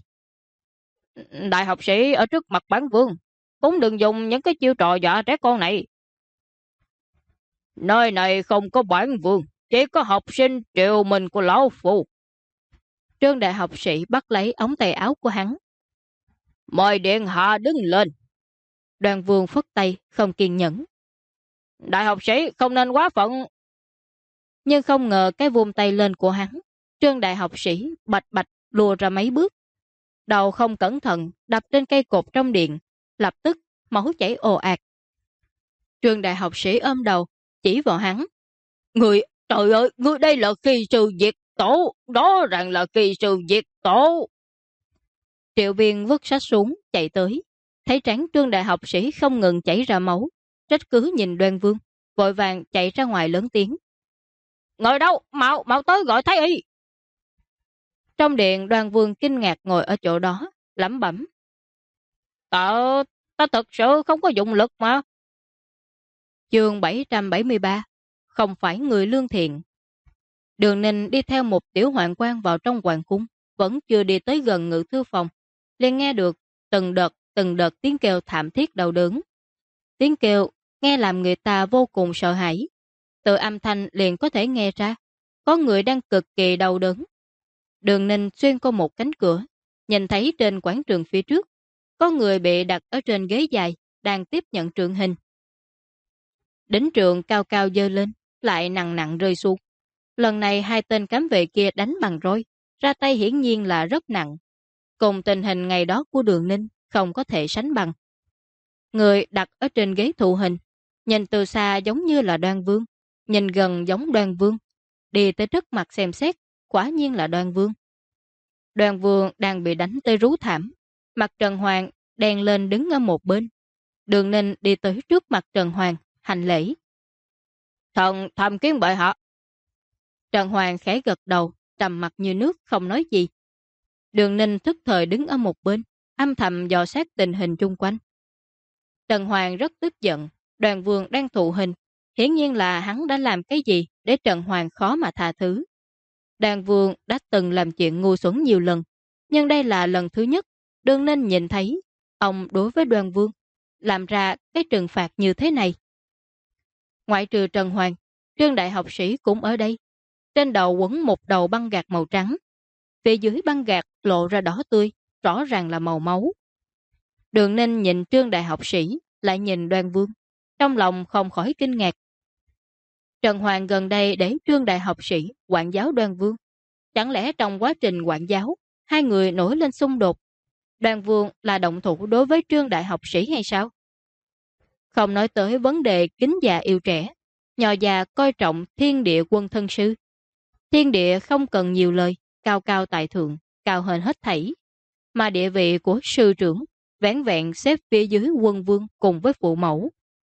Đại học sĩ ở trước mặt bản vương, cũng đừng dùng những cái chiêu trò dọa trẻ con này. Nơi này không có bản vương, chỉ có học sinh triều mình của lão phu. Trương đại học sĩ bắt lấy ống tay áo của hắn. Mời điện hạ đứng lên. Đoàn Vương phất tay, không kiên nhẫn. Đại học sĩ không nên quá phận. Nhưng không ngờ cái vung tay lên của hắn, Trương đại học sĩ bạch bạch lùa ra mấy bước. Đầu không cẩn thận đập trên cây cột trong điện, lập tức máu chảy ồ ạt. Trương đại học sĩ ôm đầu, chỉ vào hắn. Người, trời ơi, người đây là kỳ sư diệt tổ, đó rằng là kỳ sư diệt tổ. Triệu Viên vứt sách xuống, chạy tới. Thấy trán Trương đại học sĩ không ngừng chảy ra máu, trách cứ nhìn Đoan Vương, vội vàng chạy ra ngoài lớn tiếng. Ngồi đâu, mau tới gọi Thái y. Trong điện, Đoan Vương kinh ngạc ngồi ở chỗ đó, lẩm bẩm. Ta thật sự không có dụng lực mà. Chương 773, không phải người lương thiện. Đường Ninh đi theo một tiểu hoạn quan vào trong hoàng cung, vẫn chưa đi tới gần ngự thư phòng, liền nghe được từng đợt tiếng kêu thảm thiết đau đớn. Tiếng kêu nghe làm người ta vô cùng sợ hãi. Từ âm thanh liền có thể nghe ra, có người đang cực kỳ đau đớn. Đường Ninh xuyên qua một cánh cửa, nhìn thấy trên quảng trường phía trước, có người bị đặt ở trên ghế dài, đang tiếp nhận trượng hình. Đính trượng cao cao dơ lên, lại nặng nặng rơi xuống. Lần này hai tên cám vệ kia đánh bằng roi, ra tay hiển nhiên là rất nặng. Cùng tình hình ngày đó của Đường Ninh không có thể sánh bằng. Người đặt ở trên ghế thụ hình, nhìn từ xa giống như là Đoan Vương, nhìn gần giống Đoan Vương. Đi tới trước mặt xem xét, quả nhiên là Đoan Vương. Đoan Vương đang bị đánh tới rú thảm, mặt Trần Hoàng đèn lên đứng ở một bên. Đường Ninh đi tới trước mặt Trần Hoàng, hành lễ. Thần tham kiến bệ hạ. Trần Hoàng khẽ gật đầu, trầm mặt như nước không nói gì. Đường Ninh thức thời đứng ở một bên, âm thầm dò xét tình hình chung quanh. Trần Hoàng rất tức giận, Đoàn Vương đang thụ hình, hiển nhiên là hắn đã làm cái gì để Trần Hoàng khó mà tha thứ. Đoàn Vương đã từng làm chuyện ngu xuẩn nhiều lần, nhưng đây là lần thứ nhất Đường Ninh nhìn thấy ông đối với Đoàn Vương làm ra cái trừng phạt như thế này. Ngoại trừ Trần Hoàng, Trương đại học sĩ cũng ở đây. Trên đầu quấn một đầu băng gạc màu trắng. Phía dưới băng gạc lộ ra đỏ tươi, rõ ràng là màu máu. Đường Ninh nhìn Trương đại học sĩ, lại nhìn Đoan Vương. Trong lòng không khỏi kinh ngạc. Trần Hoàng gần đây để Trương đại học sĩ quản giáo Đoan Vương. Chẳng lẽ trong quá trình quản giáo, hai người nổi lên xung đột? Đoan Vương là động thủ đối với Trương đại học sĩ hay sao? Không nói tới vấn đề kính già yêu trẻ, Nho già coi trọng thiên địa quân thân sư. Thiên địa không cần nhiều lời, cao cao tại thượng, cao hơn hết thảy. Mà địa vị của sư trưởng, vẻn vẹn xếp phía dưới quân vương cùng với phụ mẫu.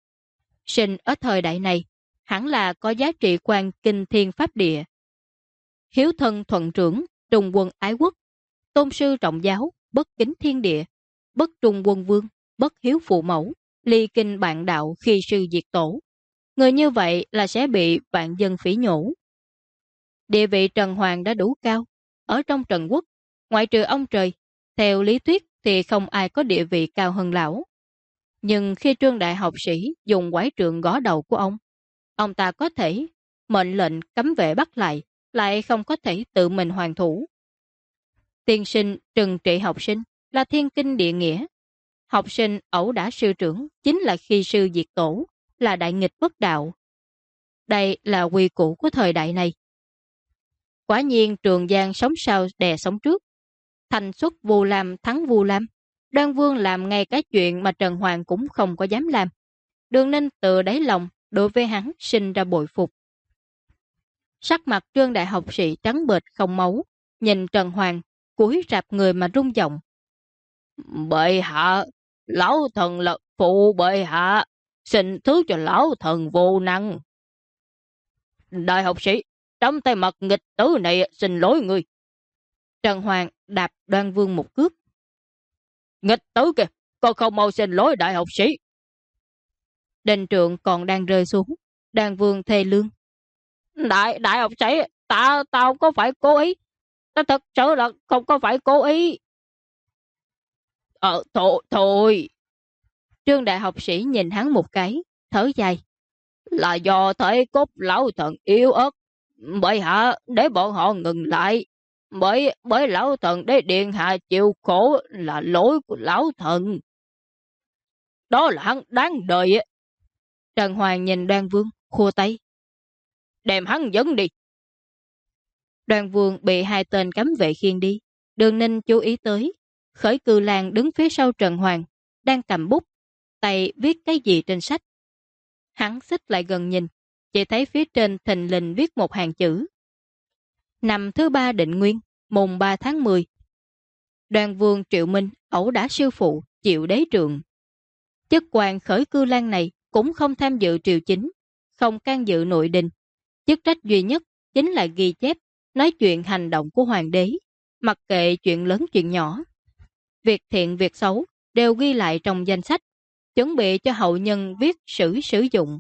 Sinh ở thời đại này, hẳn là có giá trị quan kinh thiên pháp địa. Hiếu thân thuận trưởng, trung quân ái quốc. Tôn sư trọng giáo, bất kính thiên địa. Bất trung quân vương, bất hiếu phụ mẫu. Ly kinh bạn đạo khi sư diệt tổ. Người như vậy là sẽ bị vạn dân phỉ nhổ. Địa vị Trần Hoàng đã đủ cao. Ở trong Trần Quốc, ngoại trừ ông trời, theo lý thuyết thì không ai có địa vị cao hơn lão. Nhưng khi Trương đại học sĩ dùng quái trượng gõ đầu của ông ta có thể mệnh lệnh cấm vệ bắt lại không có thể tự mình hoàn thủ. Tiên sinh trừng trị học sinh là thiên kinh địa nghĩa. Học sinh ẩu đả sư trưởng chính là khi sư diệt tổ, là đại nghịch bất đạo. Đây là quy củ của thời đại này. Quả nhiên Trường Giang sống sau đè sống trước. Thành xuất Vu Lam thắng Vu Lam. Đoan Vương làm ngay cái chuyện mà Trần Hoàng cũng không có dám làm. Đường Ninh từ đáy lòng đối với hắn sinh ra bội phục. Sắc mặt Trương đại học sĩ trắng bệch không máu, nhìn Trần Hoàng cúi rạp người mà rung giọng. Bệ hạ, lão thần là phụ bệ hạ, xin thứ cho lão thần vô năng. Đại học sĩ, trong tay mặt nghịch tử này xin lỗi người. Trần Hoàng đạp Đoan Vương một cước. Nghịch tử kìa, con không mau xin lỗi đại học sĩ. Đền trượng còn đang rơi xuống, Đoan Vương thê lương. Đại học sĩ, tao không có phải cố ý. Tao thật sự là không có phải cố ý. Thôi. Trương đại học sĩ nhìn hắn một cái, thở dài. Là do thể cốt lão thần yếu ớt. Bởi hạ để bọn họ ngừng lại. Bởi lão thần để điện hạ chịu khổ là lỗi của lão thần. Đó là hắn đáng đợi á. Trần Hoàng nhìn Đoan Vương, khua tay. Đem hắn dẫn đi. Đoan Vương bị hai tên cấm vệ khiêng đi. Đường Ninh chú ý tới. Khởi Cư Lan đứng phía sau Trần Hoàng, đang cầm bút, tay viết cái gì trên sách. Hắn xích lại gần nhìn, chỉ thấy phía trên thình lình viết một hàng chữ. Năm thứ 3 Định Nguyên, mùng 3 tháng 10. Đoan Vương Triệu Minh ẩu đả sư phụ, chịu đế trượng. Chức quan Khởi Cư Lan này cũng không tham dự triều chính, không can dự nội đình. Chức trách duy nhất chính là ghi chép, nói chuyện hành động của hoàng đế, mặc kệ chuyện lớn chuyện nhỏ. Việc thiện việc xấu đều ghi lại trong danh sách, chuẩn bị cho hậu nhân viết sử dụng.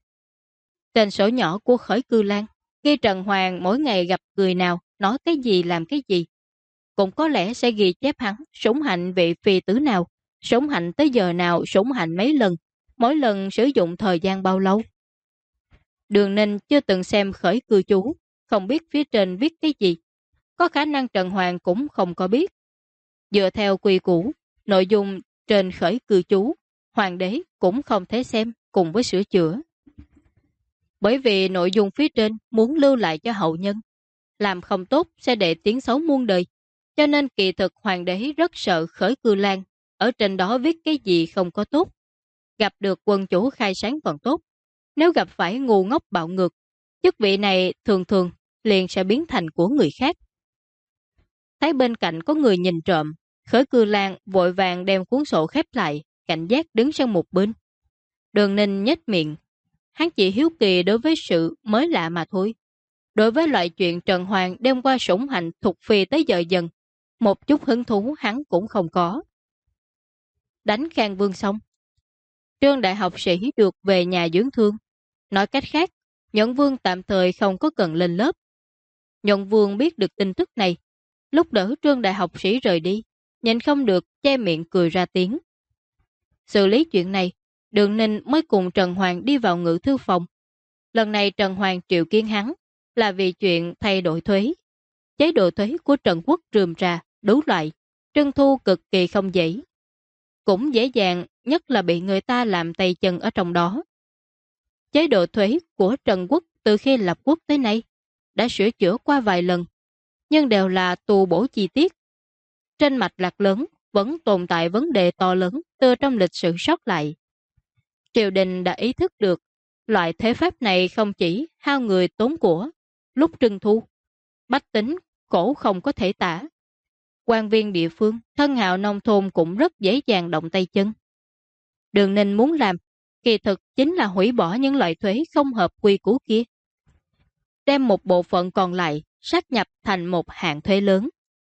Tên sổ nhỏ của Khởi Cư Lan ghi Trần Hoàng mỗi ngày gặp người nào, nói cái gì làm cái gì. Cũng có lẽ sẽ ghi chép hắn sủng hạnh vị phi tứ nào, sủng hạnh tới giờ nào, sủng hạnh mấy lần, mỗi lần sử dụng thời gian bao lâu. Đường Ninh chưa từng xem Khởi Cư chú, không biết phía trên viết cái gì. Có khả năng Trần Hoàng cũng không có biết. Dựa theo quy củ, nội dung trên Khởi Cư chú, hoàng đế cũng không thể xem cùng với sửa chữa. Bởi vì nội dung phía trên muốn lưu lại cho hậu nhân, làm không tốt sẽ để tiếng xấu muôn đời. Cho nên kỳ thực hoàng đế rất sợ Khởi Cư Lan, ở trên đó viết cái gì không có tốt. Gặp được quân chủ khai sáng còn tốt, nếu gặp phải ngu ngốc bạo ngược, chức vị này thường thường liền sẽ biến thành của người khác. Thấy bên cạnh có người nhìn trộm, Khởi Cư Lan vội vàng đem cuốn sổ khép lại, cảnh giác đứng sang một bên. Đường Ninh nhếch miệng, hắn chỉ hiếu kỳ đối với sự mới lạ mà thôi. Đối với loại chuyện Trần Hoàng đem qua sủng hạnh thuộc phi tới giờ dần, một chút hứng thú hắn cũng không có. Đánh Khang Vương xong, Trương đại học sĩ được về nhà dưỡng thương. Nói cách khác, Nhuận Vương tạm thời không có cần lên lớp. Nhuận Vương biết được tin tức này, lúc đỡ Trương đại học sĩ rời đi, nhìn không được che miệng cười ra tiếng. Xử lý chuyện này, Đường Ninh mới cùng Trần Hoàng đi vào ngự thư phòng. Lần này Trần Hoàng triệu kiến hắn là vì chuyện thay đổi thuế. Chế độ thuế của Trần Quốc rườm rà, đủ loại, trưng thu cực kỳ không dễ. Cũng dễ dàng, nhất là bị người ta làm tay chân ở trong đó. Chế độ thuế của Trần Quốc từ khi lập quốc tới nay đã sửa chữa qua vài lần, nhưng đều là tu bổ chi tiết. Trên mạch lạc lớn vẫn tồn tại vấn đề to lớn từ trong lịch sử sót lại. Triều đình đã ý thức được loại thuế pháp này không chỉ hao người tốn của, lúc trưng thu, bách tính khổ không có thể tả. Quan viên địa phương, thân hào nông thôn cũng rất dễ dàng động tay chân. Đường Ninh muốn làm, kỳ thực chính là hủy bỏ những loại thuế không hợp quy củ kia. Đem một bộ phận còn lại sát nhập thành một hạng thuế lớn.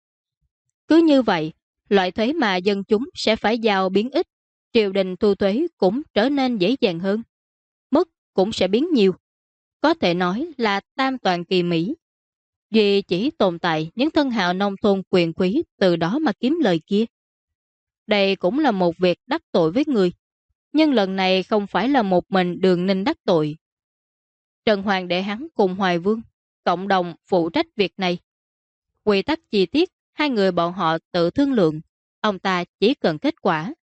Cứ như vậy, loại thuế mà dân chúng sẽ phải giao biến ít, triều đình thu thuế cũng trở nên dễ dàng hơn. Mức cũng sẽ biến nhiều. Có thể nói là tam toàn kỳ mỹ. Duy chỉ tồn tại những thân hào nông thôn quyền quý từ đó mà kiếm lời kia. Đây cũng là một việc đắc tội với người. Nhưng lần này không phải là một mình Đường Ninh đắc tội. Trần Hoàng để hắn cùng Hoài Vương cộng đồng phụ trách việc này. Quy tắc chi tiết, hai người bọn họ tự thương lượng, ông ta chỉ cần kết quả.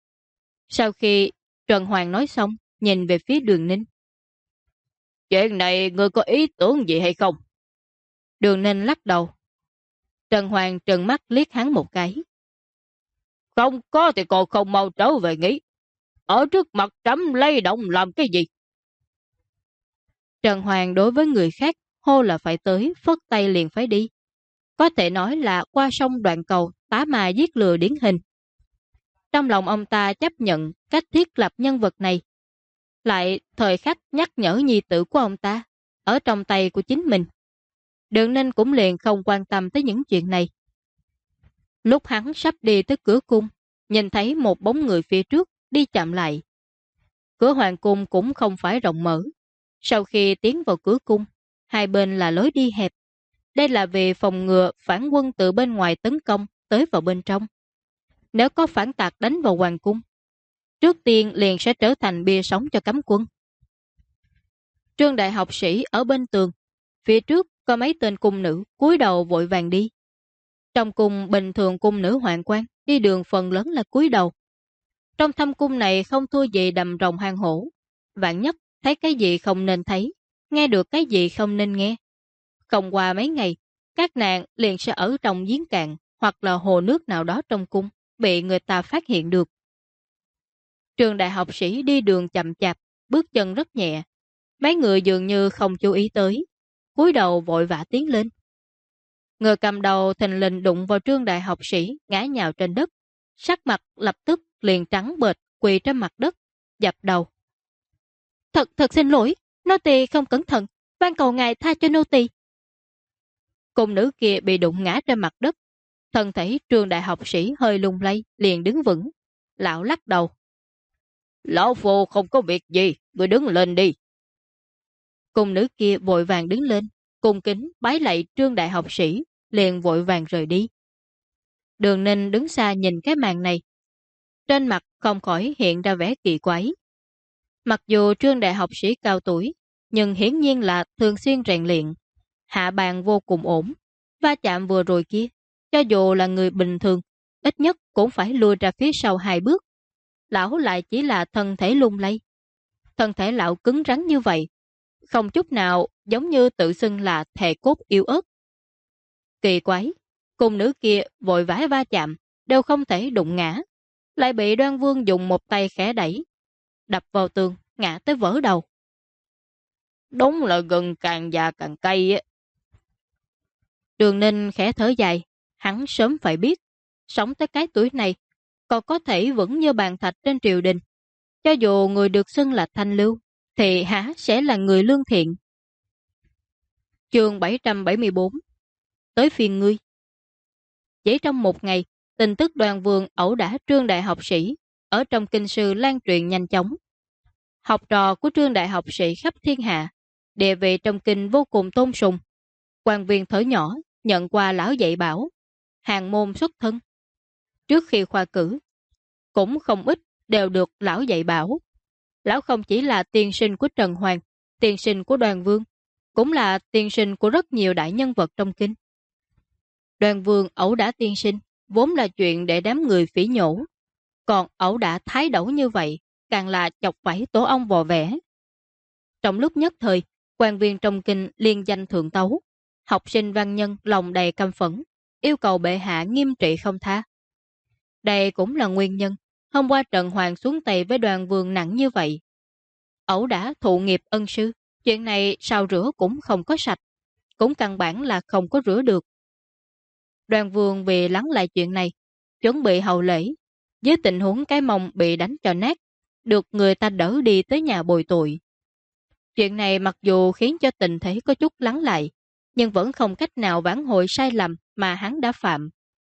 Sau khi Trần Hoàng nói xong, nhìn về phía Đường Ninh. Chuyện này ngươi có ý tưởng gì hay không? Đường Ninh lắc đầu. Trần Hoàng trừng mắt liếc hắn một cái. Không có thì còn không mau trở về nghỉ. Ở trước mặt trẫm lay động làm cái gì? Trần Hoàng đối với người khác hô là phải tới, phất tay liền phải đi. Có thể nói là qua sông Đoạn Cầu, tá ma giết lừa điển hình. Trong lòng ông ta chấp nhận cách thiết lập nhân vật này. Lại thời khắc nhắc nhở nhi tử của ông ta ở trong tay của chính mình. Đường Ninh cũng liền không quan tâm tới những chuyện này. Lúc hắn sắp đi tới cửa cung, nhìn thấy một bóng người phía trước đi chậm lại. Cửa hoàng cung cũng không phải rộng mở. Sau khi tiến vào cửa cung, hai bên là lối đi hẹp. Đây là vì phòng ngừa phản quân từ bên ngoài tấn công tới vào bên trong. Nếu có phản tạc đánh vào hoàng cung, trước tiên liền sẽ trở thành bia sống cho cấm quân. Trương đại học sĩ ở bên tường, phía trước có mấy tên cung nữ cúi đầu vội vàng đi. Trong cung bình thường cung nữ hoàng quan đi đường phần lớn là cúi đầu. Trong thâm cung này không thua gì đầm rồng hang hổ. Vạn nhất thấy cái gì không nên thấy, nghe được cái gì không nên nghe. Không qua mấy ngày, các nàng liền sẽ ở trong giếng cạn hoặc là hồ nước nào đó trong cung, bị người ta phát hiện được. Trường đại học sĩ đi đường chậm chạp, bước chân rất nhẹ. Mấy người dường như không chú ý tới, cúi đầu vội vã tiến lên. Người cầm đầu thình lình đụng vào Trương đại học sĩ, ngã nhào trên đất. Sắc mặt lập tức liền trắng bệch, quỳ trên mặt đất, dập đầu. Thật xin lỗi, nô tỳ không cẩn thận, van cầu ngài tha cho nô tỳ. Cung nữ kia bị đụng ngã trên mặt đất. Thân thể Trương đại học sĩ hơi lung lay, liền đứng vững. Lão lắc đầu. Lão phu không có việc gì, người đứng lên đi. Cung nữ kia vội vàng đứng lên, cung kính bái lạy Trương đại học sĩ, liền vội vàng rời đi. Đường Ninh đứng xa nhìn cái màn này. Trên mặt không khỏi hiện ra vẻ kỳ quái. Mặc dù Trương đại học sĩ cao tuổi, nhưng hiển nhiên là thường xuyên rèn luyện. Hạ bàn vô cùng ổn. Va chạm vừa rồi kia, cho dù là người bình thường, ít nhất cũng phải lùi ra phía sau 2 bước. Lão lại chỉ là thân thể lung lay. Thân thể lão cứng rắn như vậy, không chút nào giống như tự xưng là thề cốt yếu ớt. Kỳ quái, cung nữ kia vội vã va chạm, đều không thể đụng ngã. Lại bị Đoan Vương dùng một tay khẽ đẩy, đập vào tường, ngã tới vỡ đầu. Đúng là gừng càng già càng cay á. Đường Ninh khẽ thở dài, hắn sớm phải biết, sống tới cái tuổi này, còn có thể vững như bàn thạch trên triều đình. Cho dù người được xưng là thanh lưu, thì há sẽ là người lương thiện. Chương 774. Tới phiên ngươi. Chỉ trong một ngày, tin tức Đoan Vương ẩu đả Trương đại học sĩ ở trong kinh sư lan truyền nhanh chóng. Học trò của Trương đại học sĩ khắp thiên hạ, địa vị trong kinh vô cùng tôn sùng. Quan viên thở nhỏ nhận qua lão dạy bảo, hàng môn xuất thân. Trước khi khoa cử, cũng không ít đều được lão dạy bảo. Lão không chỉ là tiên sinh của Trần Hoàng, tiên sinh của Đoan Vương, cũng là tiên sinh của rất nhiều đại nhân vật trong kinh. Đoan Vương ẩu đả tiên sinh vốn là chuyện để đám người phỉ nhổ, còn ẩu đả thái đẩu như vậy càng là chọc phải tổ ong vò vẽ. Trong lúc nhất thời, quan viên trong kinh liên danh thượng tấu, học sinh văn nhân lòng đầy căm phẫn, yêu cầu bệ hạ nghiêm trị không tha. Đây cũng là nguyên nhân hôm qua Trần Hoàng xuống tay với Đoan Vương nặng như vậy. Ẩu đả thụ nghiệp ân sư, chuyện này sao rửa cũng không có sạch, cũng căn bản là không có rửa được. Đoan Vương vì lắng lại chuyện này, chuẩn bị hậu lễ, với tình huống cái mông bị đánh cho nát, được người ta đỡ đi tới nhà bồi tội. Chuyện này mặc dù khiến cho tình thế có chút lắng lại, nhưng vẫn không cách nào vãn hồi sai lầm mà hắn đã phạm.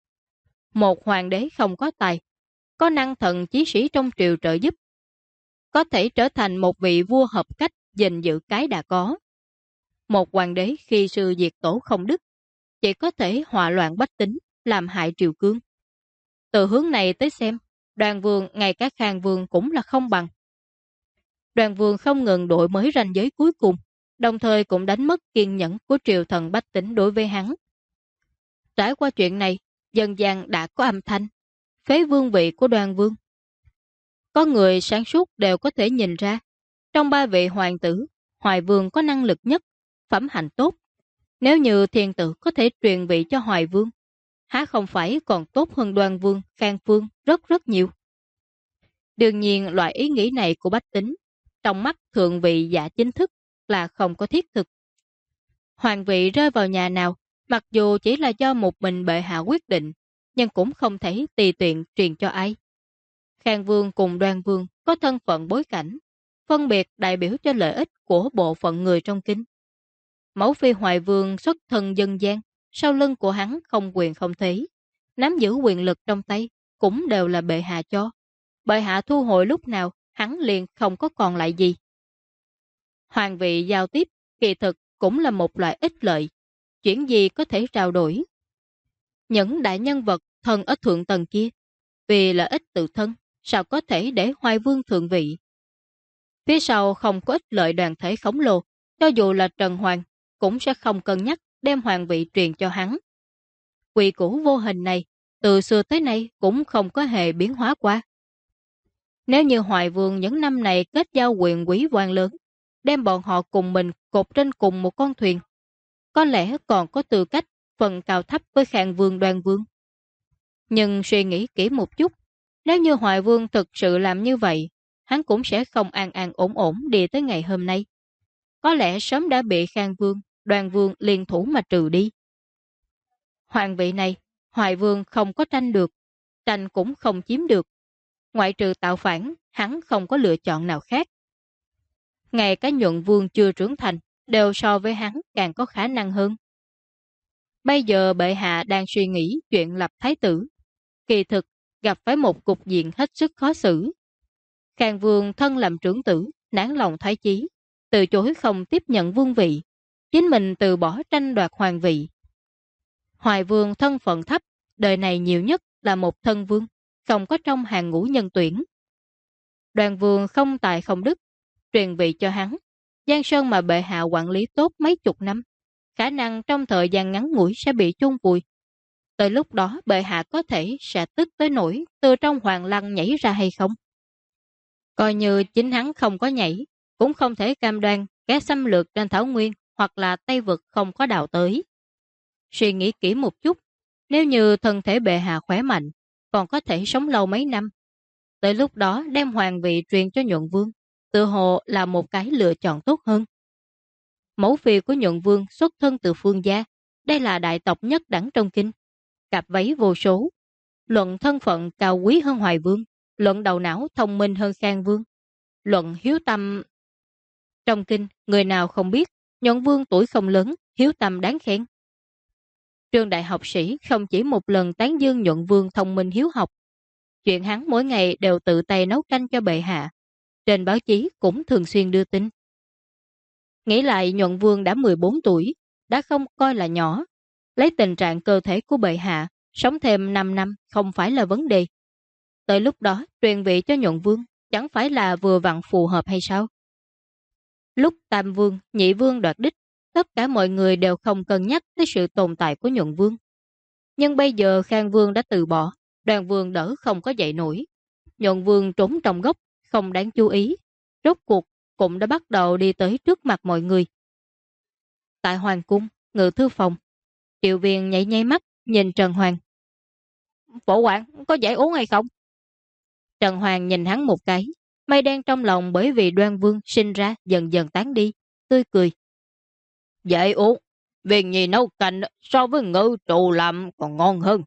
Một hoàng đế không có tài, có năng thần chí sĩ trong triều trợ giúp, có thể trở thành một vị vua hợp cách gìn giữ cái đã có. Một hoàng đế khi sư diệt tổ không đức, chỉ có thể họa loạn bách tính, làm hại triều cương. Từ hướng này tới xem, Đoan Vương ngay cả Khang Vương cũng là không bằng. Đoan Vương không ngừng đổi mới ranh giới cuối cùng, đồng thời cũng đánh mất kiên nhẫn của triều thần bách tính đối với hắn. Trải qua chuyện này, dần dần đã có âm thanh phế vương vị của Đoan Vương. Có người sáng suốt đều có thể nhìn ra, trong 3 vị hoàng tử, Hoài Vương có năng lực nhất, phẩm hạnh tốt. Nếu như thiên tử có thể truyền vị cho Hoài Vương, há không phải còn tốt hơn Đoan Vương, Khang Vương rất nhiều. Đương nhiên loại ý nghĩ này của bách tính, trong mắt thượng vị giả chính thức là không có thiết thực. Hoàng vị rơi vào nhà nào, mặc dù chỉ là do một mình bệ hạ quyết định, nhưng cũng không thể tùy tiện truyền cho ai. Khang Vương cùng Đoan Vương có thân phận bối cảnh, phân biệt đại biểu cho lợi ích của bộ phận người trong kinh. Mẫu phi Hoài Vương xuất thân dân gian, sau lưng của hắn không quyền không thế, nắm giữ quyền lực trong tay cũng đều là bệ hạ cho. Bệ hạ thu hồi lúc nào, hắn liền không có còn lại gì. Hoàng vị giao tiếp kỳ thực cũng là một loại ích lợi, chuyện gì có thể trao đổi. Những đại nhân vật thân ở thượng tầng kia, vì lợi ích tự thân, sao có thể để Hoài Vương thượng vị. Phía sau không có ích lợi đoàn thể khổng lồ, cho dù là Trần Hoàng, cũng sẽ không cân nhắc đem hoàng vị truyền cho hắn. Quy củ vô hình này, từ xưa tới nay cũng không có hề biến hóa qua. Nếu như Hoài Vương những năm này kết giao quyền quý quan lớn, đem bọn họ cùng mình cột trên cùng một con thuyền, có lẽ còn có tư cách phần cao thấp với Khang Vương Đoan Vương. Nhưng suy nghĩ kỹ một chút, nếu như Hoài Vương thực sự làm như vậy, hắn cũng sẽ không an an ổn ổn đi tới ngày hôm nay. Có lẽ sớm đã bị Khang Vương, Đoan Vương liên thủ mà trừ đi. Hoàng vị này, Hoài Vương không có tranh được, tranh cũng không chiếm được. Ngoại trừ tạo phản, hắn không có lựa chọn nào khác. Ngay cả Nhuận Vương chưa trưởng thành, đều so với hắn càng có khả năng hơn. Bây giờ bệ hạ đang suy nghĩ chuyện lập thái tử. Kỳ thực, gặp phải một cục diện hết sức khó xử. Khang Vương thân làm trưởng tử, nản lòng thoái chí, từ chối không tiếp nhận vương vị, chính mình từ bỏ tranh đoạt hoàng vị. Hoài Vương thân phận thấp, đời này nhiều nhất là một thân vương, không có trong hàng ngũ nhân tuyển. Đoan Vương không tài không đức, truyền vị cho hắn. Giang Sơn mà bệ hạ quản lý tốt mấy chục năm, khả năng trong thời gian ngắn ngủi sẽ bị chôn vùi. Tới lúc đó bệ hạ có thể sẽ tức tới nỗi từ trong hoàng lăng nhảy ra hay không? Coi như chính hắn không có nhảy, cũng không thể cam đoan kẻ xâm lược trên Thảo Nguyên hoặc là Tây Vực không có đào tới. Suy nghĩ kỹ một chút, nếu như thân thể bệ hạ khỏe mạnh, còn có thể sống lâu mấy năm. Tới lúc đó đem hoàng vị truyền cho Nhuận Vương, tự hồ là một cái lựa chọn tốt hơn. Mẫu phi của Nhuận Vương xuất thân từ Phương gia, đây là đại tộc nhất đẳng trong kinh. Cặp váy vô số, luận thân phận cao quý hơn Hoài Vương, luận đầu não thông minh hơn Khang Vương, luận hiếu tâm. Trong kinh, người nào không biết, Nhuận Vương tuổi không lớn, hiếu tâm đáng khen. Trường đại học sĩ không chỉ một lần tán dương Nhuận Vương thông minh hiếu học, chuyện hắn mỗi ngày đều tự tay nấu canh cho bệ hạ. Trên báo chí cũng thường xuyên đưa tin. Nghĩ lại Nhuận Vương đã 14 tuổi, đã không coi là nhỏ. Lấy tình trạng cơ thể của bệ hạ, sống thêm 5 năm không phải là vấn đề. Tới lúc đó, truyền vị cho Nhuận Vương, chẳng phải là vừa vặn phù hợp hay sao? Lúc Tam Vương, Nhị Vương đoạt đích, tất cả mọi người đều không cân nhắc tới sự tồn tại của Nhuận Vương. Nhưng bây giờ Khang Vương đã từ bỏ, Đoan Vương đỡ không có dậy nổi. Nhuận Vương trốn trong góc, không đáng chú ý. Rốt cuộc cũng đã bắt đầu đi tới trước mặt mọi người. Tại Hoàng cung, ngự thư phòng, Triệu Viên nhảy nháy mắt, nhìn Trần Hoàng. Phổ quản, có giải uống hay không? Trần Hoàng nhìn hắn một cái, mây đen trong lòng bởi vì Đoan Vương sinh ra dần dần tán đi, tươi cười. Giải uống, Viên Nhi nấu canh so với ngự trụ làm còn ngon hơn.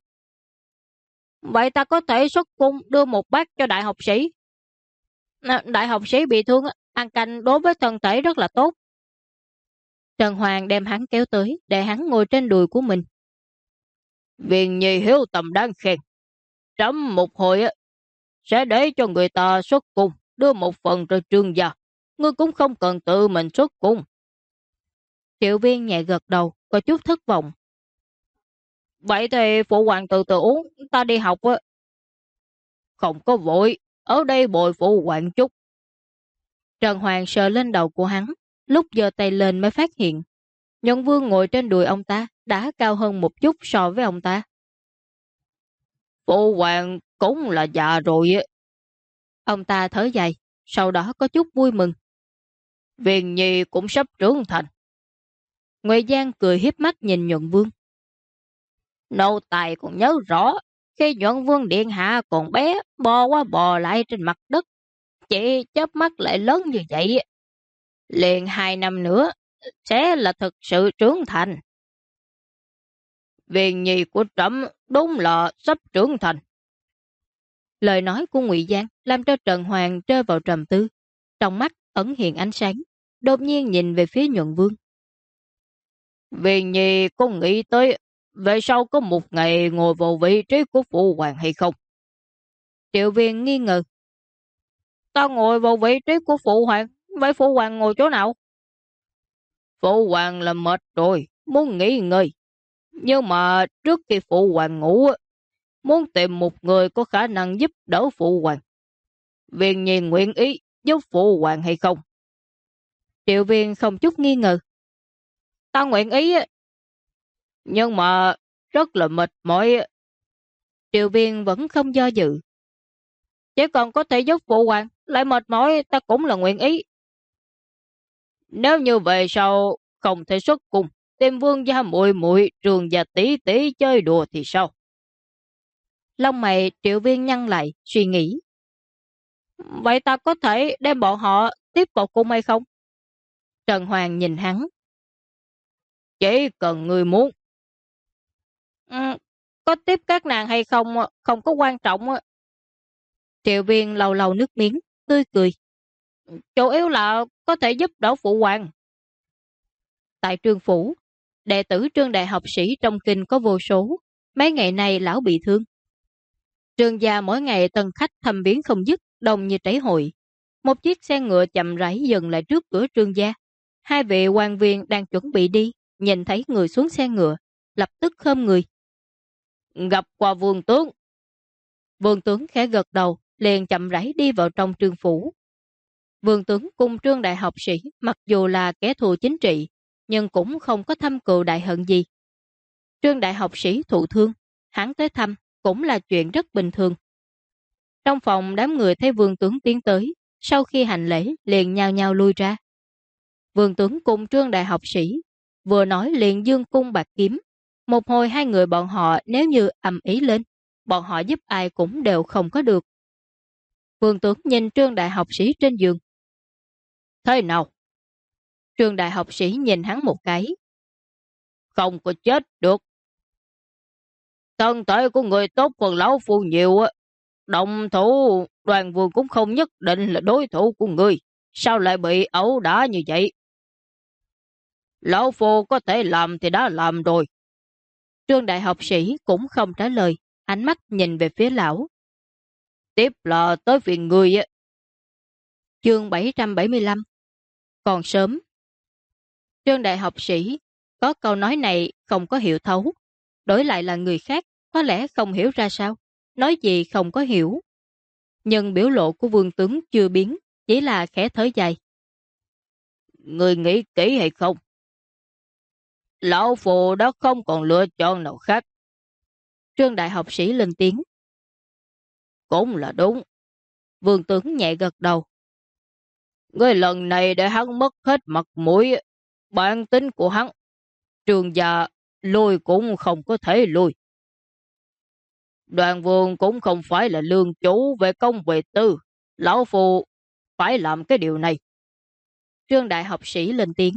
Vậy ta có thể xuất cung đưa một bát cho đại học sĩ. Đại học sĩ bị thương, ăn canh đối với thân thể rất là tốt. Trần Hoàng đem hắn kéo tới, để hắn ngồi trên đùi của mình. Viên Nhi hiếu tầm đáng khen. Trẫm một hồi sẽ để cho người ta xuất cung, đưa một phần cho Trương gia. Ngươi cũng không cần tự mình xuất cung. Triệu Viên nhẹ gật đầu, có chút thất vọng. Vậy thì phụ hoàng từ từ uống, ta đi học á. Không có vội, ở đây bồi phụ hoàng chút. Trần Hoàng sờ lên đầu của hắn, lúc giơ tay lên mới phát hiện. Nhuận Vương ngồi trên đùi ông ta, đã cao hơn một chút so với ông ta. Phụ hoàng cũng là già rồi. Ông ta thở dài, sau đó có chút vui mừng. Viên Nhi cũng sắp trưởng thành. Nguyễn Giang cười hiếp mắt nhìn Nhuận Vương. Nô tài còn nhớ rõ, khi Nhuận Vương điện hạ còn bé, bò qua bò lại trên mặt đất, chỉ chớp mắt lại lớn như vậy. Liền 2 năm nữa, sẽ là thực sự trưởng thành. Viên Nhi của trẫm đúng là sắp trưởng thành. Lời nói của Ngụy Giang làm cho Trần Hoàng rơi vào trầm tư, trong mắt ẩn hiện ánh sáng, đột nhiên nhìn về phía Nhuận Vương. Viên Nhi có nghĩ tới về sau có một ngày ngồi vào vị trí của phụ hoàng hay không? Triệu Viên nghi ngờ. Ta ngồi vào vị trí của phụ hoàng, vậy phụ hoàng ngồi chỗ nào? Phụ hoàng là mệt rồi, muốn nghỉ ngơi. Nhưng mà trước khi phụ hoàng ngủ, muốn tìm một người có khả năng giúp đỡ phụ hoàng. Viên Nhi nguyện ý giúp phụ hoàng hay không? Triệu Viên không chút nghi ngờ. Ta nguyện ý, nhưng mà rất là mệt mỏi. Triệu Viên vẫn không do dự. Chỉ cần có thể giúp phụ hoàng lại mệt mỏi, ta cũng là nguyện ý. Nếu như về sau không thể xuất cung, tìm vương gia muội muội, trường gia tỷ tỷ chơi đùa thì sao? Lông mày Triệu Viên nhăn lại, suy nghĩ. Vậy ta có thể đem bọn họ tiếp vào cung hay không? Trần Hoàng nhìn hắn. Chỉ cần người muốn. Ừ, có tiếp các nàng hay không, không có quan trọng. Triệu Viên lau lau nước miếng, tươi cười. Chủ yếu là có thể giúp đỡ phụ hoàng. Tại Trương Phủ, đệ tử Trương đại học sĩ trong kinh có vô số. Mấy ngày nay lão bị thương. Trương gia mỗi ngày tân khách thăm viếng không dứt, đông như trấy hội. Một chiếc xe ngựa chậm rãi dừng lại trước cửa Trương gia. Hai vị quan viên đang chuẩn bị đi, nhìn thấy người xuống xe ngựa, lập tức khom người. Gặp qua vương tướng. Vương tướng khẽ gật đầu, liền chậm rãi đi vào trong Trương Phủ. Vương tướng cùng Trương đại học sĩ mặc dù là kẻ thù chính trị, nhưng cũng không có thâm cừu đại hận gì. Trương đại học sĩ thụ thương, hắn tới thăm cũng là chuyện rất bình thường. Trong phòng đám người thấy vương tướng tiến tới, sau khi hành lễ liền nhao nhao lui ra. Vương tướng cùng Trương đại học sĩ vừa nói liền dương cung bạc kiếm. Một hồi hai người bọn họ nếu như ầm ĩ lên, bọn họ giúp ai cũng đều không có được. Vương tướng nhìn Trương đại học sĩ trên giường. Thế nào? Trương đại học sĩ nhìn hắn một cái. Không có chết được. Thân thể của người tốt còn lão phu nhiều. Động thủ Đoàn Vương cũng không nhất định là đối thủ của người. Sao lại bị ẩu đả như vậy? Lão phu có thể làm thì đã làm rồi. Trương đại học sĩ cũng không trả lời, ánh mắt nhìn về phía lão. Tiếp là tới phiền người. Chương 775. Còn sớm. Trương đại học sĩ có câu nói này không có hiểu thấu. Đổi lại là người khác có lẽ không hiểu ra sao, nói gì không có hiểu. Nhưng biểu lộ của vương tướng chưa biến, chỉ là khẽ thở dài. Người nghĩ kỹ hay không? Lão phu đã không còn lựa chọn nào khác. Trương đại học sĩ lên tiếng. Cũng là đúng. Vương tướng nhẹ gật đầu. Người lần này để hắn mất hết mặt mũi, bản tính của hắn. Trường gia lùi cũng không có thể lùi. Đoàn Vương cũng không phải là lương chủ về công về tư. Lão phu phải làm cái điều này. Trương đại học sĩ lên tiếng.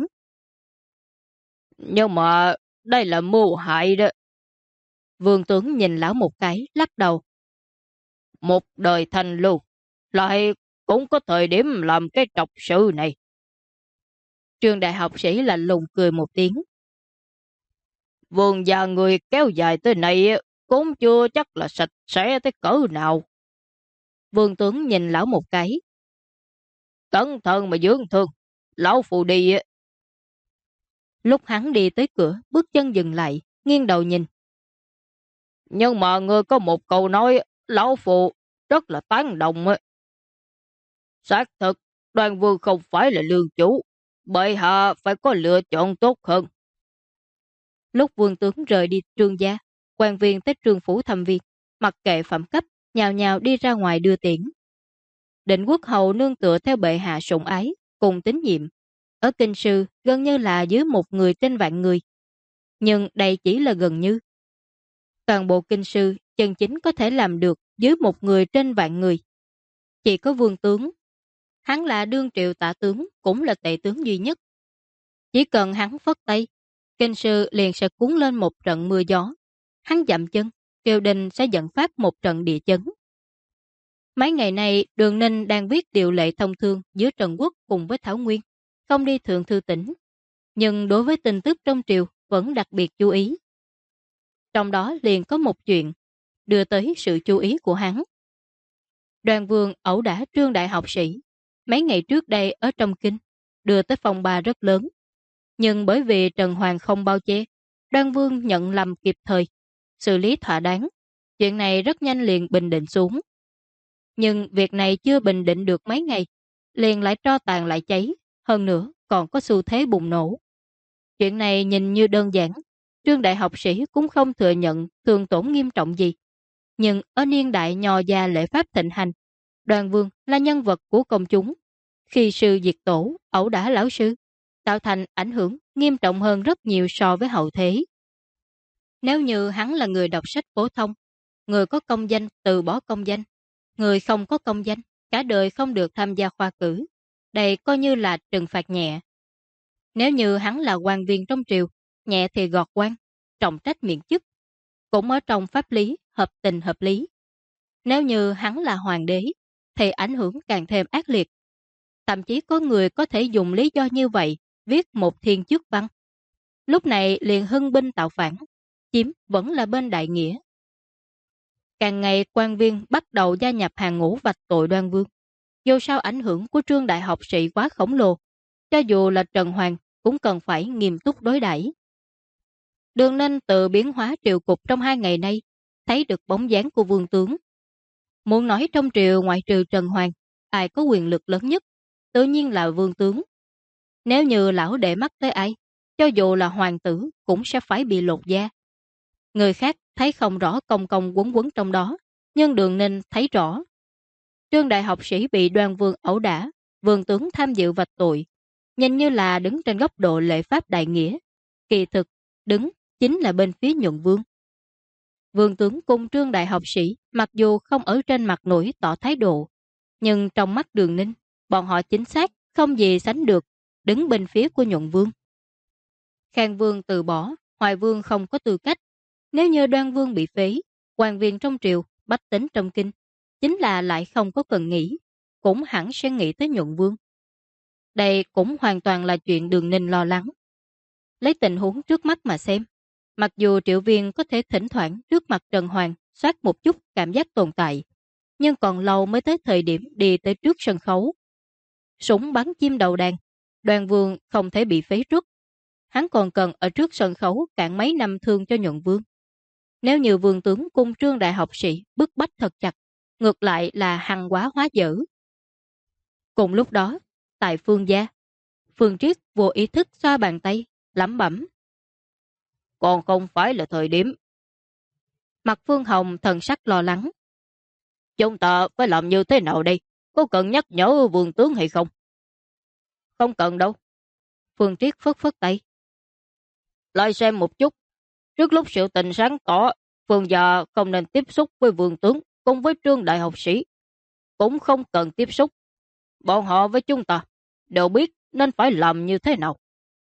Nhưng mà đây là mưu hại đó. Vương tướng nhìn lão một cái, lắc đầu. Một đời thanh lưu, lại cũng có thời điểm làm cái trọc sự này. Trương đại học sĩ lạnh lùng cười một tiếng. Vương gia người kéo dài tới này cũng chưa chắc là sạch sẽ tới cỡ nào. Vương tướng nhìn lão một cái. Cẩn thận mà dưỡng thương, lão phụ đi. Lúc hắn đi tới cửa, bước chân dừng lại, nghiêng đầu nhìn. Nhưng mà ngươi có một câu nói, lão phụ rất là tán đồng. Xác thực, Đoàn Vương không phải là lương chủ, bệ hạ phải có lựa chọn tốt hơn. Lúc vương tướng rời đi Trương gia, quan viên tới Trương phủ thăm viếng, mặc kệ phẩm cấp, nhào nhào đi ra ngoài đưa tiễn. Định quốc hầu nương tựa theo bệ hạ sủng ái, cùng tín nhiệm. Ở kinh sư gần như là dưới một người trên vạn người. Nhưng đây chỉ là gần như. Toàn bộ kinh sư chân chính có thể làm được dưới một người trên vạn người. Chỉ có vương tướng. Hắn là đương triệu tả tướng, cũng là tệ tướng duy nhất. Chỉ cần hắn phất tay, kinh sư liền sẽ cuốn lên một trận mưa gió. Hắn dậm chân, triều đình sẽ dẫn phát một trận địa chấn. Mấy ngày nay, Đường Ninh đang viết điều lệ thông thương giữa Trần Quốc cùng với Thảo Nguyên, không đi thượng thư tỉnh. Nhưng đối với tin tức trong triều vẫn đặc biệt chú ý. Trong đó liền có một chuyện đưa tới sự chú ý của hắn. Đoàn Vương ẩu đả Trương đại học sĩ mấy ngày trước đây ở trong kinh, đưa tới phong ba rất lớn. Nhưng bởi vì Trần Hoàng không bao che, Đoàn Vương nhận lầm kịp thời, xử lý thỏa đáng. Chuyện này rất nhanh liền bình định xuống. Nhưng việc này chưa bình định được mấy ngày, liền lại tro tàn lại cháy, hơn nữa còn có xu thế bùng nổ. Chuyện này nhìn như đơn giản, Trương đại học sĩ cũng không thừa nhận thương tổn nghiêm trọng gì. Nhưng ở niên đại nho gia lễ pháp thịnh hành, Đoàn Vương là nhân vật của công chúng. Khi sư diệt tổ, ẩu đả lão sư, tạo thành ảnh hưởng nghiêm trọng hơn rất nhiều so với hậu thế. Nếu như hắn là người đọc sách phổ thông, người có công danh từ bỏ công danh, người không có công danh, cả đời không được tham gia khoa cử, đây coi như là trừng phạt nhẹ. Nếu như hắn là quan viên trong triều, nhẹ thì gọt quan, trọng trách miễn chức, cũng ở trong pháp lý, hợp tình hợp lý. Nếu như hắn là hoàng đế, thì ảnh hưởng càng thêm ác liệt. Thậm chí có người có thể dùng lý do như vậy viết một thiên chức văn. Lúc này liền hưng binh tạo phản, chiếm vẫn là bên đại nghĩa. Càng ngày quan viên bắt đầu gia nhập hàng ngũ vạch tội Đoan Vương. Dù sao ảnh hưởng của Trương đại học sĩ quá khổng lồ, cho dù là Trần Hoàng cũng cần phải nghiêm túc đối đãi. Đường Ninh tự biến hóa triều cục trong 2 ngày nay, thấy được bóng dáng của vương tướng. Muốn nói trong triều ngoại trừ Trần Hoàng, ai có quyền lực lớn nhất, tự nhiên là vương tướng. Nếu như lão để mắt tới ai, cho dù là hoàng tử cũng sẽ phải bị lột da. Người khác thấy không rõ công công quấn quấn trong đó, nhưng Đường Ninh thấy rõ. Trương đại học sĩ bị Đoan Vương ẩu đả, vương tướng tham dự vạch tội, nhìn như là đứng trên góc độ lễ pháp đại nghĩa. Kỳ thực, đứng chính là bên phía Nhuận Vương. Vương tướng cùng Trương đại học sĩ mặc dù không ở trên mặt nổi tỏ thái độ, nhưng trong mắt Đường Ninh, bọn họ chính xác không gì sánh được, đứng bên phía của Nhuận Vương. Khang Vương từ bỏ, Hoài Vương không có tư cách. Nếu như Đoan Vương bị phế, quan viên trong triều, bách tính trong kinh, chính là lại không có cần nghĩ, cũng hẳn sẽ nghĩ tới Nhuận Vương. Đây cũng hoàn toàn là chuyện Đường Ninh lo lắng. Lấy tình huống trước mắt mà xem, mặc dù Triệu Viên có thể thỉnh thoảng trước mặt Trần Hoàng soát một chút cảm giác tồn tại, nhưng còn lâu mới tới thời điểm đi tới trước sân khấu. Súng bắn chim đầu đàn, Đoan Vương không thể bị phế trước. Hắn còn cần ở trước sân khấu cản mấy năm thương cho Nhuận Vương. Nếu như vương tướng cùng Trương đại học sĩ bức bách thật chặt, ngược lại là hăng quá hóa dở. Cùng lúc đó, tại Phương gia, Phương Triết vô ý thức xoa bàn tay, lẩm bẩm. Còn không phải là thời điểm. Mặt Phương Hồng thần sắc lo lắng. Chúng ta phải làm như thế nào đây? Có cần nhắc nhở vương tướng hay không? Không cần đâu. Phương Triết phất phất tay. Lại xem một chút. Trước lúc sự tình sáng tỏ, Phương gia không nên tiếp xúc với vương tướng cùng với Trương đại học sĩ. Cũng không cần tiếp xúc. Bọn họ với chúng ta đều biết nên phải làm như thế nào.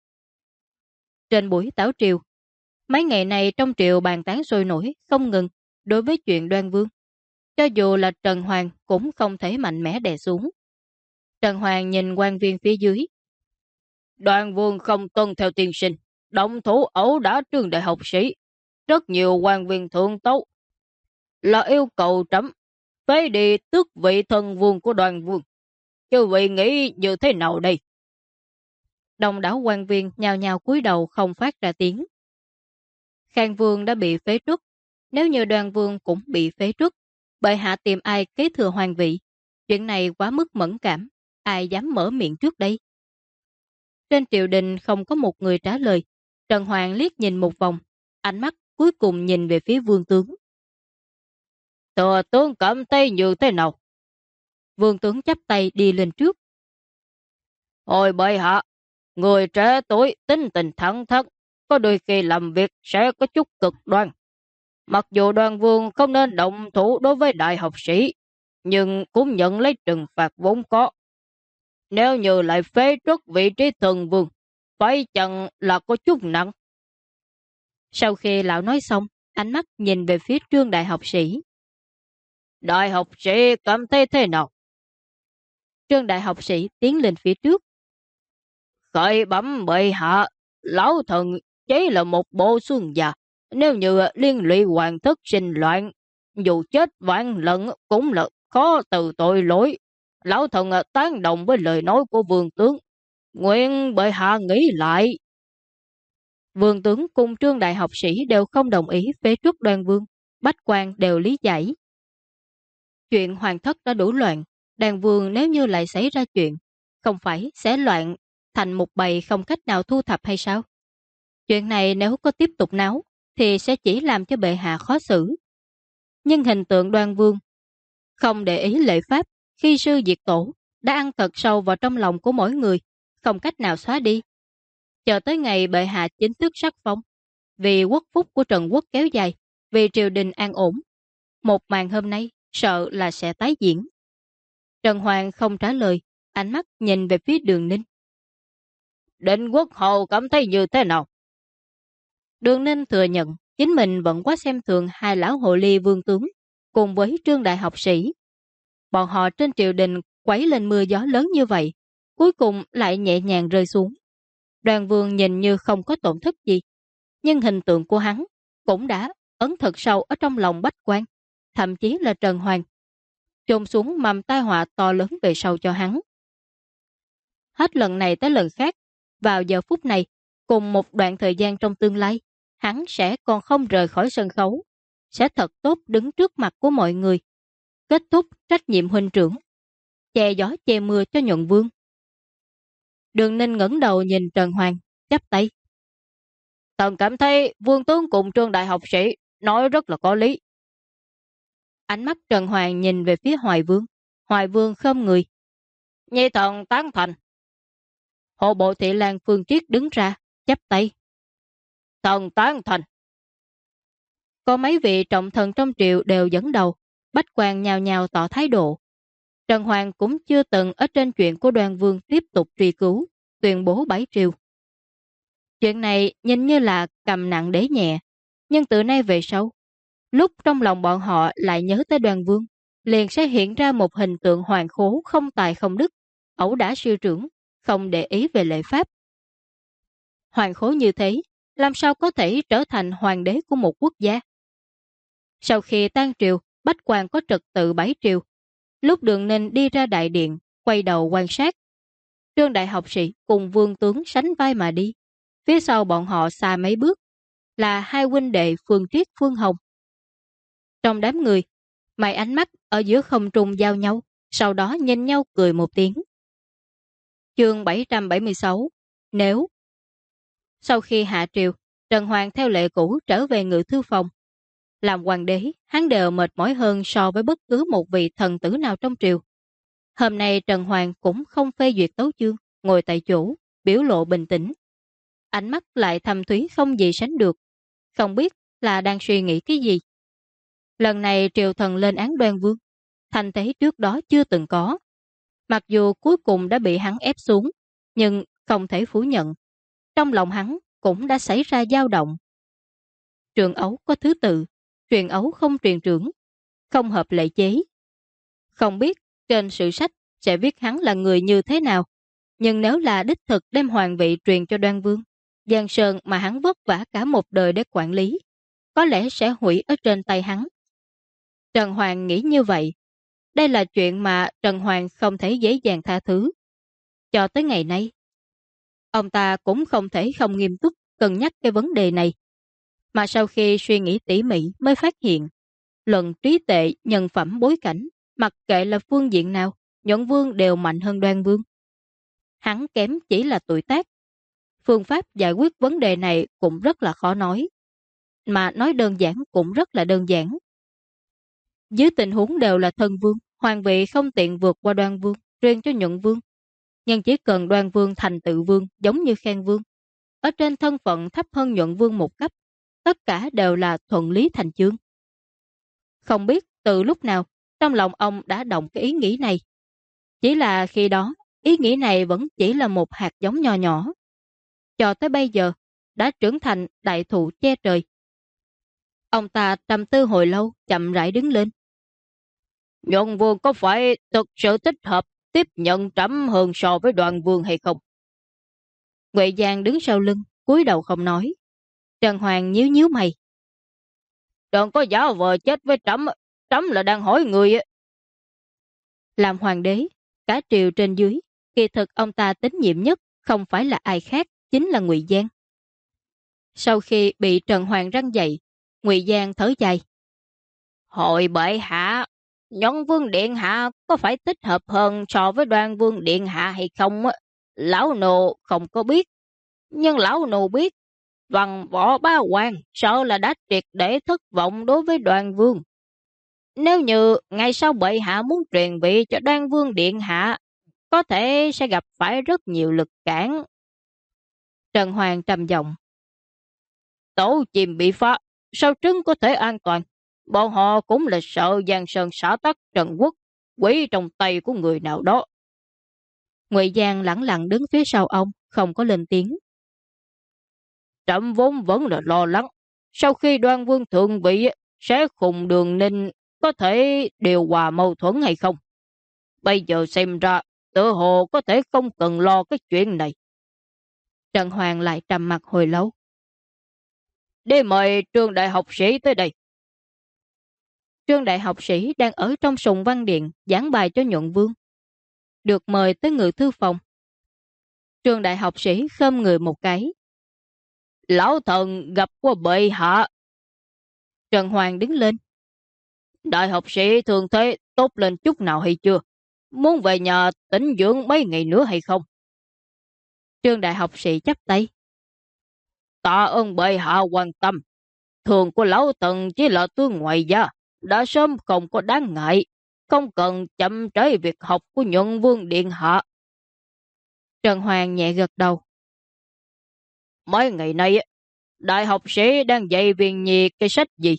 Trên buổi tảo triều, mấy ngày này trong triều bàn tán sôi nổi không ngừng đối với chuyện Đoan Vương. Cho dù là Trần Hoàng cũng không thể mạnh mẽ đè xuống. Trần Hoàng nhìn quan viên phía dưới. Đoan Vương không tuân theo tiên sinh, động thủ ẩu đả Trương đại học sĩ. Rất nhiều quan viên thượng tấu là yêu cầu trẫm phế đi tước vị thần vương của Đoan Vương. Chứ vị nghĩ như thế nào đây? Đông đảo quan viên nhào nhào cúi đầu không phát ra tiếng. Khang Vương đã bị phế truất. Nếu như Đoan Vương cũng bị phế truất, bệ hạ tìm ai kế thừa hoàng vị? Chuyện này quá mức mẫn cảm, ai dám mở miệng trước đây? Trên triều đình không có một người trả lời. Trần Hoàng liếc nhìn một vòng, ánh mắt cuối cùng nhìn về phía vương tướng. Thừa tướng cảm thấy như thế nào? Vương tướng chắp tay đi lên trước. Hồi bệ hạ, người trẻ tuổi tính tình thẳng thắn, có đôi khi làm việc sẽ có chút cực đoan. Mặc dù Đoan Vương không nên động thủ đối với đại học sĩ, nhưng cũng nhận lấy trừng phạt vốn có. Nếu như lại phế truất vị trí thần vương, phải chăng là có chút nặng? Sau khi lão nói xong, ánh mắt nhìn về phía Trương đại học sĩ. Đại học sĩ cảm thấy thế nào? Trương đại học sĩ tiến lên phía trước. Khởi bẩm bệ hạ, lão thần chỉ là một bộ xương già. Nếu như liên lụy hoàng thất sinh loạn, dù chết vạn lần cũng là khó từ tội lỗi. Lão thần tán đồng với lời nói của vương tướng. Nguyện bệ hạ nghĩ lại. Vương tướng cùng Trương đại học sĩ đều không đồng ý phế truất Đoan Vương. Bách quan đều lý giải. Chuyện hoàng thất đã đủ loạn. Đoan Vương nếu như lại xảy ra chuyện, không phải sẽ loạn thành một bầy không cách nào thu thập hay sao? Chuyện này nếu có tiếp tục náo, thì sẽ chỉ làm cho bệ hạ khó xử. Nhưng hình tượng Đoan Vương không để ý lễ pháp, khi sư diệt tổ đã ăn thật sâu vào trong lòng của mỗi người, không cách nào xóa đi. Chờ tới ngày bệ hạ chính thức sắc phong, vì quốc phúc của Trần Quốc kéo dài, vì triều đình an ổn, một màn hôm nay sợ là sẽ tái diễn. Trần Hoàng không trả lời, ánh mắt nhìn về phía Đường Ninh. Định Quốc hầu cảm thấy như thế nào? Đường Ninh thừa nhận chính mình vẫn quá xem thường hai lão hồ ly vương tướng cùng với Trương đại học sĩ. Bọn họ trên triều đình quấy lên mưa gió lớn như vậy, cuối cùng lại nhẹ nhàng rơi xuống. Đoàn Vương nhìn như không có tổn thất gì, nhưng hình tượng của hắn cũng đã ấn thật sâu ở trong lòng Bách Quan, thậm chí là Trần Hoàng, chôn xuống mầm tai họa to lớn về sau cho hắn. Hết lần này tới lần khác, vào giờ phút này, cùng một đoạn thời gian trong tương lai, hắn sẽ còn không rời khỏi sân khấu, sẽ thật tốt đứng trước mặt của mọi người, kết thúc trách nhiệm huynh trưởng, che gió che mưa cho Nhuận Vương. Đường Ninh ngẩng đầu nhìn Trần Hoàng, chắp tay. Thần cảm thấy Vương tướng cùng Trương đại học sĩ nói rất là có lý. Ánh mắt Trần Hoàng nhìn về phía Hoài Vương khom người. Nhi thần tán thành. Hộ bộ thị lang Phương Triết đứng ra, chắp tay. Thần tán thành. Có mấy vị trọng thần trong triều đều dẫn đầu, Bách Quan nhào nhào tỏ thái độ. Trần Hoàng cũng chưa từng ở trên chuyện của Đoàn Vương tiếp tục truy cứu, tuyên bố bãi triều. Chuyện này nhìn như là cầm nặng đế nhẹ, nhưng từ nay về sau, lúc trong lòng bọn họ lại nhớ tới Đoàn Vương, liền sẽ hiện ra một hình tượng hoàng khố không tài không đức, ẩu đả sư trưởng, không để ý về lễ pháp. Hoàng khố như thế, làm sao có thể trở thành hoàng đế của một quốc gia? Sau khi tan triều, Bách Quan có trật tự bãi triều. Lúc Đường Ninh đi ra đại điện, quay đầu quan sát. Trương đại học sĩ cùng Vương tướng sánh vai mà đi. Phía sau bọn họ xa mấy bước, là hai huynh đệ Phương Triết Phương Hồng. Trong đám người, mấy ánh mắt ở giữa không trung giao nhau, sau đó nhìn nhau cười một tiếng. Chương 776. Nếu sau khi hạ triều, Trần Hoàng theo lệ cũ trở về ngự thư phòng. Làm hoàng đế, hắn đều mệt mỏi hơn so với bất cứ một vị thần tử nào trong triều. Hôm nay Trần Hoàng cũng không phê duyệt tấu chương, ngồi tại chỗ, biểu lộ bình tĩnh. Ánh mắt lại thâm thúy không gì sánh được, không biết là đang suy nghĩ cái gì. Lần này triều thần lên án Đoan Vương, thành thế trước đó chưa từng có. Mặc dù cuối cùng đã bị hắn ép xuống, nhưng không thể phủ nhận. Trong lòng hắn cũng đã xảy ra dao động. Trường ấu có thứ tự, truyền ấu không truyền trưởng, không hợp lệ chế. Không biết trên sử sách sẽ viết hắn là người như thế nào, nhưng nếu là đích thực đem hoàng vị truyền cho Đoan Vương, Giang Sơn mà hắn vất vả cả một đời để quản lý, có lẽ sẽ hủy ở trên tay hắn. Trần Hoàng nghĩ như vậy. Đây là chuyện mà Trần Hoàng không thể dễ dàng tha thứ. Cho tới ngày nay, ông ta cũng không thể không nghiêm túc cân nhắc cái vấn đề này. Mà sau khi suy nghĩ tỉ mỉ mới phát hiện, luận trí tuệ, nhân phẩm, bối cảnh, mặc kệ là phương diện nào, Nhuận Vương đều mạnh hơn Đoan Vương. Hắn kém chỉ là tuổi tác. Phương pháp giải quyết vấn đề này cũng rất là khó nói. Mà nói đơn giản cũng rất là đơn giản. Dưới tình huống đều là thân vương, hoàng vị không tiện vượt qua Đoan Vương, truyền cho Nhuận Vương. Nhưng chỉ cần Đoan Vương thành tự vương giống như Khang Vương, ở trên thân phận thấp hơn Nhuận Vương một cấp, tất cả đều là thuận lý thành chương. Không biết từ lúc nào trong lòng ông đã động cái ý nghĩ này. Chỉ là khi đó, ý nghĩ này vẫn chỉ là một hạt giống nho nhỏ. Cho tới bây giờ, đã trưởng thành đại thụ che trời. Ông ta trầm tư hồi lâu, chậm rãi đứng lên. Nhuận Vương có phải thực sự thích hợp tiếp nhận trẫm hơn so với Đoàn Vương hay không? Ngụy Giang đứng sau lưng, cúi đầu không nói. Trần Hoàng nhíu nhíu mày. Đừng có giả vờ chết với trẫm, trẫm là đang hỏi người. Làm hoàng đế, cả triều trên dưới, kỳ thực ông ta tín nhiệm nhất không phải là ai khác, chính là Ngụy Giang. Sau khi bị Trần Hoàng răn dậy, Ngụy Giang thở dài. Hội bệ hạ, Nhuận Vương điện hạ có phải thích hợp hơn so với Đoan Vương điện hạ hay không? Lão nô không có biết, nhưng lão nô biết, bằng võ ba quan sợ là đã triệt để thất vọng đối với Đoan Vương. Nếu như ngày sau bệ hạ muốn truyền vị cho Đoan Vương Điện Hạ, có thể sẽ gặp phải rất nhiều lực cản. Trần Hoàng trầm giọng. Tổ chim bị phá, sao trứng có thể an toàn? Bọn họ cũng là sợ Giang Sơn xã tắc Trần Quốc, quỷ trong tay của người nào đó. Ngụy Giang lẳng lặng đứng phía sau ông, không có lên tiếng. Trẫm vốn vẫn là lo lắng, sau khi Đoan Vương thượng vị sẽ cùng Đường Ninh có thể điều hòa mâu thuẫn hay không? Bây giờ xem ra, tự hồ có thể không cần lo cái chuyện này. Trần Hoàng lại trầm mặt hồi lâu. Để mời Trương đại học sĩ tới đây. Trương đại học sĩ đang ở trong sùng văn điện giảng bài cho Nhuận Vương. Được mời tới ngự thư phòng. Trương đại học sĩ khom người một cái. Lão thần gặp qua bệ hạ. Trần Hoàng đứng lên. Đại học sĩ thường thế tốt lên chút nào hay chưa? Muốn về nhà tĩnh dưỡng mấy ngày nữa hay không? Trương đại học sĩ chắp tay. Tạ ơn bệ hạ quan tâm. Thường của lão thần chỉ là tướng ngoại gia, đã sớm không có đáng ngại, không cần chậm trễ việc học của Nhuận Vương Điện Hạ. Trần Hoàng nhẹ gật đầu. Mấy ngày nay, đại học sĩ đang dạy Viên Nhi cái sách gì?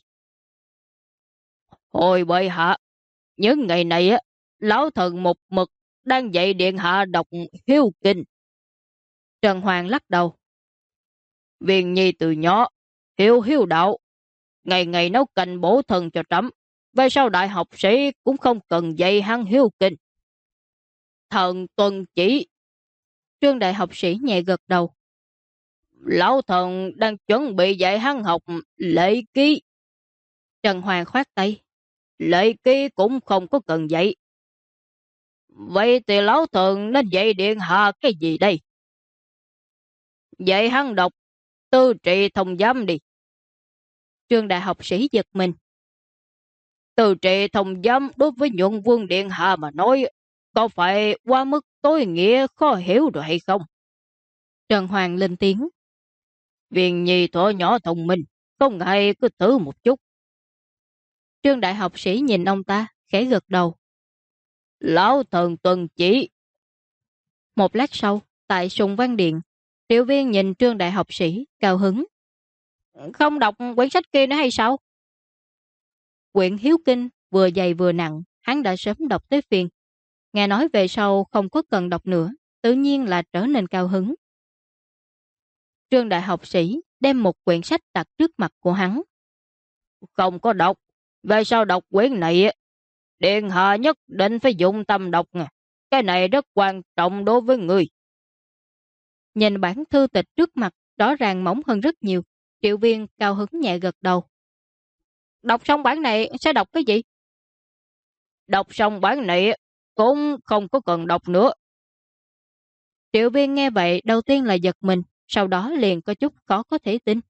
Hồi bệ hạ, những ngày này, lão thần một mực đang dạy Điện Hạ đọc Hiếu Kinh. Trần Hoàng lắc đầu. Viên Nhi từ nhỏ, hiếu hiếu đạo, ngày ngày nấu canh bổ thân cho trẫm. Về sau đại học sĩ cũng không cần dạy hắn hiếu kinh. Thần tuân chỉ. Trương đại học sĩ nhẹ gật đầu. Lão thần đang chuẩn bị dạy hắn học lễ ký. Trần Hoàng khoát tay. Lễ ký cũng không có cần dạy. Vậy thì lão thần nên dạy Điện Hạ cái gì đây? Dạy hắn đọc Tư Trị Thông Giám đi. Trương đại học sĩ giật mình. Tư Trị Thông Giám đối với Nhuận Vương Điện Hạ mà nói, có phải quá mức tối nghĩa khó hiểu rồi hay không? Trần Hoàng lên tiếng. Viên Nhi thuở nhỏ thông minh, không ngại cứ thử một chút. Trương đại học sĩ nhìn ông ta, khẽ gật đầu. Lão thần tuân chỉ. Một lát sau, tại sùng văn điện, Triệu Viên nhìn Trương đại học sĩ, cao hứng. Không đọc quyển sách kia nữa hay sao? Quyển Hiếu Kinh vừa dày vừa nặng, hắn đã sớm đọc tới phiên. Nghe nói về sau không có cần đọc nữa, tự nhiên là trở nên cao hứng. Trương đại học sĩ đem một quyển sách đặt trước mặt của hắn. Không có đọc, về sau đọc quyển này, Điện Hạ nhất định phải dụng tâm đọc. Cái này rất quan trọng đối với người. Nhìn bản thư tịch trước mặt rõ ràng mỏng hơn rất nhiều, Triệu Viên cao hứng nhẹ gật đầu. Đọc xong bản này sẽ đọc cái gì? Đọc xong bản này cũng không có cần đọc nữa. Triệu Viên nghe vậy đầu tiên là giật mình, sau đó liền có chút khó có thể tin.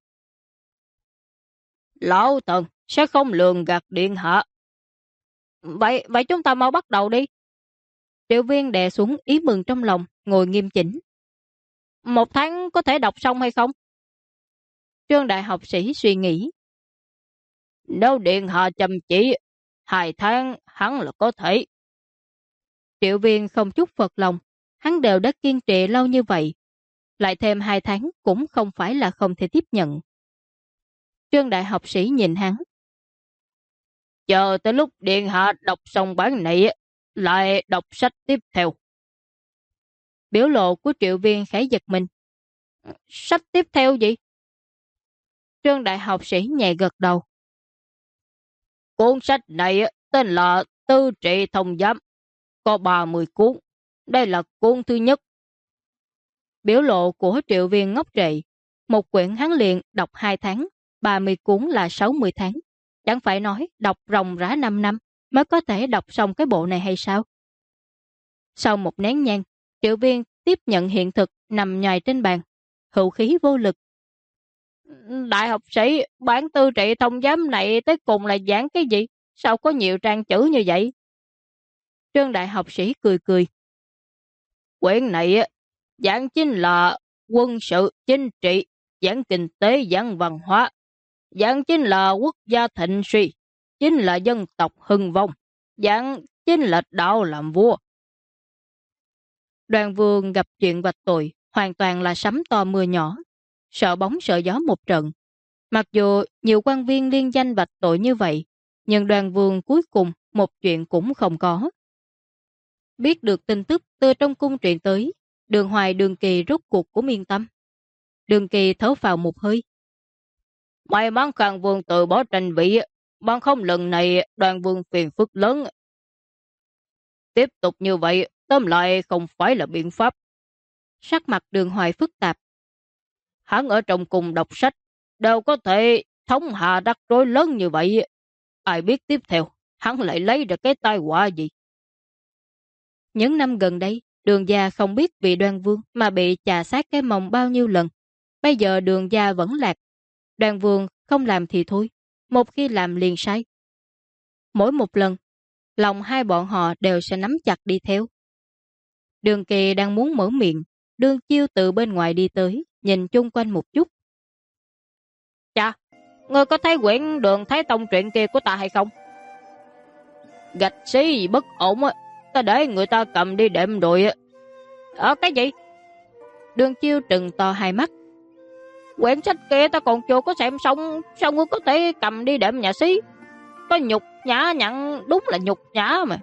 Lão thần sẽ không lường gạt Điện Hạ. Vậy chúng ta mau bắt đầu đi. Triệu Viên đè xuống ý mừng trong lòng, ngồi nghiêm chỉnh. 1 tháng có thể đọc xong hay không? Trương đại học sĩ suy nghĩ. Nếu Điện Hạ chăm chỉ, 2 tháng hắn là có thể. Triệu Viên không chút phật lòng, hắn đều đã kiên trì lâu như vậy. Lại thêm 2 tháng cũng không phải là không thể tiếp nhận. Trương đại học sĩ nhìn hắn. Chờ tới lúc Điện Hạ đọc xong bản này, lại đọc sách tiếp theo. Biểu lộ của Triệu Viên khẽ giật mình. Sách tiếp theo gì? Trương đại học sĩ nhẹ gật đầu. Cuốn sách này tên là Tư Trị Thông Giám, có 30 cuốn. Đây là cuốn thứ nhất. Biểu lộ của Triệu Viên ngốc trệ. Một quyển hắn liền đọc 2 tháng, 30 cuốn là 60 tháng. Chẳng phải nói đọc ròng rã 5 năm mới có thể đọc xong cái bộ này hay sao? Sau một nén nhang, Triệu Viên tiếp nhận hiện thực nằm nhòi trên bàn, hữu khí vô lực. Đại học sĩ, bản Tư Trị Thông Giám này tới cùng là giảng cái gì? Sao có nhiều trang chữ như vậy? Trương đại học sĩ cười cười. Quyển này giảng chính là quân sự, chính trị, giảng kinh tế, giảng văn hóa, giảng chính là quốc gia thịnh suy, chính là dân tộc hưng vong, dạng chính là đạo làm vua. Đoàn Vương gặp chuyện vạch tội hoàn toàn là sấm to mưa nhỏ, sợ bóng sợ gió một trận. Mặc dù nhiều quan viên liên danh vạch tội như vậy, nhưng Đoàn Vương cuối cùng một chuyện cũng không có. Biết được tin tức từ trong cung truyền tới, Đường Hoài Đường Kỳ rút cuộc cũng yên tâm. Đường Kỳ thở phào một hơi. May mắn Khang Vương từ bỏ tranh vị, bằng không lần này Đoàn Vương phiền phức lớn. Tiếp tục như vậy, tóm lại không phải là biện pháp. Sắc mặt Đường Hoài phức tạp. Hắn ở trong cùng đọc sách, đều có thể thống hạ rắc rối lớn như vậy. Ai biết tiếp theo, hắn lại lấy được cái tai họa gì. Những năm gần đây, Đường gia không biết vì Đoan Vương mà bị chà sát cái mông bao nhiêu lần. Bây giờ Đường gia vẫn lạc. Đoan Vương không làm thì thôi, một khi làm liền sai. Mỗi một lần, lòng hai bọn họ đều sẽ nắm chặt đi theo. Đường Kỳ đang muốn mở miệng, Đường Chiêu từ bên ngoài đi tới, nhìn chung quanh một chút. Chà, ngươi có thấy quyển Đường Thái Tông truyện kia của ta hay không? Gạch xí bất ổn á, ta để người ta cầm đi đệm rồi á. Cái gì? Đường Chiêu trừng to hai mắt. Quyển sách kia ta còn chưa có xem xong, sao ngươi có thể cầm đi đệm nhà xí? Có nhục nhã nhận, đúng là nhục nhã mà.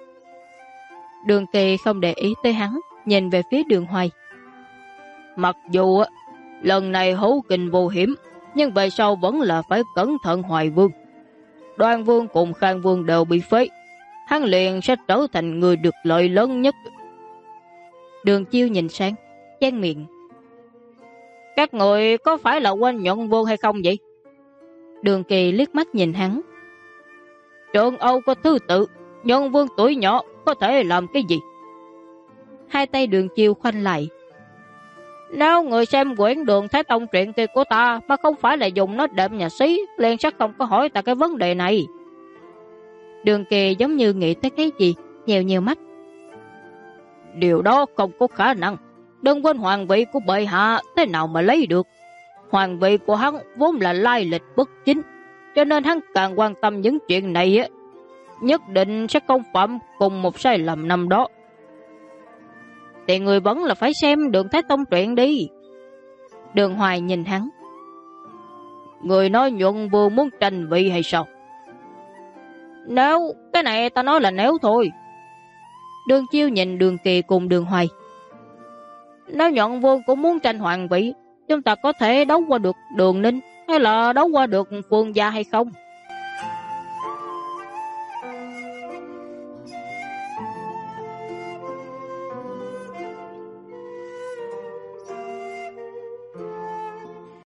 Đường Kỳ không để ý tới hắn, nhìn về phía Đường Hoài. Mặc dù lần này hữu kinh vô hiểm, nhưng về sau vẫn là phải cẩn thận Hoài Vương. Đoan Vương cùng Khang Vương đều bị phế, hắn liền sẽ trở thành người được lợi lớn nhất. Đường Chiêu nhìn sang, chen miệng. Các người có phải là quên Nhuận Vương hay không vậy? Đường Kỳ liếc mắt nhìn hắn. Trường Âu có thứ tự, Nhuận Vương tuổi nhỏ có thể làm cái gì? Hai tay Đường Chiêu khoanh lại. Nếu người xem quyển Đường Thái Tông truyện kia của ta mà không phải là dùng nó đệm nhà xí, liền sẽ không có hỏi ta cái vấn đề này. Đường Kỳ giống như nghĩ tới cái gì, nhèo nhèo mắt. Điều đó không có khả năng. Đừng quên hoàng vị của bệ hạ thế nào mà lấy được. Hoàng vị của hắn vốn là lai lịch bất chính, cho nên hắn càng quan tâm những chuyện này á, nhất định sẽ không phạm cùng một sai lầm năm đó. Thì người vẫn là phải xem Đường Thái Tông truyện đi. Đường Hoài nhìn hắn. Người nói Nhuận Vương muốn tranh vị hay sao? Nếu, cái này ta nói là nếu thôi. Đường Chiêu nhìn Đường Kỳ cùng Đường Hoài. Nếu Nhuận Vương cũng muốn tranh hoàng vị, chúng ta có thể đấu qua được Đường Ninh hay là đấu qua được Phương gia hay không?